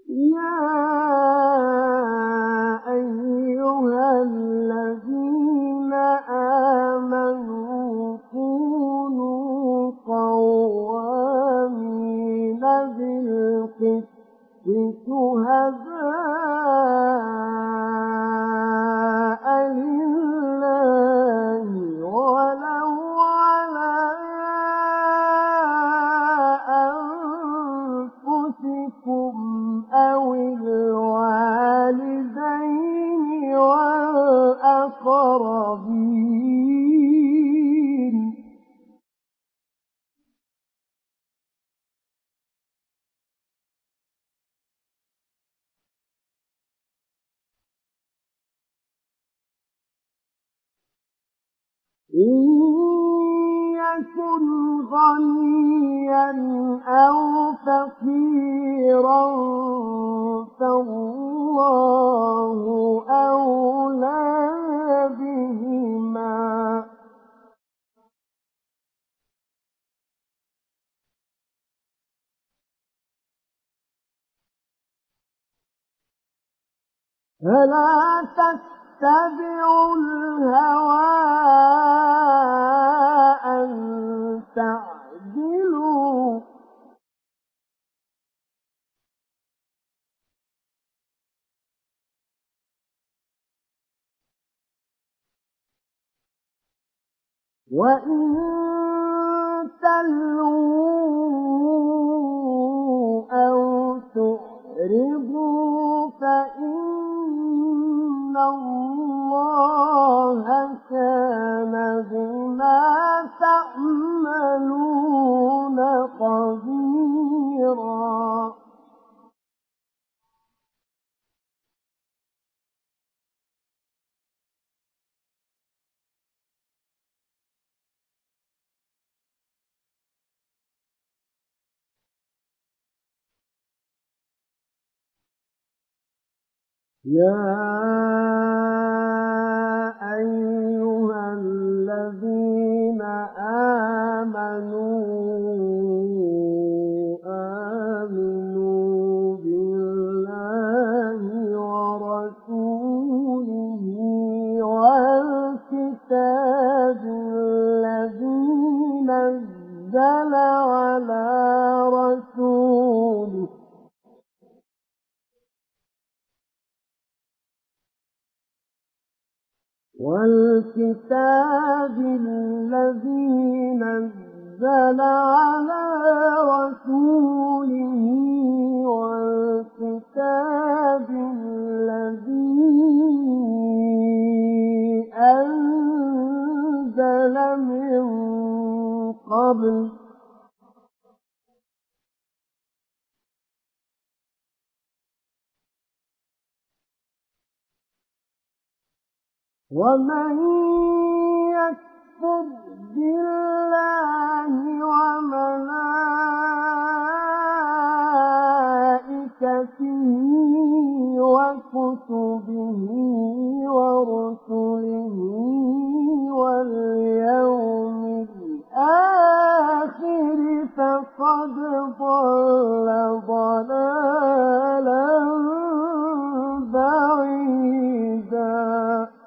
يا أيها الذين آمنوا كونوا قوامين بالقسط شهداء لله ولو على أنفسكم أو الوالدين والأقربين إن يكن غنيا أو فقيرا فالله أولى بهما فلا تتبعوا الهوى أن تعدلوا وإن تلووا أو تعرضوا فإن الله كان بما تعملون خبيرا يا أيها الذين آمنوا بالله ورسوله والكتاب الذي نزل على رسوله والكتاب الذي نزل على رسوله والكتاب الذي أنزل من قبل ومن يكفر بالله وملائكته وكتبه ورسله واليوم الآخر فقد ضل ضلالا بعيدا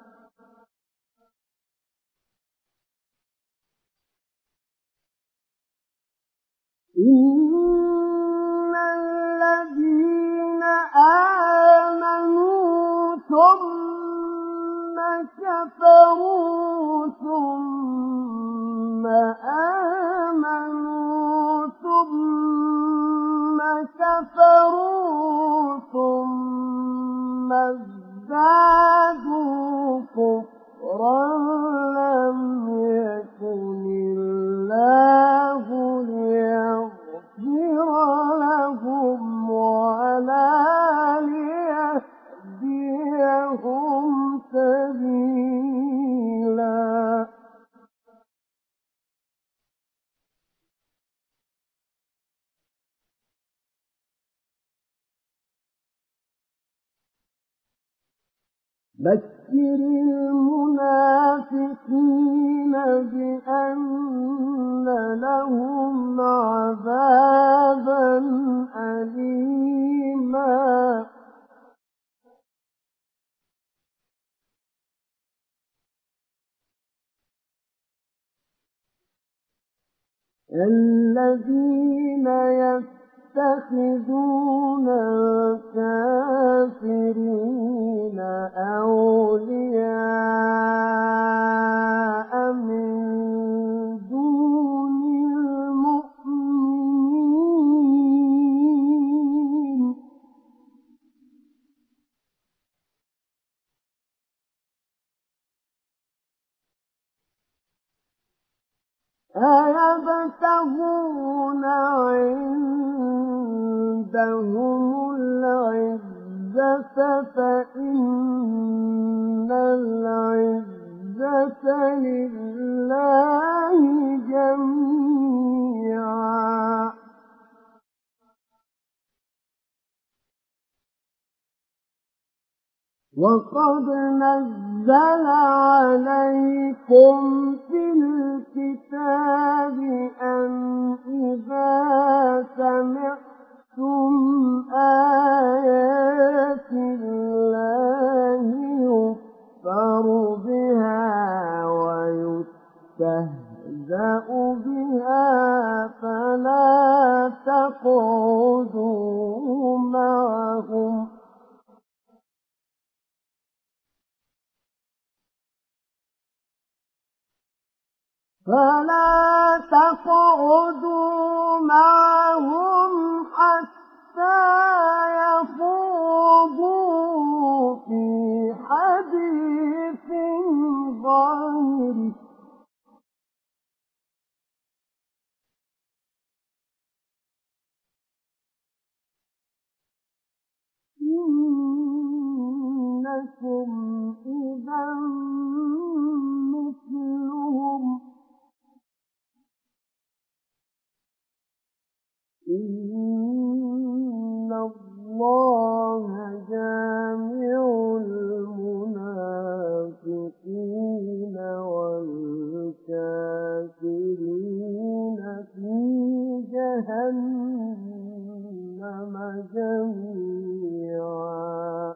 إن الذين آمنوا ثم كفروا ثم آمنوا ثم كفروا ثم ازدادوا كفرا لم يكن الله ليغفر لهم ولا ليهديهم سبيلا بشر المنافقين بأن لهم عذابا أليما الذين يتخذون الكافرين أولياء من دون المؤمنين أيبتغون عندهم العزة فإن العزة لله جميعا وقد نزل عليكم في الكتاب أن إذا سمعتم آيات الله يكفر بها ويستهزأ بها فلا تقعدوا معهم حتى يخوضوا في حديث غيره إنكم إذا مثلهم إن الله جامع المنافقين والكافرين في جهنم جميعا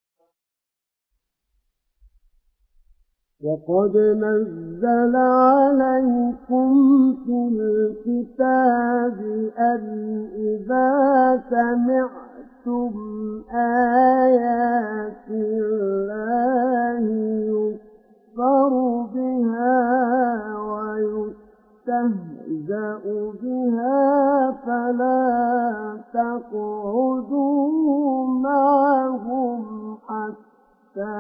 وقد نزل عليكم في الكتاب أن إذا سمعتم آيات الله يكفر بها ويستهزأ بها فلا تقعدوا معهم حتى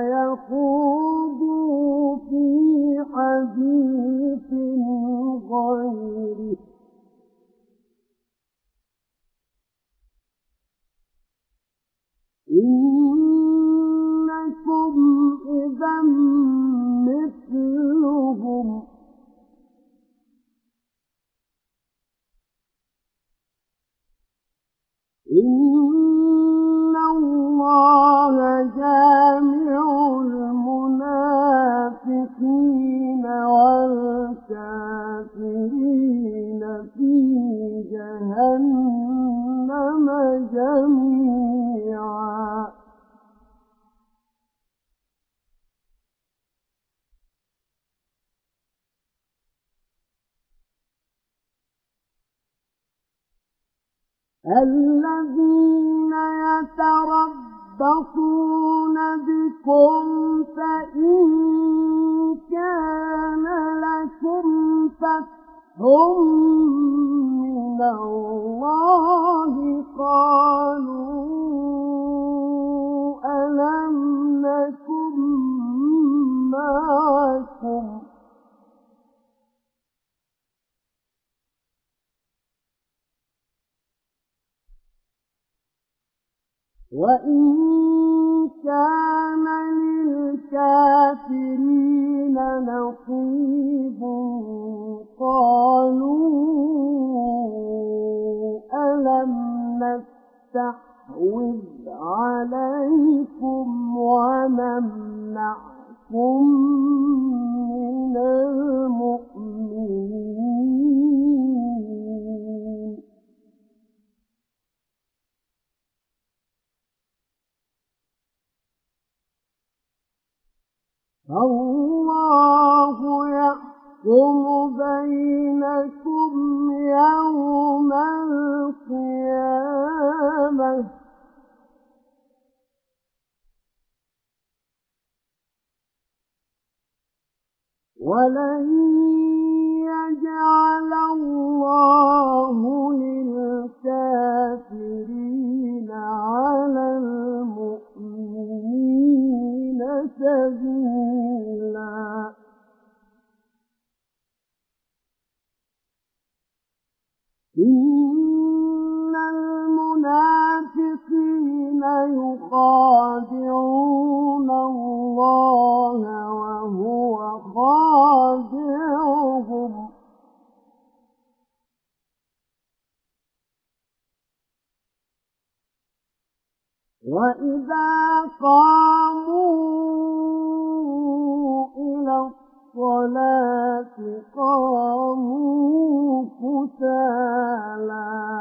يخوضوا في حديث غيره إنكم إذا مثلهم إن الله جامع المنافقين والكافرين في جهنم جميعا الذين يتربصون بكم فإن كان لكم فتح من الله قالوا ألم نكن معكم وإن كان للكافرين نصيب قالوا ألم نستحوذ عليكم ونمنعكم من المؤمنين الله يحكم بينكم يوم القيامة ولن يجعل الله للكافرين على المؤمنين سبيلا إن المنافقين يخادعون الله وهو خادعهم وإذا قاموا إلى الصلاة قاموا كسالى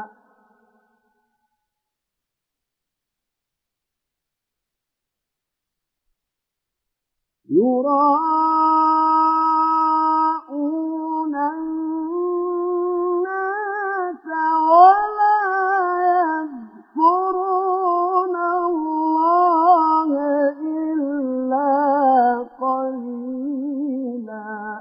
يراءون الناس ولا يذكرون الله إلا قليلا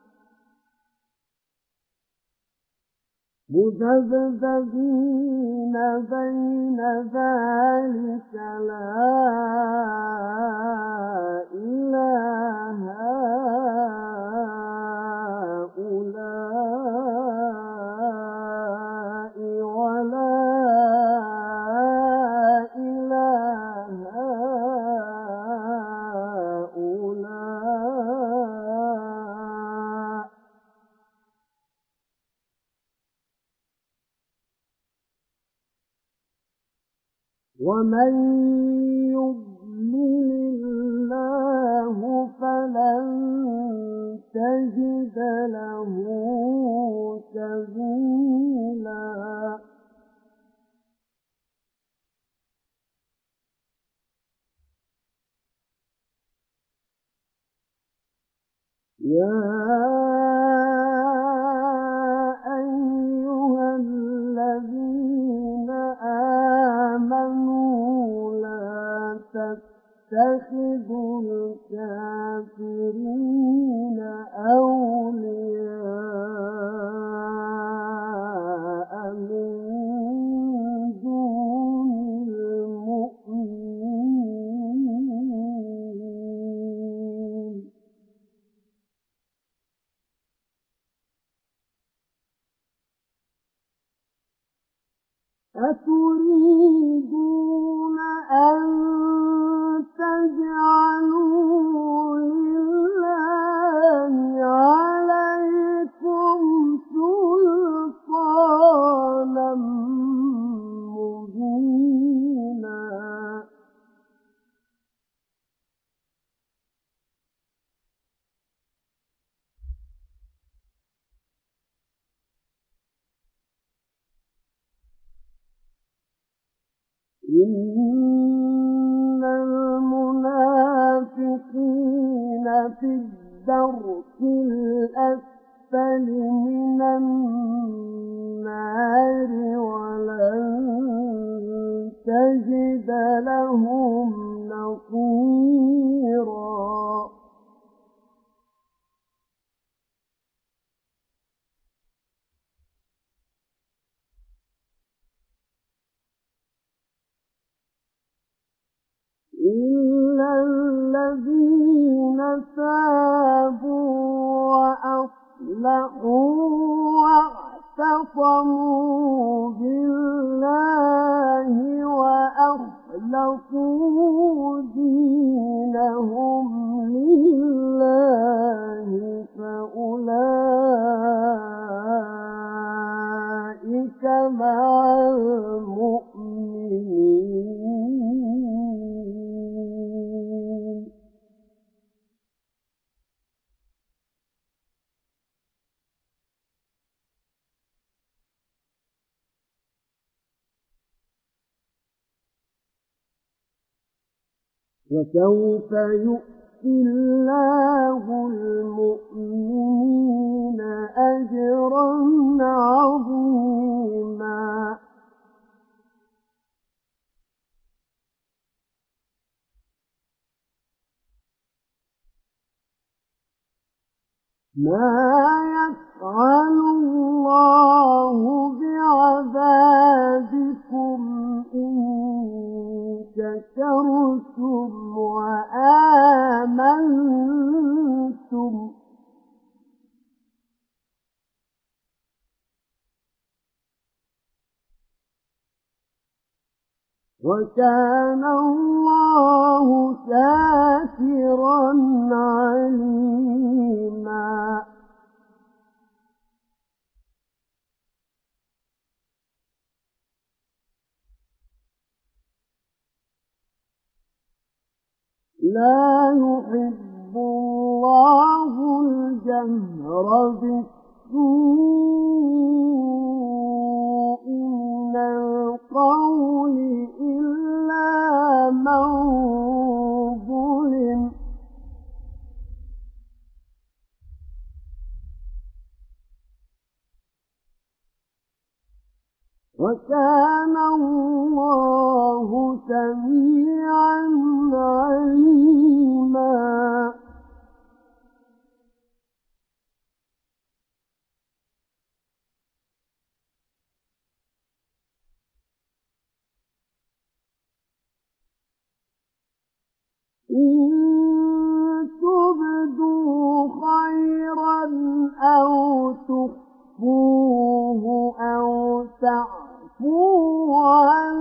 مذبذبين بين ذلك لا إله هؤلاء ولا إله هؤلاء ومن يضلل الله فلن تجد له سبيلا يا أيها الذين آمنوا لا تتخذوا الكافرين أولياء من دون المؤمنين أتريدون أن تجعلوا لله عليكم سلطانا مبينا إن المنافقين في الدرك الأسفل من النار ولن تجد لهم نصيرا إلا الذين تابوا وأصلحوا واعتصموا بالله وأخلصوا دينهم لله فأولئك مع المؤمنين وسوف يؤتي الله المؤمنين أجرا عظيما. ما يفعل الله بعذابكم إن شكرتم وآمنتم وكان الله شاكرا عليما. لا يحب الله الجهر بالسوء من القول إلا من ظلم. وكان الله سميعا عليما. إن تبدوا خيرا أو تخفوه أو تعفوا عن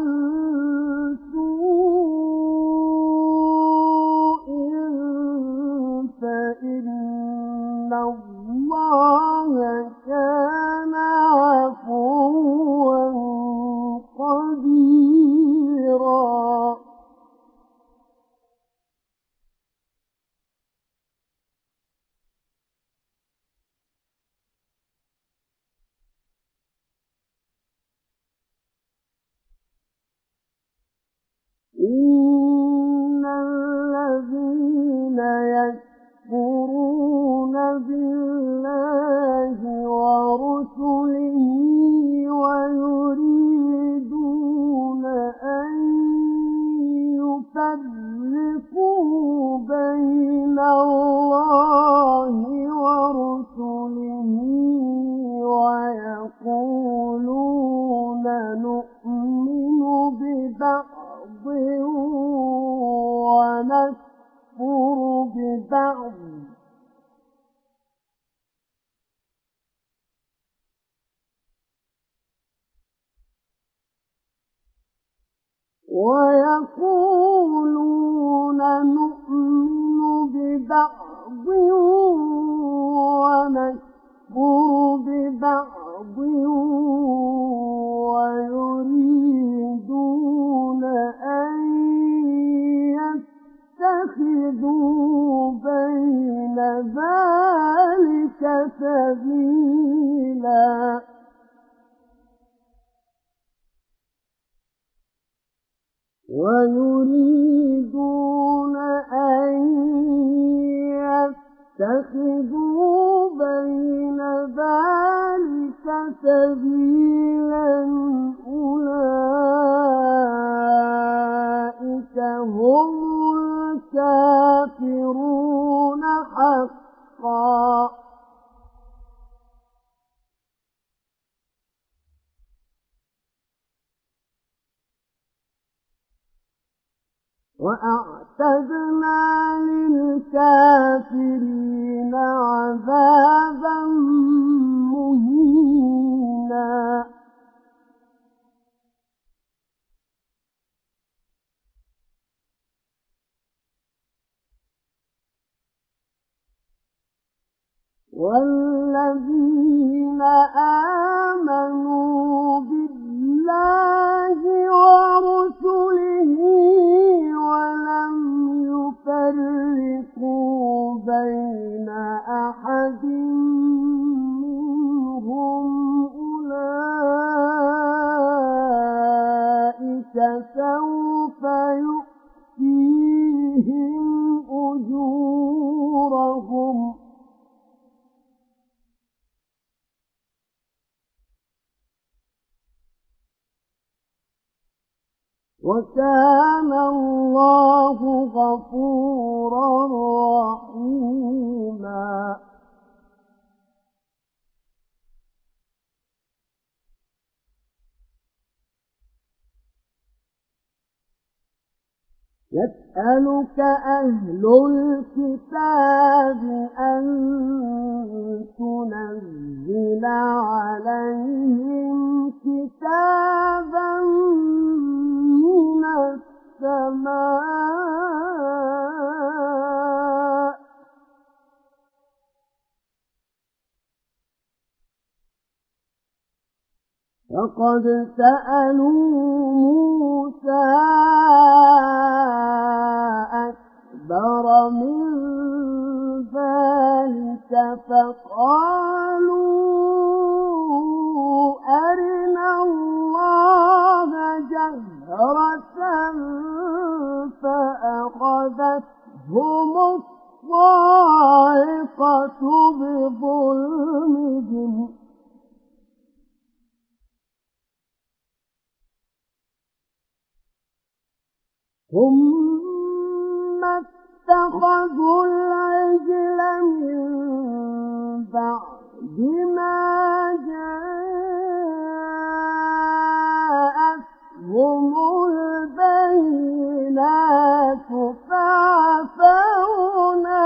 سوء فإن الله كان عفوا قديرا. إن الذين يكفرون بالله ورسله ويريدون أن يفرقوا بين الله ورسله ويقولون نؤمن ببعض ونكفر ببعض ويقولون نؤمن ببعض ونكفر ببعض ويريدون أن يتخذوا بين ذلك سبيلا. ويريدون أن يتخذوا بين ذلك سبيلا أولئك هم الكافرون حقا. وأعتدنا للكافرين عذابا مهينا. والذين آمنوا بالله ورسله ولم يفرقوا بين أحد منهم أولئك سوف يؤتيهم أجورهم وكان الله غفورا رحيما يسألك أهل الكتاب أن تنزل عليهم كتابا من السماء فقد سألوا موسى أكبر من ذلك فقالوا أرنا الله جهرة فأخذتهم الصاعقة بظلمهم ثم اتخذوا العجل من بعد ما جاءتهم البينات فعفونا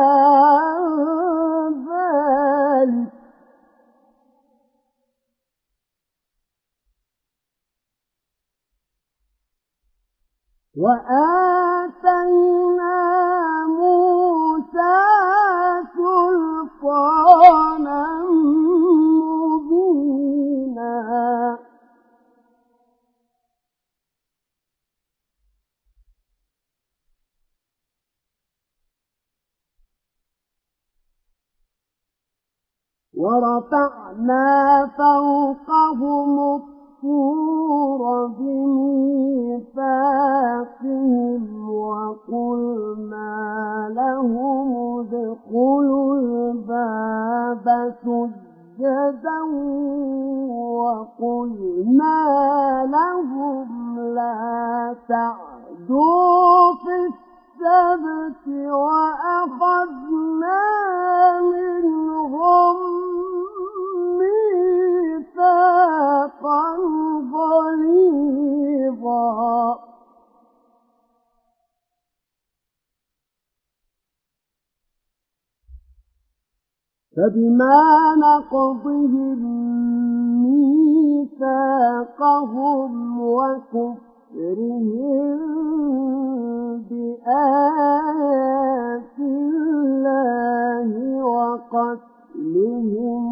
عن ذلك وآتينا موسى سلطانا مبينا ورفعنا فوقهم الطور بميثاقهم وقلنا لهم ادخلوا الباب سجدا وقلنا لهم لا تعدوا في السبت وأخذنا منهم ميثاقا غليظا فبما نقضهم ميثاقهم وكفرهم بآيات الله وقتلهم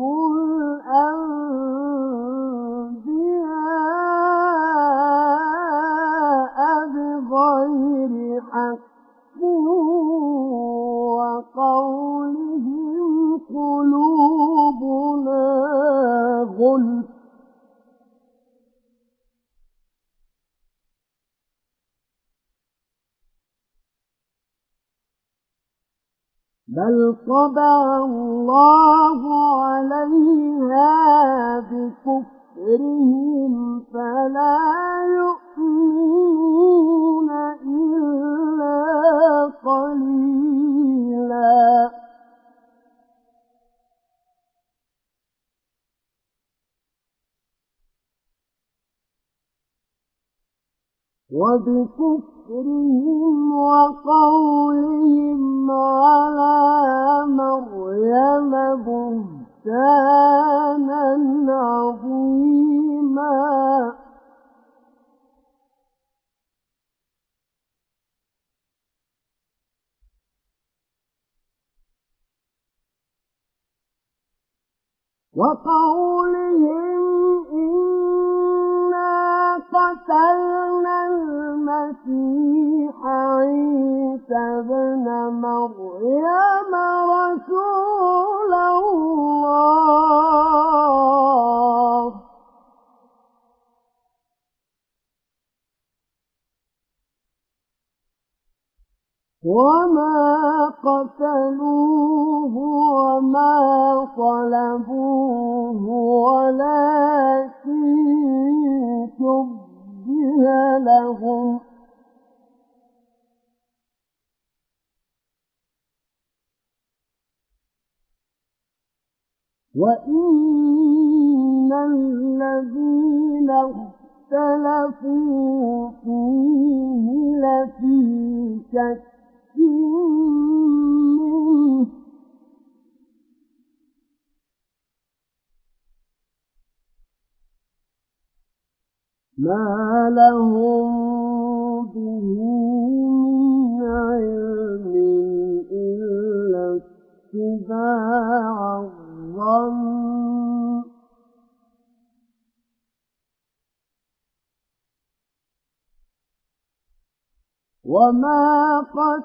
الأنبياء بغير حق وقولهم قلوبنا غلف بل طبع الله عليها بكفرهم فلا يؤمنون إلا قليلا وبكفرهم وقولهم على مريم بهتانا عظيما وقولهم قتلنا المسيح عيسى ابن مريم رسول الله وما قتلوه وما صلبوه ولكن شبه لهم وإن الذين اختلفوا فيه لفي شك منه ما لهم به من علم إلا اتباع الظن وما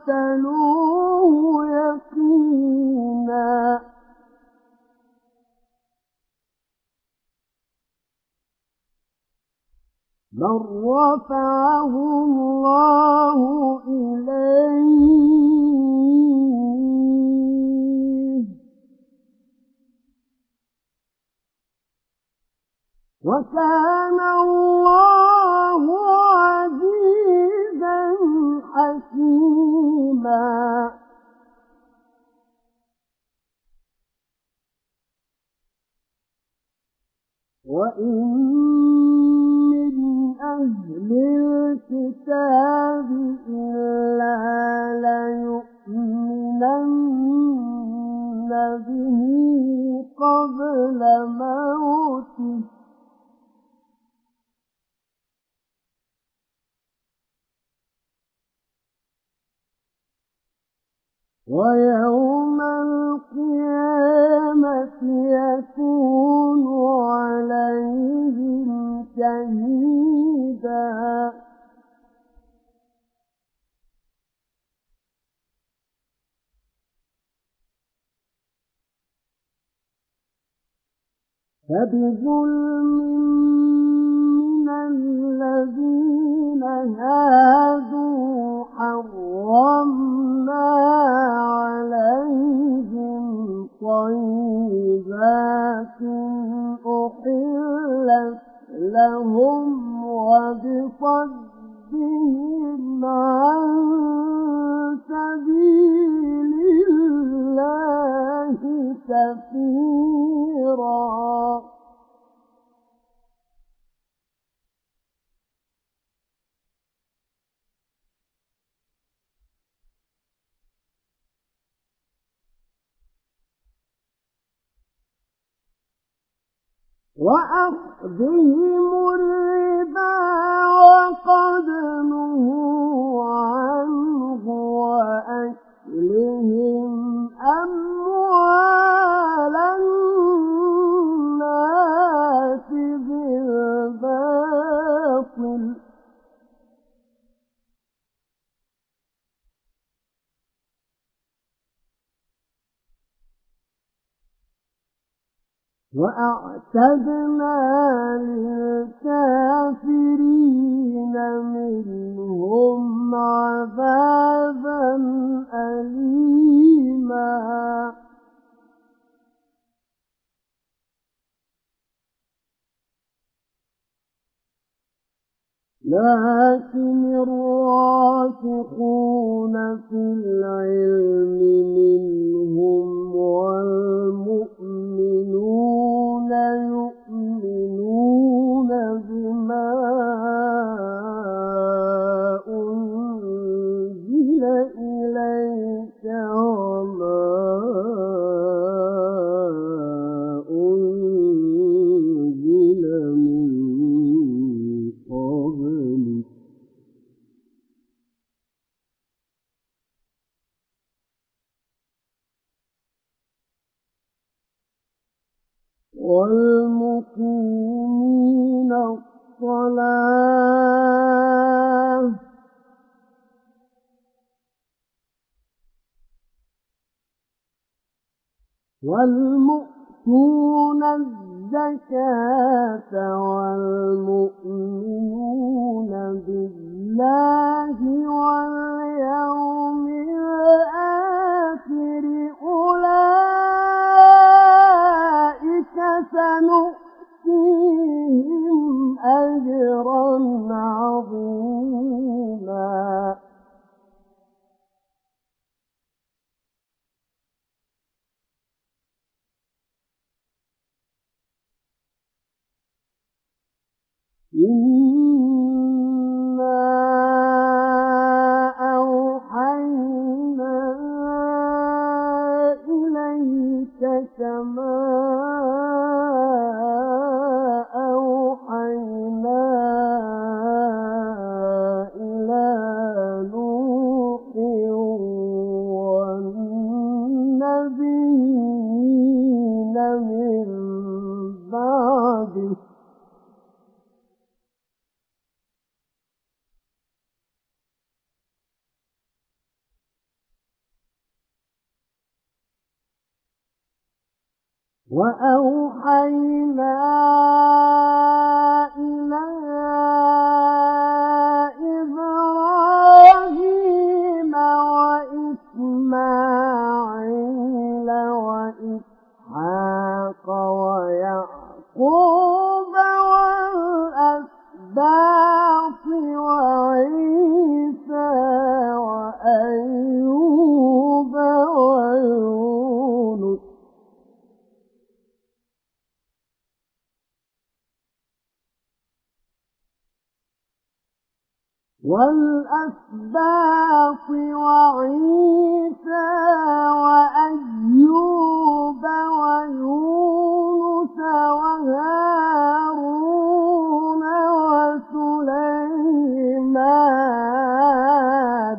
قتلوه يقينا بل رفعه الله إليه وكان الله عزيزا حكيما وإن من أهل الكتاب إلا ليؤمنن به قبل موته ويوم القيامة يكون عليهم شهيدا فبظلم من الذين هادوا حرمنا عليهم طيبات أحلت لهم وبصدهم عن سبيل الله كثيرا وأخذهم الربا وقد نهوا عنه وأكلهم أموال الناس بالباطل وأعتدنا للكافرين منهم عذابا أليما لكن الراسخون في العلم منهم والمؤمنون يؤمنون بما أنزل إليك وما أنزل من قبلك والمقيمين الصلاة والمؤتون الزكاة والمؤمنون بالله واليوم الآخر أولئك سنؤتيهم أجرا عظيما إنا أوحينا إليك كما أوحينا إلى نوح والنبيين من بعده وأوحينا إلى إبراهيم وإسماعيل وإسحاق ويعقوب والأسباط وعيسى وأيوب ويونس والأسباط وعيسى وأيوب ويونس وهارون وسليمان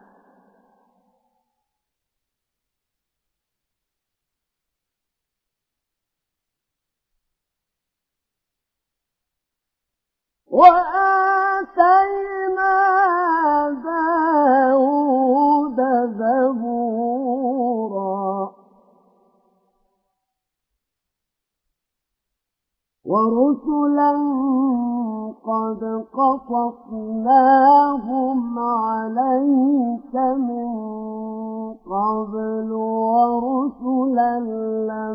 وآتينا داود زبورا ورسلا قد قصصناهم عليك من قبل ورسلا لم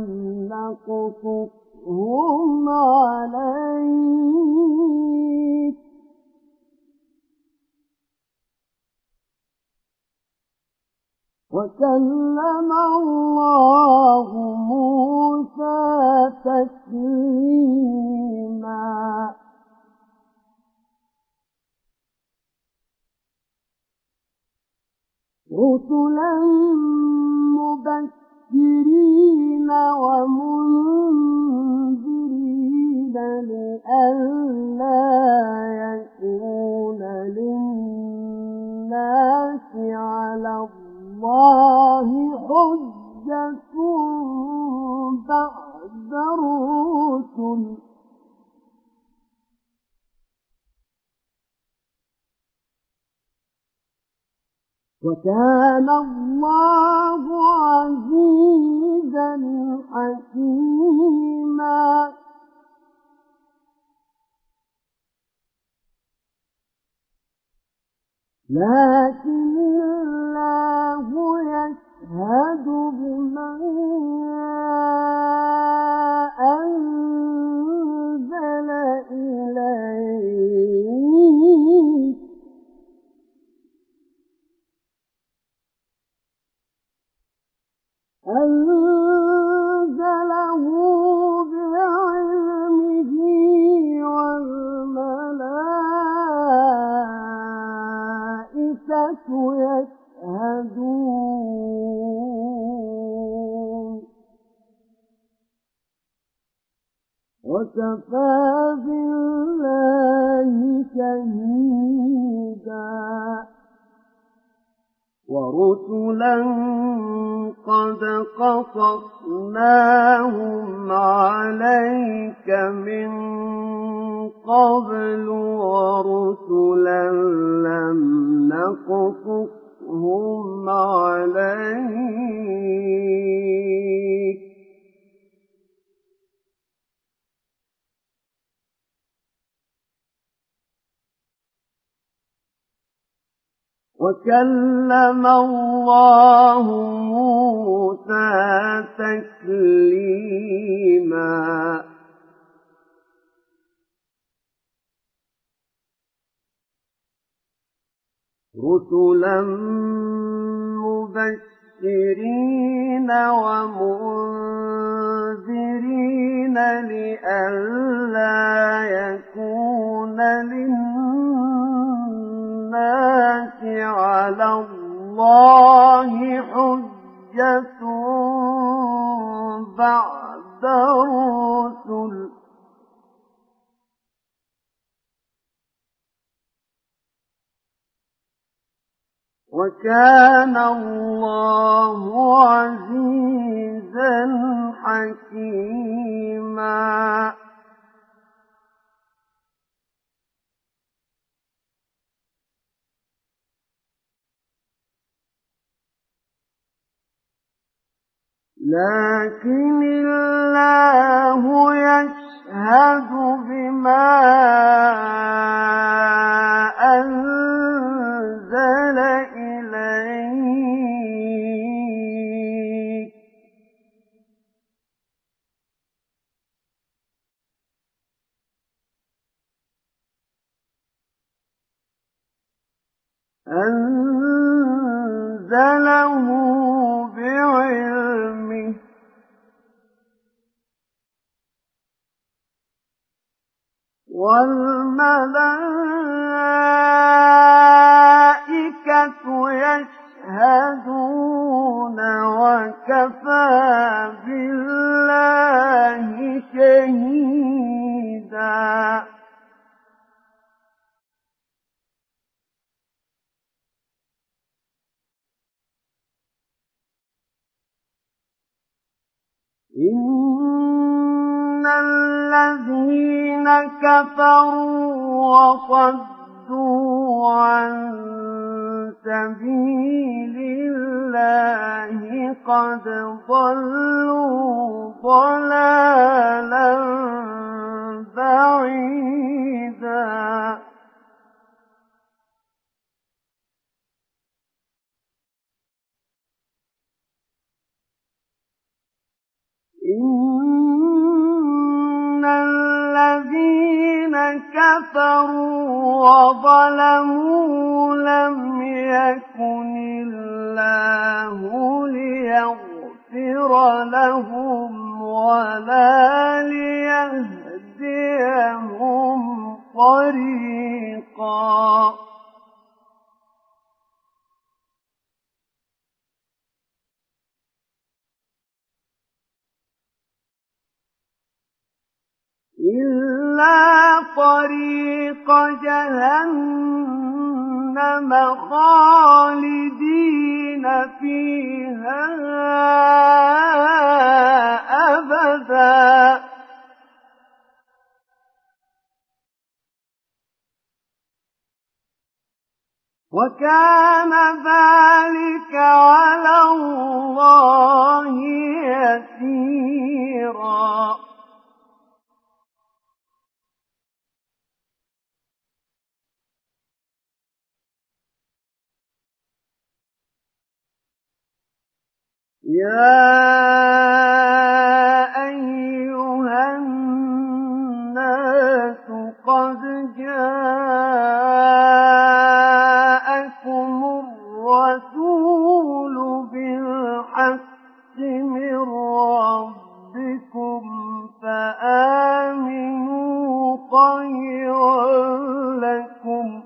نقصصهم عليك وكلم الله موسى تكليما رسلا مبشرين ومنذرين لئلا يكون للناس على الله حجة بعد الرسل وكان الله عزيزا حكيما لكن الله يشهد بما أنزل إليك أنزله بعلمه والملائكة يشهدون وكفى بالله شهيدا ورسلا قد قصصناهم عليك من قبل ورسلا لم نقصصهم عليك وكلم الله موسى تكليما رسلا مبشرين ومنذرين المبصرين لئلا يكون للناس على الله حجة بعد الرسل وكان الله عزيزا حكيما لكن الله يشهد بما أنزل إليك أنزله بعلمه والملائكة يشهدون وكفى بالله شهيدا إن الذين كفروا وصدوا عن سبيل الله قد ضلوا ضلالا بعيدا إن الذين كفروا وظلموا لم يكن الله ليغفر لهم ولا ليهديهم طريقا إلا طريق جهنم خالدين فيها أبدا وكان ذلك على الله يسيرا يا أيها الناس قد جاءكم الرسول بالحق من ربكم فآمنوا خيرا لكم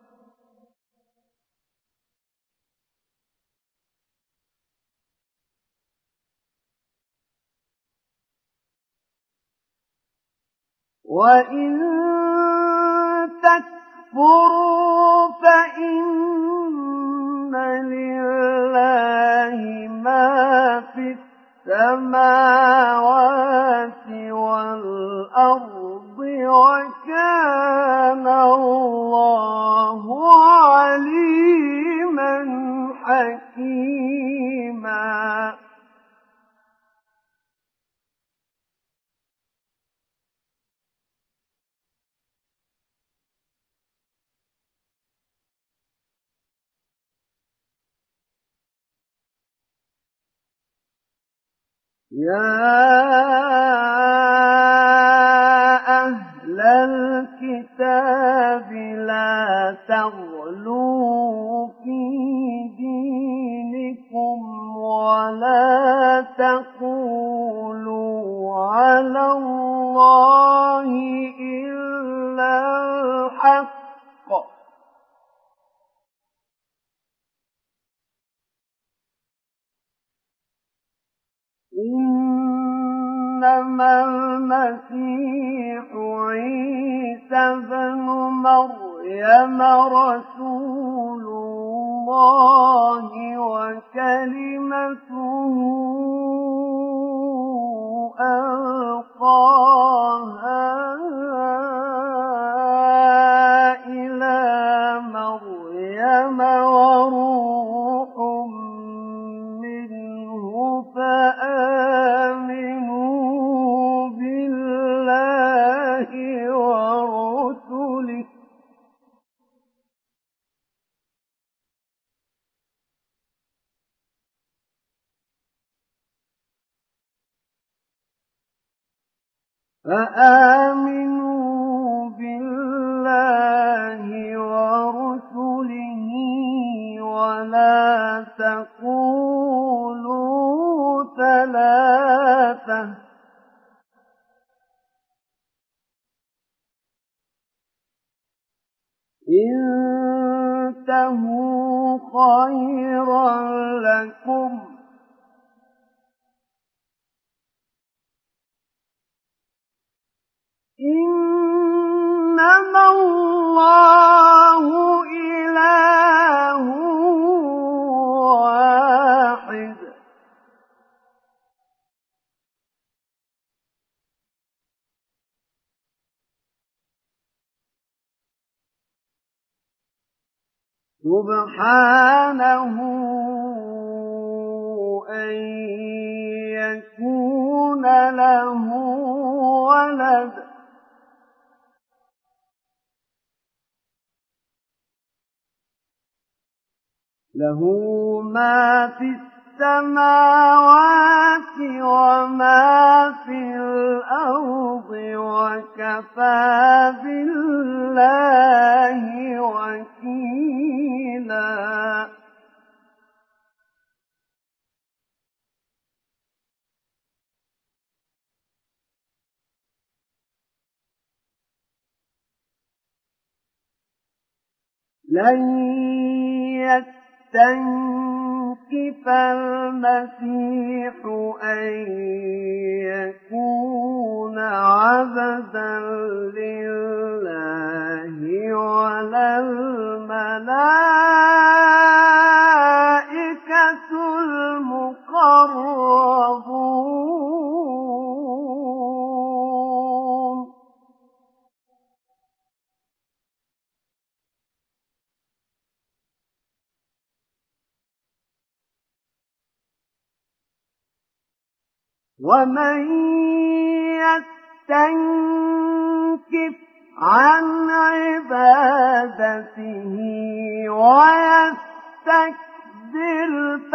وإن تكفروا فإن لله ما في السماوات والأرض وكان الله عليما حكيما يا أهل الكتاب لا تغلوا في دينكم ولا تقولوا إنما المسيح عيسى بن مريم رسول الله وكلمته ألقاها إلى مريم وروح منه فآمنوا بالله ورسله ولا تقولوا ثلاثة انتهوا خيرا لكم إنما الله إله واحد سبحانه أن يكون له ولد له ما في السماوات وما في الأرض وكفى بالله وكيلا لن يستنكف المسيح أن يكون عبدا لله ولا الملائكة المقربون ومن يستنكف عن عبادته ويستكبر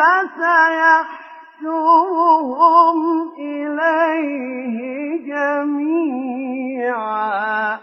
فسيحشرهم إليه جميعا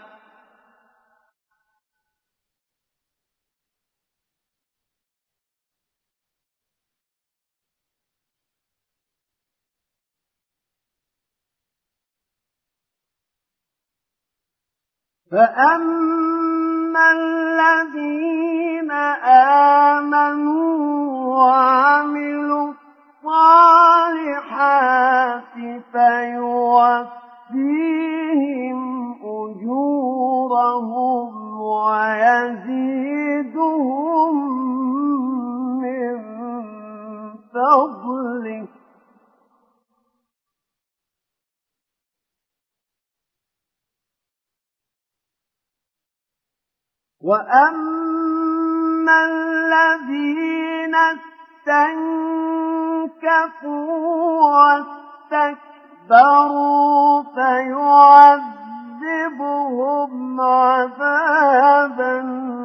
فأما الذين آمنوا وعملوا الصالحات فيوفيهم أجورهم ويزيدهم من فضله وأما الذين استنكفوا واستكبروا فيعذبهم عذابا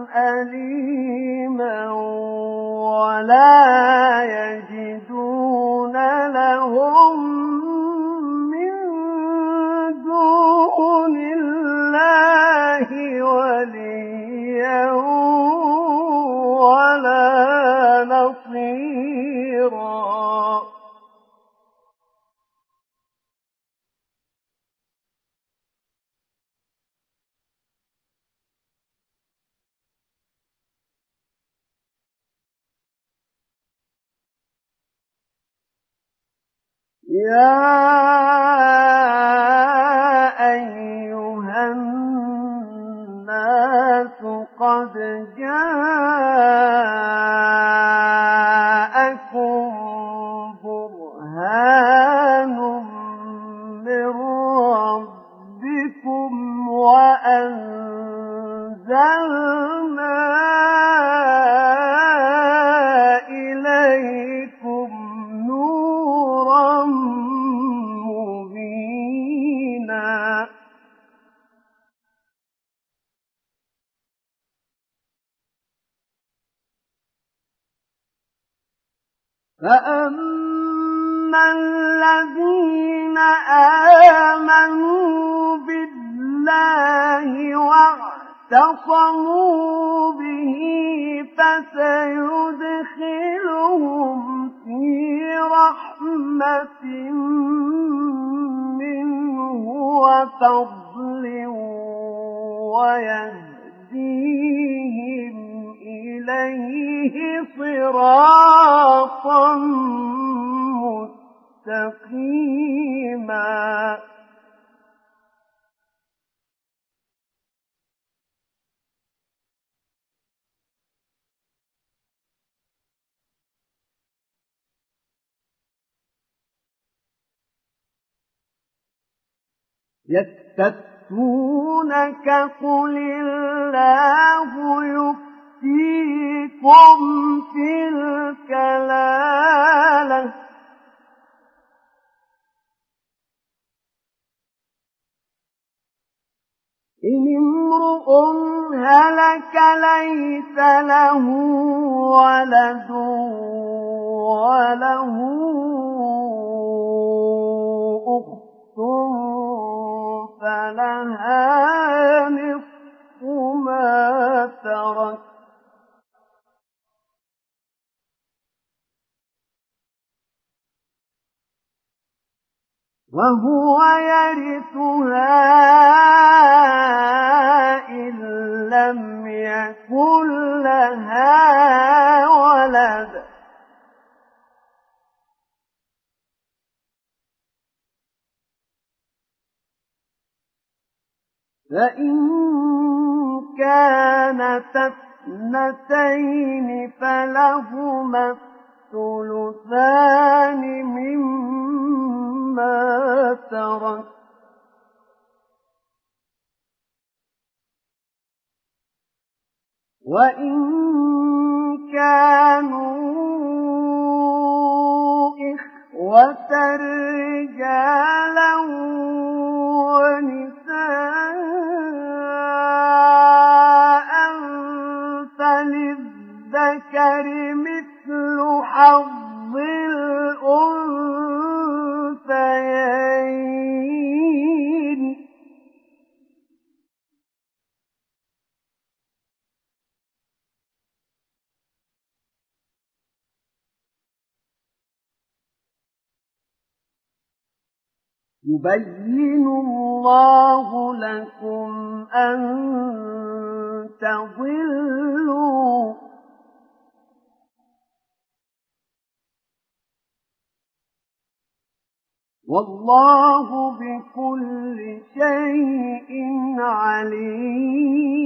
أليما ولا يجدون لهم من دون الله وليا ولا نصيرا يا أيها الناس قد جاءكم برهان من ربكم وأنزلنا إليكم نورا مبينا فأما الذين آمنوا بالله واعتصموا به فسيدخلهم في رحمة منه وفضل ويهديهم إليه صراطا مستقيما يستفتونك قل الله يفتيكم في الكلالة إن امرؤ هلك ليس له ولد وله أخت فلها نصف ما ترك وهو يرثها إن لم يكن لها ولد فإن كانت اثنتين فلهما الثلثان مما ترك وإن كانوا إخوة رجالا ونساء فللذكر مثل حظ الأنثيين يبين الله لكم أن تضلوا والله بكل شيء عليم